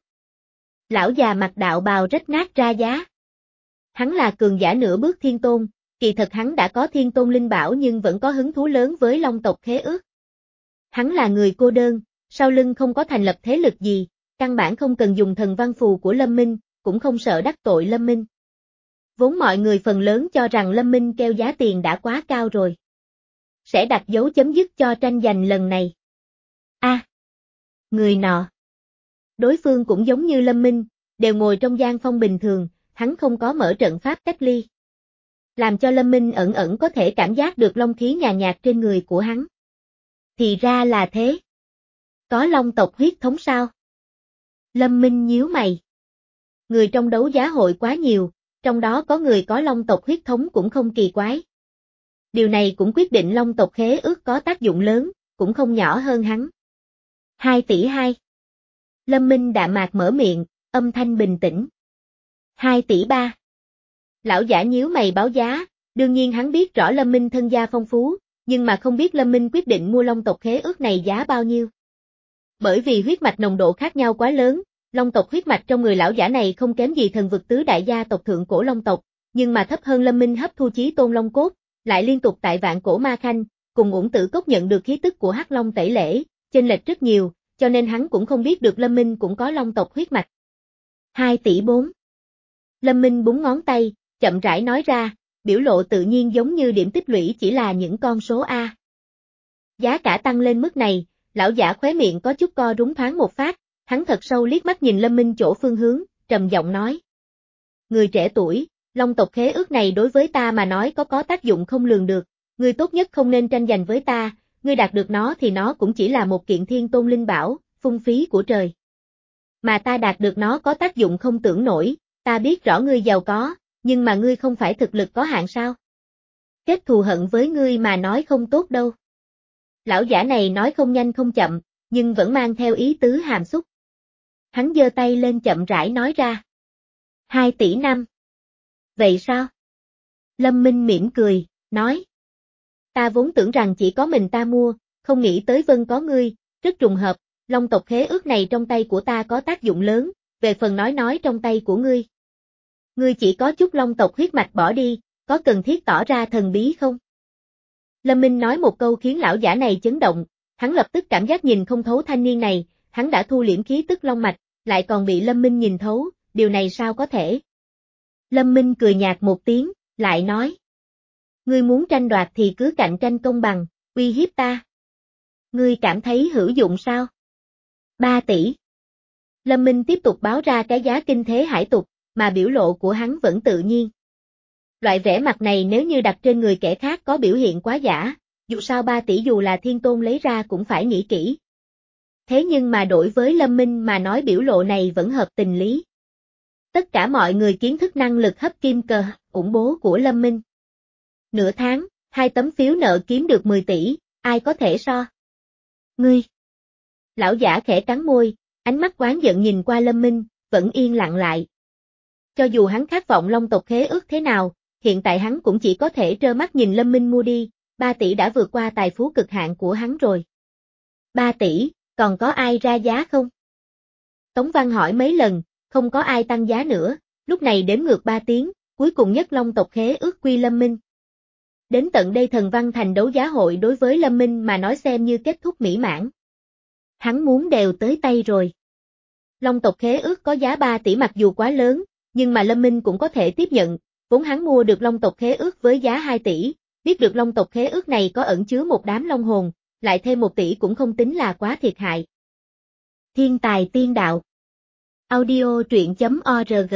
Lão già mặc đạo bào rách nát ra giá. Hắn là cường giả nửa bước thiên tôn, kỳ thật hắn đã có thiên tôn linh bảo nhưng vẫn có hứng thú lớn với long tộc khế ước. Hắn là người cô đơn, sau lưng không có thành lập thế lực gì, căn bản không cần dùng thần văn phù của Lâm Minh, cũng không sợ đắc tội Lâm Minh. Vốn mọi người phần lớn cho rằng Lâm Minh kêu giá tiền đã quá cao rồi. Sẽ đặt dấu chấm dứt cho tranh giành lần này. A. À, người nọ. Đối phương cũng giống như Lâm Minh, đều ngồi trong gian phong bình thường, hắn không có mở trận pháp cách ly. Làm cho Lâm Minh ẩn ẩn có thể cảm giác được long khí nhàn nhạt trên người của hắn. Thì ra là thế. Có long tộc huyết thống sao? Lâm Minh nhíu mày. Người trong đấu giá hội quá nhiều, trong đó có người có long tộc huyết thống cũng không kỳ quái. Điều này cũng quyết định long tộc khế ước có tác dụng lớn, cũng không nhỏ hơn hắn. Hai tỷ hai. Lâm Minh đạm mạc mở miệng, âm thanh bình tĩnh. Hai tỷ ba. Lão giả nhíu mày báo giá, đương nhiên hắn biết rõ Lâm Minh thân gia phong phú, nhưng mà không biết Lâm Minh quyết định mua long tộc khế ước này giá bao nhiêu. Bởi vì huyết mạch nồng độ khác nhau quá lớn, long tộc huyết mạch trong người lão giả này không kém gì thần vực tứ đại gia tộc thượng cổ long tộc, nhưng mà thấp hơn Lâm Minh hấp thu chí tôn long cốt, lại liên tục tại vạn cổ ma khanh, cùng Uổng Tử Cốc nhận được khí tức của Hắc Long tẩy lễ, chênh lệch rất nhiều, cho nên hắn cũng không biết được Lâm Minh cũng có long tộc huyết mạch. Hai tỷ bốn. Lâm Minh búng ngón tay, chậm rãi nói ra, biểu lộ tự nhiên giống như điểm tích lũy chỉ là những con số A. Giá cả tăng lên mức này, lão giả khóe miệng có chút co rúm thoáng một phát, hắn thật sâu liếc mắt nhìn Lâm Minh chỗ phương hướng, trầm giọng nói. Người trẻ tuổi, long tộc khế ước này đối với ta mà nói có có tác dụng không lường được, ngươi tốt nhất không nên tranh giành với ta, ngươi đạt được nó thì nó cũng chỉ là một kiện thiên tôn linh bảo, phung phí của trời. Mà ta đạt được nó có tác dụng không tưởng nổi, ta biết rõ ngươi giàu có, nhưng mà ngươi không phải thực lực có hạn sao? Kết thù hận với ngươi mà nói không tốt đâu. Lão giả này nói không nhanh không chậm, nhưng vẫn mang theo ý tứ hàm xúc. Hắn giơ tay lên chậm rãi nói ra. Hai tỷ năm. Vậy sao? Lâm Minh mỉm cười, nói. Ta vốn tưởng rằng chỉ có mình ta mua, không nghĩ tới Vân có ngươi, rất trùng hợp, long tộc khế ước này trong tay của ta có tác dụng lớn, về phần nói nói trong tay của ngươi. Ngươi chỉ có chút long tộc huyết mạch bỏ đi, có cần thiết tỏ ra thần bí không? Lâm Minh nói một câu khiến lão giả này chấn động, hắn lập tức cảm giác nhìn không thấu thanh niên này, hắn đã thu liễm khí tức long mạch, lại còn bị Lâm Minh nhìn thấu, điều này sao có thể? Lâm Minh cười nhạt một tiếng, lại nói. Ngươi muốn tranh đoạt thì cứ cạnh tranh công bằng, uy hiếp ta. Ngươi cảm thấy hữu dụng sao? Ba tỷ. Lâm Minh tiếp tục báo ra cái giá kinh thế hải tục, mà biểu lộ của hắn vẫn tự nhiên. Loại vẻ mặt này nếu như đặt trên người kẻ khác có biểu hiện quá giả, dù sao ba tỷ dù là thiên tôn lấy ra cũng phải nghĩ kỹ. Thế nhưng mà đổi với Lâm Minh mà nói biểu lộ này vẫn hợp tình lý. Tất cả mọi người kiến thức năng lực hấp kim cờ, ủng bố của Lâm Minh. Nửa tháng, hai tấm phiếu nợ kiếm được mười tỷ, ai có thể so? Ngươi! Lão giả khẽ cắn môi, ánh mắt oán giận nhìn qua Lâm Minh, vẫn yên lặng lại. Cho dù hắn khát vọng long tộc khế ước thế nào, hiện tại hắn cũng chỉ có thể trơ mắt nhìn Lâm Minh mua đi, ba tỷ đã vượt qua tài phú cực hạn của hắn rồi. ba tỷ, còn có ai ra giá không? Tống Văn hỏi mấy lần, không có ai tăng giá nữa, lúc này đếm ngược ba tiếng, cuối cùng nhất long tộc khế ước quy Lâm Minh. Đến tận đây Thần Văn Thành đấu giá hội đối với Lâm Minh mà nói xem như kết thúc mỹ mãn. Hắn muốn đều tới tay rồi. Long tộc khế ước có giá ba tỷ mặc dù quá lớn, nhưng mà Lâm Minh cũng có thể tiếp nhận, vốn hắn mua được long tộc khế ước với giá hai tỷ, biết được long tộc khế ước này có ẩn chứa một đám long hồn, lại thêm một tỷ cũng không tính là quá thiệt hại. Thiên tài tiên đạo. Audio truyện chấm org.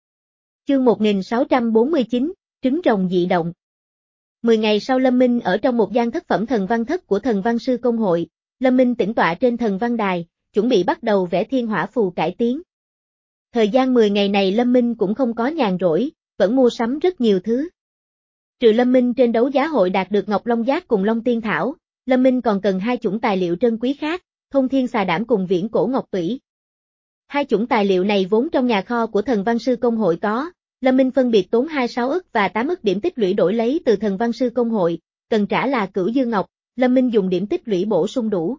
Chương một nghìn sáu trăm bốn mươi chín, trứng rồng dị động. Mười ngày sau Lâm Minh ở trong một gian thất phẩm thần văn thất của thần văn sư công hội, Lâm Minh tĩnh tọa trên thần văn đài, chuẩn bị bắt đầu vẽ thiên hỏa phù cải tiến. Thời gian mười ngày này Lâm Minh cũng không có nhàn rỗi, vẫn mua sắm rất nhiều thứ. Trừ Lâm Minh trên đấu giá hội đạt được Ngọc Long Giác cùng Long Tiên Thảo, Lâm Minh còn cần hai chủng tài liệu trân quý khác, Thông Thiên Xà Đảm cùng Viễn Cổ Ngọc Tủy. Hai chủng tài liệu này vốn trong nhà kho của thần văn sư công hội có, Lâm Minh phân biệt tốn hai mươi sáu ức và tám ức điểm tích lũy đổi lấy từ thần văn sư công hội, cần trả là Cửu Dương Ngọc, Lâm Minh dùng điểm tích lũy bổ sung đủ.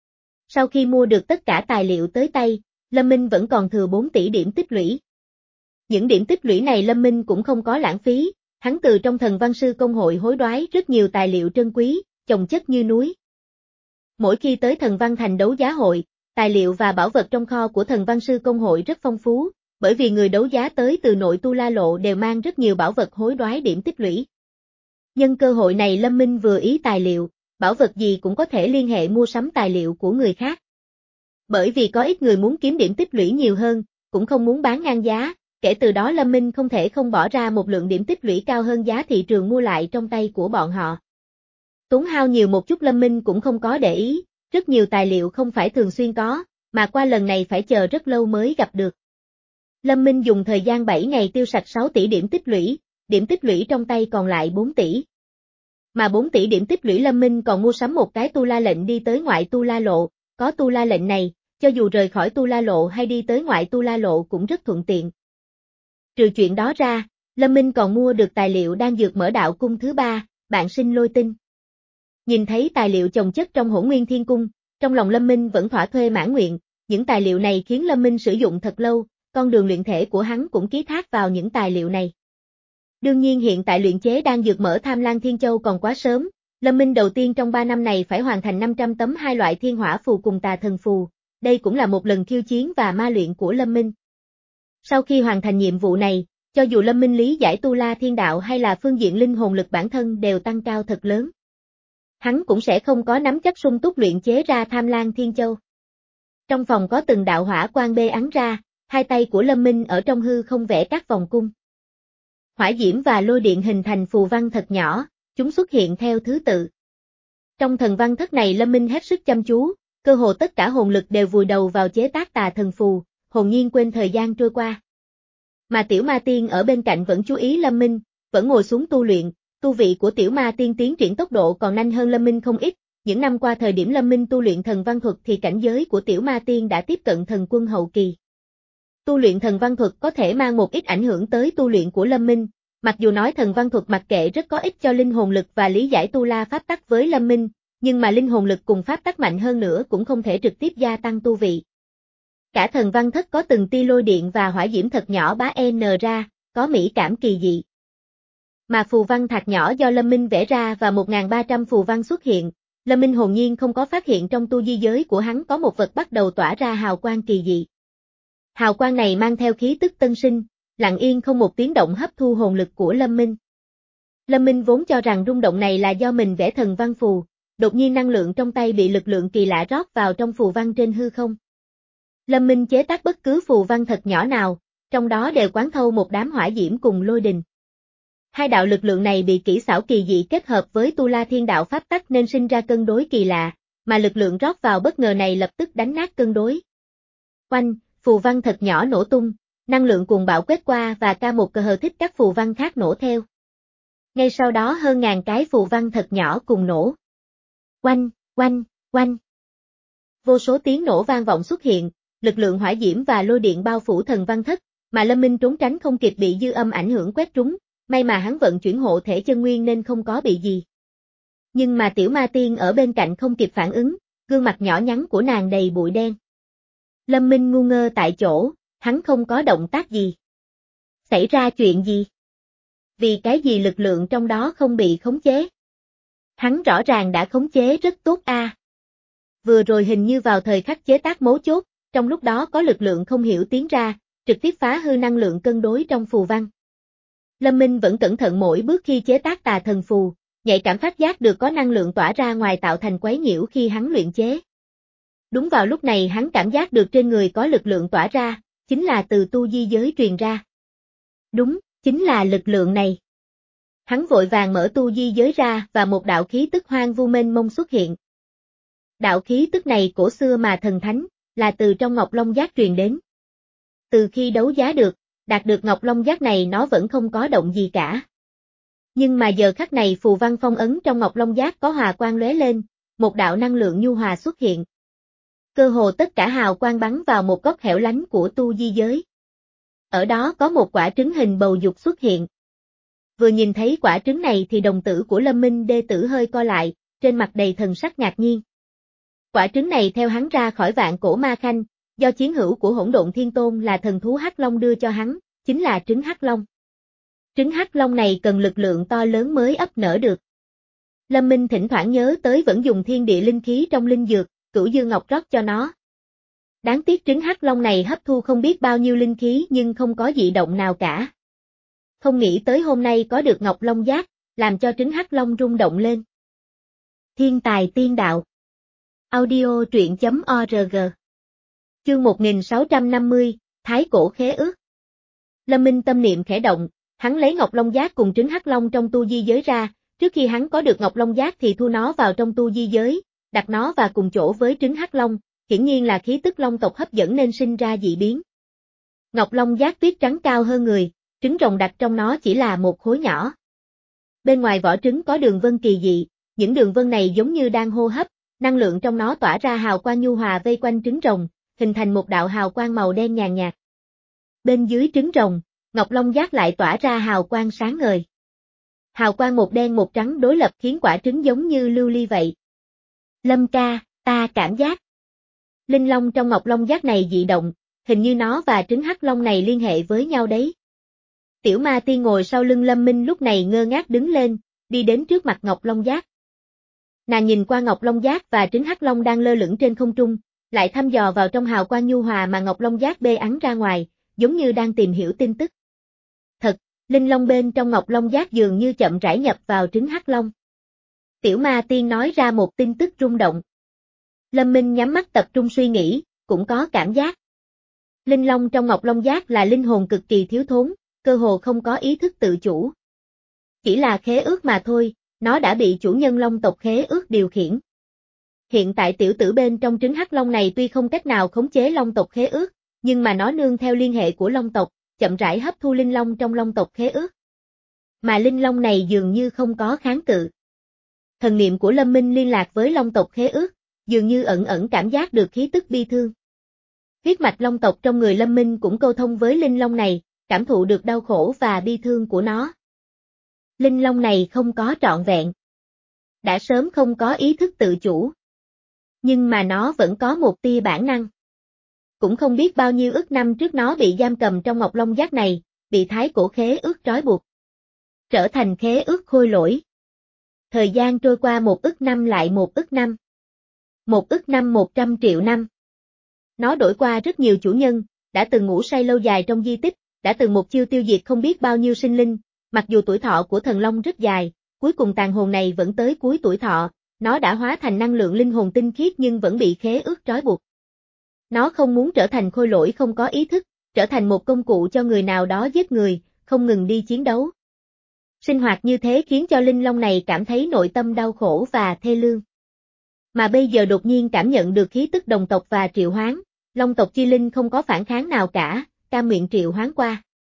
Sau khi mua được tất cả tài liệu tới tay, Lâm Minh vẫn còn thừa bốn tỷ điểm tích lũy. Những điểm tích lũy này Lâm Minh cũng không có lãng phí, hắn từ trong thần văn sư công hội hối đoái rất nhiều tài liệu trân quý, chồng chất như núi. Mỗi khi tới thần văn thành đấu giá hội, tài liệu và bảo vật trong kho của thần văn sư công hội rất phong phú, bởi vì người đấu giá tới từ nội Tu La Lộ đều mang rất nhiều bảo vật hối đoái điểm tích lũy. Nhân cơ hội này Lâm Minh vừa ý tài liệu, bảo vật gì cũng có thể liên hệ mua sắm tài liệu của người khác. Bởi vì có ít người muốn kiếm điểm tích lũy nhiều hơn, cũng không muốn bán ngang giá, kể từ đó Lâm Minh không thể không bỏ ra một lượng điểm tích lũy cao hơn giá thị trường mua lại trong tay của bọn họ. Tốn hao nhiều một chút Lâm Minh cũng không có để ý, rất nhiều tài liệu không phải thường xuyên có, mà qua lần này phải chờ rất lâu mới gặp được. Lâm Minh dùng thời gian bảy ngày tiêu sạch sáu tỷ điểm tích lũy, điểm tích lũy trong tay còn lại bốn tỷ. Mà bốn tỷ điểm tích lũy Lâm Minh còn mua sắm một cái tu la lệnh đi tới ngoại tu la lộ, có tu la lệnh này, cho dù rời khỏi tu la lộ hay đi tới ngoại tu la lộ cũng rất thuận tiện. Trừ chuyện đó ra, Lâm Minh còn mua được tài liệu đan dược mở đạo cung thứ ba, bạn sinh lôi tinh. Nhìn thấy tài liệu chồng chất trong Hỗn Nguyên Thiên Cung, trong lòng Lâm Minh vẫn thỏa thuê mãn nguyện, những tài liệu này khiến Lâm Minh sử dụng thật lâu, con đường luyện thể của hắn cũng ký thác vào những tài liệu này. Đương nhiên hiện tại luyện chế đan dược mở Tham Lang Thiên Châu còn quá sớm, Lâm Minh đầu tiên trong ba năm này phải hoàn thành năm trăm tấm hai loại thiên hỏa phù cùng tà thần phù, đây cũng là một lần khiêu chiến và ma luyện của Lâm Minh. Sau khi hoàn thành nhiệm vụ này, cho dù Lâm Minh lý giải tu la thiên đạo hay là phương diện linh hồn lực bản thân đều tăng cao thật lớn. Hắn cũng sẽ không có nắm chắc sung túc luyện chế ra Tham Lang Thiên Châu. Trong phòng có từng đạo hỏa quang bê ắn ra, hai tay của Lâm Minh ở trong hư không vẽ các vòng cung. Hỏa diễm và lôi điện hình thành phù văn thật nhỏ, chúng xuất hiện theo thứ tự. Trong thần văn thất này Lâm Minh hết sức chăm chú, cơ hồ tất cả hồn lực đều vùi đầu vào chế tác tà thần phù, hồn nhiên quên thời gian trôi qua. Mà Tiểu Ma Tiên ở bên cạnh vẫn chú ý Lâm Minh, vẫn ngồi xuống tu luyện, tu vị của Tiểu Ma Tiên tiến triển tốc độ còn nhanh hơn Lâm Minh không ít, những năm qua thời điểm Lâm Minh tu luyện thần văn thuật thì cảnh giới của Tiểu Ma Tiên đã tiếp cận thần quân hậu kỳ. Tu luyện thần văn thuật có thể mang một ít ảnh hưởng tới tu luyện của Lâm Minh, Mặc dù nói thần văn thuật mặc kệ rất có ích cho linh hồn lực và lý giải tu la pháp tắc với Lâm Minh, nhưng mà linh hồn lực cùng pháp tắc mạnh hơn nữa cũng không thể trực tiếp gia tăng tu vị. Cả thần văn thất có từng tia lôi điện và hỏa diễm thật nhỏ bá n ra, có mỹ cảm kỳ dị. Mà phù văn thạch nhỏ do Lâm Minh vẽ ra và một nghìn ba trăm phù văn xuất hiện, Lâm Minh hồn nhiên không có phát hiện trong tu di giới của hắn có một vật bắt đầu tỏa ra hào quang kỳ dị. Hào quang này mang theo khí tức tân sinh, lặng yên không một tiếng động hấp thu hồn lực của Lâm Minh. Lâm Minh vốn cho rằng rung động này là do mình vẽ thần văn phù, đột nhiên năng lượng trong tay bị lực lượng kỳ lạ rót vào trong phù văn trên hư không. Lâm Minh chế tác bất cứ phù văn thật nhỏ nào, trong đó đều quán thâu một đám hỏa diễm cùng lôi đình. Hai đạo lực lượng này bị kỹ xảo kỳ dị kết hợp với tu la thiên đạo pháp tắc nên sinh ra cân đối kỳ lạ, mà lực lượng rót vào bất ngờ này lập tức đánh nát cân đối. Oanh, phù văn thật nhỏ nổ tung, năng lượng cuồng bạo quét qua và ca một cờ hờ thích các phù văn khác nổ theo. Ngay sau đó hơn ngàn cái phù văn thật nhỏ cùng nổ. Oanh, oanh, oanh. Vô số tiếng nổ vang vọng xuất hiện, lực lượng hỏa diễm và lôi điện bao phủ thần văn thất, mà Lâm Minh trốn tránh không kịp bị dư âm ảnh hưởng quét trúng, may mà hắn vận chuyển hộ thể chân nguyên nên không có bị gì. Nhưng mà tiểu ma tiên ở bên cạnh không kịp phản ứng, gương mặt nhỏ nhắn của nàng đầy bụi đen. Lâm Minh ngu ngơ tại chỗ, hắn không có động tác gì. Xảy ra chuyện gì? Vì cái gì lực lượng trong đó không bị khống chế? Hắn rõ ràng đã khống chế rất tốt a. À. Vừa rồi hình như vào thời khắc chế tác mấu chốt, trong lúc đó có lực lượng không hiểu tiến ra, trực tiếp phá hư năng lượng cân đối trong phù văn. Lâm Minh vẫn cẩn thận mỗi bước khi chế tác tà thần phù, nhạy cảm phát giác được có năng lượng tỏa ra ngoài tạo thành quấy nhiễu khi hắn luyện chế. Đúng vào lúc này hắn cảm giác được trên người có lực lượng tỏa ra, chính là từ tu di giới truyền ra. Đúng, chính là lực lượng này. Hắn vội vàng mở tu di giới ra và một đạo khí tức hoang vu mênh mông xuất hiện. Đạo khí tức này cổ xưa mà thần thánh, là từ trong Ngọc Long Giác truyền đến. Từ khi đấu giá được, đạt được Ngọc Long Giác này nó vẫn không có động gì cả. Nhưng mà giờ khắc này phù văn phong ấn trong Ngọc Long Giác có hòa quang lóe lên, một đạo năng lượng nhu hòa xuất hiện. Cơ hồ tất cả hào quang bắn vào một góc hẻo lánh của tu di giới. Ở đó có một quả trứng hình bầu dục xuất hiện. Vừa nhìn thấy quả trứng này thì đồng tử của Lâm Minh đê tử hơi co lại, trên mặt đầy thần sắc ngạc nhiên. Quả trứng này theo hắn ra khỏi vạn cổ ma khanh, do chiến hữu của Hỗn Độn Thiên Tôn là thần thú Hắc Long đưa cho hắn, chính là trứng Hắc Long. Trứng Hắc Long này cần lực lượng to lớn mới ấp nở được. Lâm Minh thỉnh thoảng nhớ tới vẫn dùng thiên địa linh khí trong linh dược, Cửu Dương Ngọc rót cho nó. Đáng tiếc trứng Hắc Long này hấp thu không biết bao nhiêu linh khí nhưng không có dị động nào cả. Không nghĩ tới hôm nay có được Ngọc Long Giác, làm cho trứng Hắc Long rung động lên. Thiên tài tiên đạo. Audio truyện chấm org. Chương một nghìn sáu trăm năm mươi, Thái Cổ Khế Ước. Lâm Minh tâm niệm khẽ động, hắn lấy Ngọc Long Giác cùng trứng Hắc Long trong tu di giới ra, trước khi hắn có được Ngọc Long Giác thì thu nó vào trong tu di giới, đặt nó vào cùng chỗ với trứng Hắc Long, hiển nhiên là khí tức Long tộc hấp dẫn nên sinh ra dị biến. Ngọc Long Giác tuyết trắng cao hơn người, trứng rồng đặt trong nó chỉ là một khối nhỏ. Bên ngoài vỏ trứng có đường vân kỳ dị, những đường vân này giống như đang hô hấp, năng lượng trong nó tỏa ra hào quang nhu hòa vây quanh trứng rồng, hình thành một đạo hào quang màu đen nhàn nhạt. Bên dưới trứng rồng, Ngọc Long Giác lại tỏa ra hào quang sáng ngời. Hào quang một đen một trắng đối lập khiến quả trứng giống như lưu ly vậy. Lâm ca, ta cảm giác. Linh Long trong Ngọc Long Giác này dị động, hình như nó và trứng Hắc Long này liên hệ với nhau đấy. Tiểu ma tiên ngồi sau lưng Lâm Minh lúc này ngơ ngác đứng lên, đi đến trước mặt Ngọc Long Giác. Nàng nhìn qua Ngọc Long Giác và trứng Hắc Long đang lơ lửng trên không trung, lại thăm dò vào trong hào quang nhu hòa mà Ngọc Long Giác bê ẵn ra ngoài, giống như đang tìm hiểu tin tức. Thật, linh long bên trong Ngọc Long Giác dường như chậm rãi nhập vào trứng Hắc Long. Tiểu ma tiên nói ra một tin tức rung động. Lâm Minh nhắm mắt tập trung suy nghĩ, cũng có cảm giác. Linh long trong Ngọc Long Giác là linh hồn cực kỳ thiếu thốn, cơ hồ không có ý thức tự chủ. Chỉ là khế ước mà thôi, nó đã bị chủ nhân Long tộc khế ước điều khiển. Hiện tại tiểu tử bên trong trứng Hắc Long này tuy không cách nào khống chế Long tộc khế ước, nhưng mà nó nương theo liên hệ của Long tộc, chậm rãi hấp thu linh long trong Long tộc khế ước. Mà linh long này dường như không có kháng cự. Thần niệm của Lâm Minh liên lạc với Long tộc khế ước, dường như ẩn ẩn cảm giác được khí tức bi thương. Huyết mạch Long tộc trong người Lâm Minh cũng câu thông với linh long này, cảm thụ được đau khổ và bi thương của nó. Linh Long này không có trọn vẹn. Đã sớm không có ý thức tự chủ. Nhưng mà nó vẫn có một tia bản năng. Cũng không biết bao nhiêu ức năm trước nó bị giam cầm trong Ngọc Long Giác này, bị thái cổ khế ước trói buộc. Trở thành khế ước khôi lỗi. Thời gian trôi qua một ức năm lại một ức năm. Một ức năm một trăm triệu năm. Nó đổi qua rất nhiều chủ nhân, đã từng ngủ say lâu dài trong di tích, đã từng một chiêu tiêu diệt không biết bao nhiêu sinh linh, mặc dù tuổi thọ của thần long rất dài, cuối cùng tàn hồn này vẫn tới cuối tuổi thọ, nó đã hóa thành năng lượng linh hồn tinh khiết nhưng vẫn bị khế ước trói buộc. Nó không muốn trở thành khôi lỗi không có ý thức, trở thành một công cụ cho người nào đó giết người, không ngừng đi chiến đấu. Sinh hoạt như thế khiến cho Linh Long này cảm thấy nội tâm đau khổ và thê lương. Mà bây giờ đột nhiên cảm nhận được khí tức đồng tộc và triệu hoán, Long tộc chi linh không có phản kháng nào cả, cam nguyện triệu hoán qua.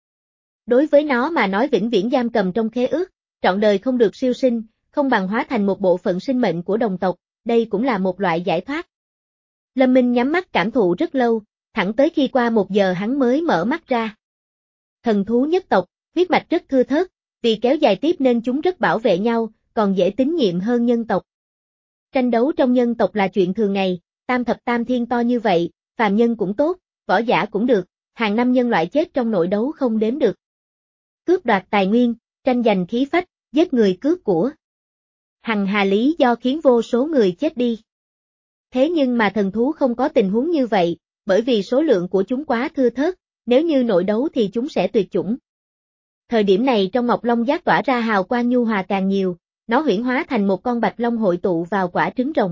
Đối với nó mà nói vĩnh viễn giam cầm trong khế ước, trọn đời không được siêu sinh, không bằng hóa thành một bộ phận sinh mệnh của đồng tộc, đây cũng là một loại giải thoát. Lâm Minh nhắm mắt cảm thụ rất lâu, thẳng tới khi qua một giờ hắn mới mở mắt ra. Thần thú nhất tộc, huyết mạch rất thưa thớt, vì kéo dài tiếp nên chúng rất bảo vệ nhau, còn dễ tín nhiệm hơn nhân tộc. Tranh đấu trong nhân tộc là chuyện thường ngày, tam thập tam thiên to như vậy, phàm nhân cũng tốt, võ giả cũng được, hàng năm nhân loại chết trong nội đấu không đếm được. Cướp đoạt tài nguyên, tranh giành khí phách, giết người cướp của. Hằng hà lý do khiến vô số người chết đi. Thế nhưng mà thần thú không có tình huống như vậy, bởi vì số lượng của chúng quá thưa thớt, nếu như nội đấu thì chúng sẽ tuyệt chủng. Thời điểm này trong Ngọc Long Giác tỏa ra hào quang nhu hòa càng nhiều, nó huyễn hóa thành một con bạch long hội tụ vào quả trứng rồng.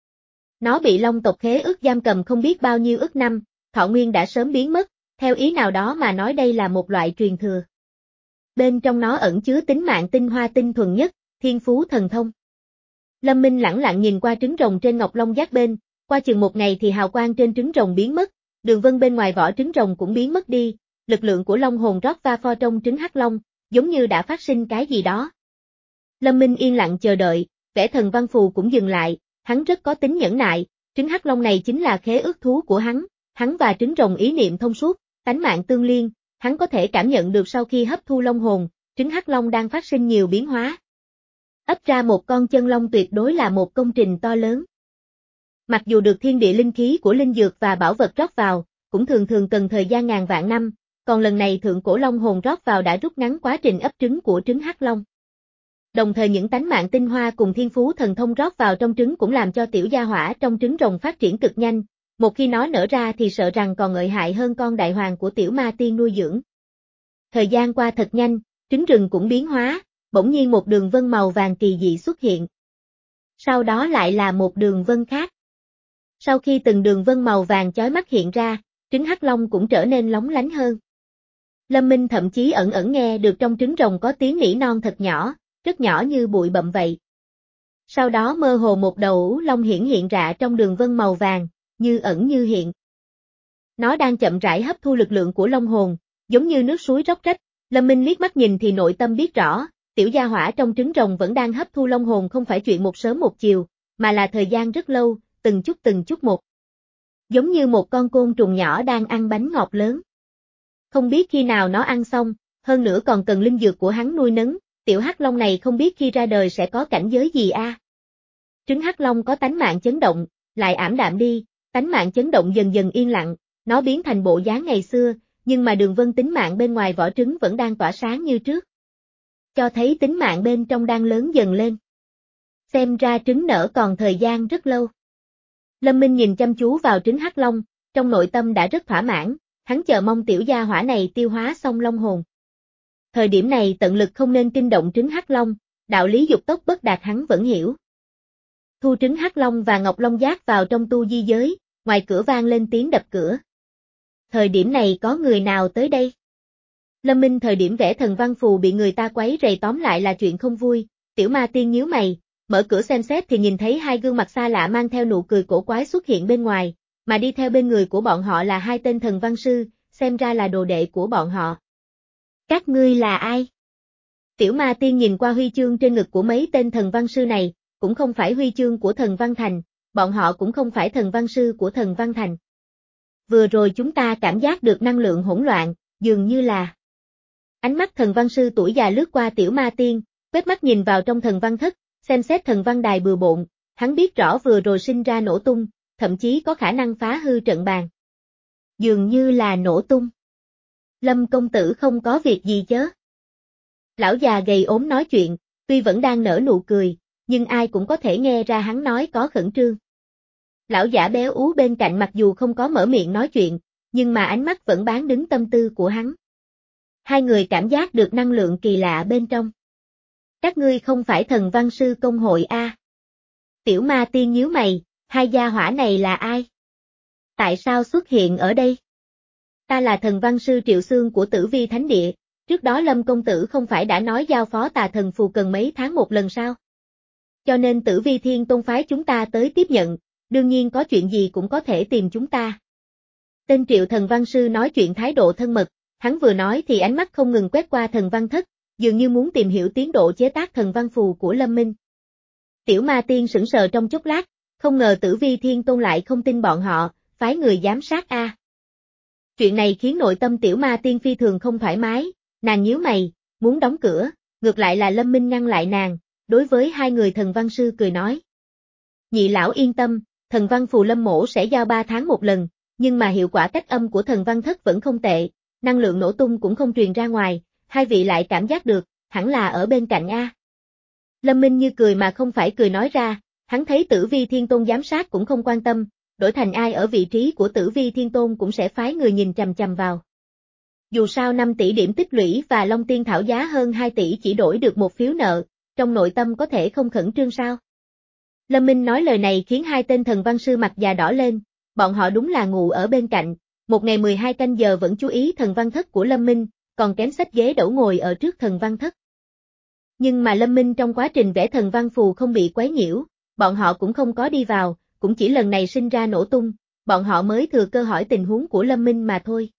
Nó bị long tộc khế ước giam cầm không biết bao nhiêu ức năm, thọ nguyên đã sớm biến mất, theo ý nào đó mà nói đây là một loại truyền thừa. Bên trong nó ẩn chứa tính mạng tinh hoa tinh thuần nhất, thiên phú thần thông. Lâm Minh lẳng lặng nhìn qua trứng rồng trên Ngọc Long Giác bên, qua chừng một ngày thì hào quang trên trứng rồng biến mất, đường vân bên ngoài vỏ trứng rồng cũng biến mất đi, lực lượng của long hồn rót va pho trong trứng hắc long, giống như đã phát sinh cái gì đó. Lâm Minh yên lặng chờ đợi, vẽ thần văn phù cũng dừng lại, hắn rất có tính nhẫn nại, trứng hắc long này chính là khế ước thú của hắn, hắn và trứng rồng ý niệm thông suốt, tánh mạng tương liên, hắn có thể cảm nhận được sau khi hấp thu long hồn, trứng hắc long đang phát sinh nhiều biến hóa. Ấp ra một con chân long tuyệt đối là một công trình to lớn. Mặc dù được thiên địa linh khí của linh dược và bảo vật rót vào, cũng thường thường cần thời gian ngàn vạn năm, còn lần này thượng cổ long hồn rót vào đã rút ngắn quá trình ấp trứng của trứng hắc long. Đồng thời những tánh mạng tinh hoa cùng thiên phú thần thông rót vào trong trứng cũng làm cho tiểu gia hỏa trong trứng rồng phát triển cực nhanh, một khi nó nở ra thì sợ rằng còn lợi hại hơn con đại hoàng của tiểu ma tiên nuôi dưỡng. Thời gian qua thật nhanh, trứng rừng cũng biến hóa, bỗng nhiên một đường vân màu vàng kỳ dị xuất hiện. Sau đó lại là một đường vân khác. Sau khi từng đường vân màu vàng chói mắt hiện ra, trứng hắc long cũng trở nên lóng lánh hơn. Lâm Minh thậm chí ẩn ẩn nghe được trong trứng rồng có tiếng nỉ non thật nhỏ, rất nhỏ như bụi bặm vậy. Sau đó mơ hồ một đầu long hiển hiện ra trong đường vân màu vàng, như ẩn như hiện. Nó đang chậm rãi hấp thu lực lượng của long hồn, giống như nước suối róc rách. Lâm Minh liếc mắt nhìn thì nội tâm biết rõ, tiểu gia hỏa trong trứng rồng vẫn đang hấp thu long hồn không phải chuyện một sớm một chiều, mà là thời gian rất lâu, từng chút từng chút một. Giống như một con côn trùng nhỏ đang ăn bánh ngọt lớn. Không biết khi nào nó ăn xong, hơn nữa còn cần linh dược của hắn nuôi nấng, tiểu hắc long này không biết khi ra đời sẽ có cảnh giới gì a. À? Trứng hắc long có tánh mạng chấn động, lại ảm đạm đi, tánh mạng chấn động dần dần yên lặng, nó biến thành bộ dáng ngày xưa, nhưng mà đường vân tính mạng bên ngoài vỏ trứng vẫn đang tỏa sáng như trước. Cho thấy tính mạng bên trong đang lớn dần lên. Xem ra trứng nở còn thời gian rất lâu. Lâm Minh nhìn chăm chú vào trứng hắc long, trong nội tâm đã rất thỏa mãn, hắn chờ mong tiểu gia hỏa này tiêu hóa xong long hồn. Thời điểm này tận lực không nên kinh động trứng hắc long, đạo lý dục tốc bất đạt hắn vẫn hiểu. Thu trứng hắc long và ngọc long giác vào trong tu di giới, ngoài cửa vang lên tiếng đập cửa. Thời điểm này có người nào tới đây? Lâm Minh thời điểm vẽ thần văn phù bị người ta quấy rầy tóm lại là chuyện không vui, tiểu ma tiên nhíu mày, mở cửa xem xét thì nhìn thấy hai gương mặt xa lạ mang theo nụ cười cổ quái xuất hiện bên ngoài, mà đi theo bên người của bọn họ là hai tên thần văn sư, xem ra là đồ đệ của bọn họ. Các ngươi là ai? Tiểu ma tiên nhìn qua huy chương trên ngực của mấy tên thần văn sư này, cũng không phải huy chương của thần văn thành, bọn họ cũng không phải thần văn sư của thần văn thành. Vừa rồi chúng ta cảm giác được năng lượng hỗn loạn, dường như là... Ánh mắt thần văn sư tuổi già lướt qua tiểu ma tiên, Quét mắt nhìn vào trong thần văn thất, xem xét thần văn đài bừa bộn, hắn biết rõ vừa rồi sinh ra nổ tung, thậm chí có khả năng phá hư trận bàn. Dường như là nổ tung. Lâm công tử không có việc gì chớ. Lão già gầy ốm nói chuyện, tuy vẫn đang nở nụ cười, nhưng ai cũng có thể nghe ra hắn nói có khẩn trương. Lão giả béo ú bên cạnh mặc dù không có mở miệng nói chuyện, nhưng mà ánh mắt vẫn bán đứng tâm tư của hắn. Hai người cảm giác được năng lượng kỳ lạ bên trong. Các ngươi không phải thần văn sư công hội a? Tiểu ma tiên nhíu mày, hai gia hỏa này là ai? Tại sao xuất hiện ở đây? Ta là thần văn sư Triệu Xương của Tử Vi Thánh Địa, trước đó Lâm công tử không phải đã nói giao phó tà thần phù cần mấy tháng một lần sao? Cho nên Tử Vi Thiên Tôn phái chúng ta tới tiếp nhận, đương nhiên có chuyện gì cũng có thể tìm chúng ta. Tên Triệu thần văn sư nói chuyện thái độ thân mật, hắn vừa nói thì ánh mắt không ngừng quét qua thần văn thất, dường như muốn tìm hiểu tiến độ chế tác thần văn phù của Lâm Minh. Tiểu ma tiên sững sờ trong chốc lát, không ngờ Tử Vi Thiên Tôn lại không tin bọn họ, phái người giám sát a. Chuyện này khiến nội tâm tiểu ma tiên phi thường không thoải mái, nàng nhíu mày, muốn đóng cửa, ngược lại là Lâm Minh ngăn lại nàng, đối với hai người thần văn sư cười nói. Nhị lão yên tâm, thần văn phù Lâm mổ sẽ giao ba tháng một lần, nhưng mà hiệu quả cách âm của thần văn thất vẫn không tệ, năng lượng nổ tung cũng không truyền ra ngoài, hai vị lại cảm giác được, hẳn là ở bên cạnh a. Lâm Minh như cười mà không phải cười nói ra, hắn thấy Tử Vi Thiên Tôn giám sát cũng không quan tâm, đổi thành ai ở vị trí của Tử Vi Thiên Tôn cũng sẽ phái người nhìn chằm chằm vào. Dù sao năm tỷ điểm tích lũy và Long Tiên Thảo giá hơn hai tỷ chỉ đổi được một phiếu nợ, trong nội tâm có thể không khẩn trương sao? Lâm Minh nói lời này khiến hai tên thần văn sư mặt già đỏ lên, bọn họ đúng là ngủ ở bên cạnh, một ngày mười hai canh giờ vẫn chú ý thần văn thất của Lâm Minh, còn kém xách ghế đẩu ngồi ở trước thần văn thất. Nhưng mà Lâm Minh trong quá trình vẽ thần văn phù không bị quấy nhiễu, bọn họ cũng không có đi vào, cũng chỉ lần này sinh ra nổ tung, bọn họ mới thừa cơ hỏi tình huống của Lâm Minh mà thôi.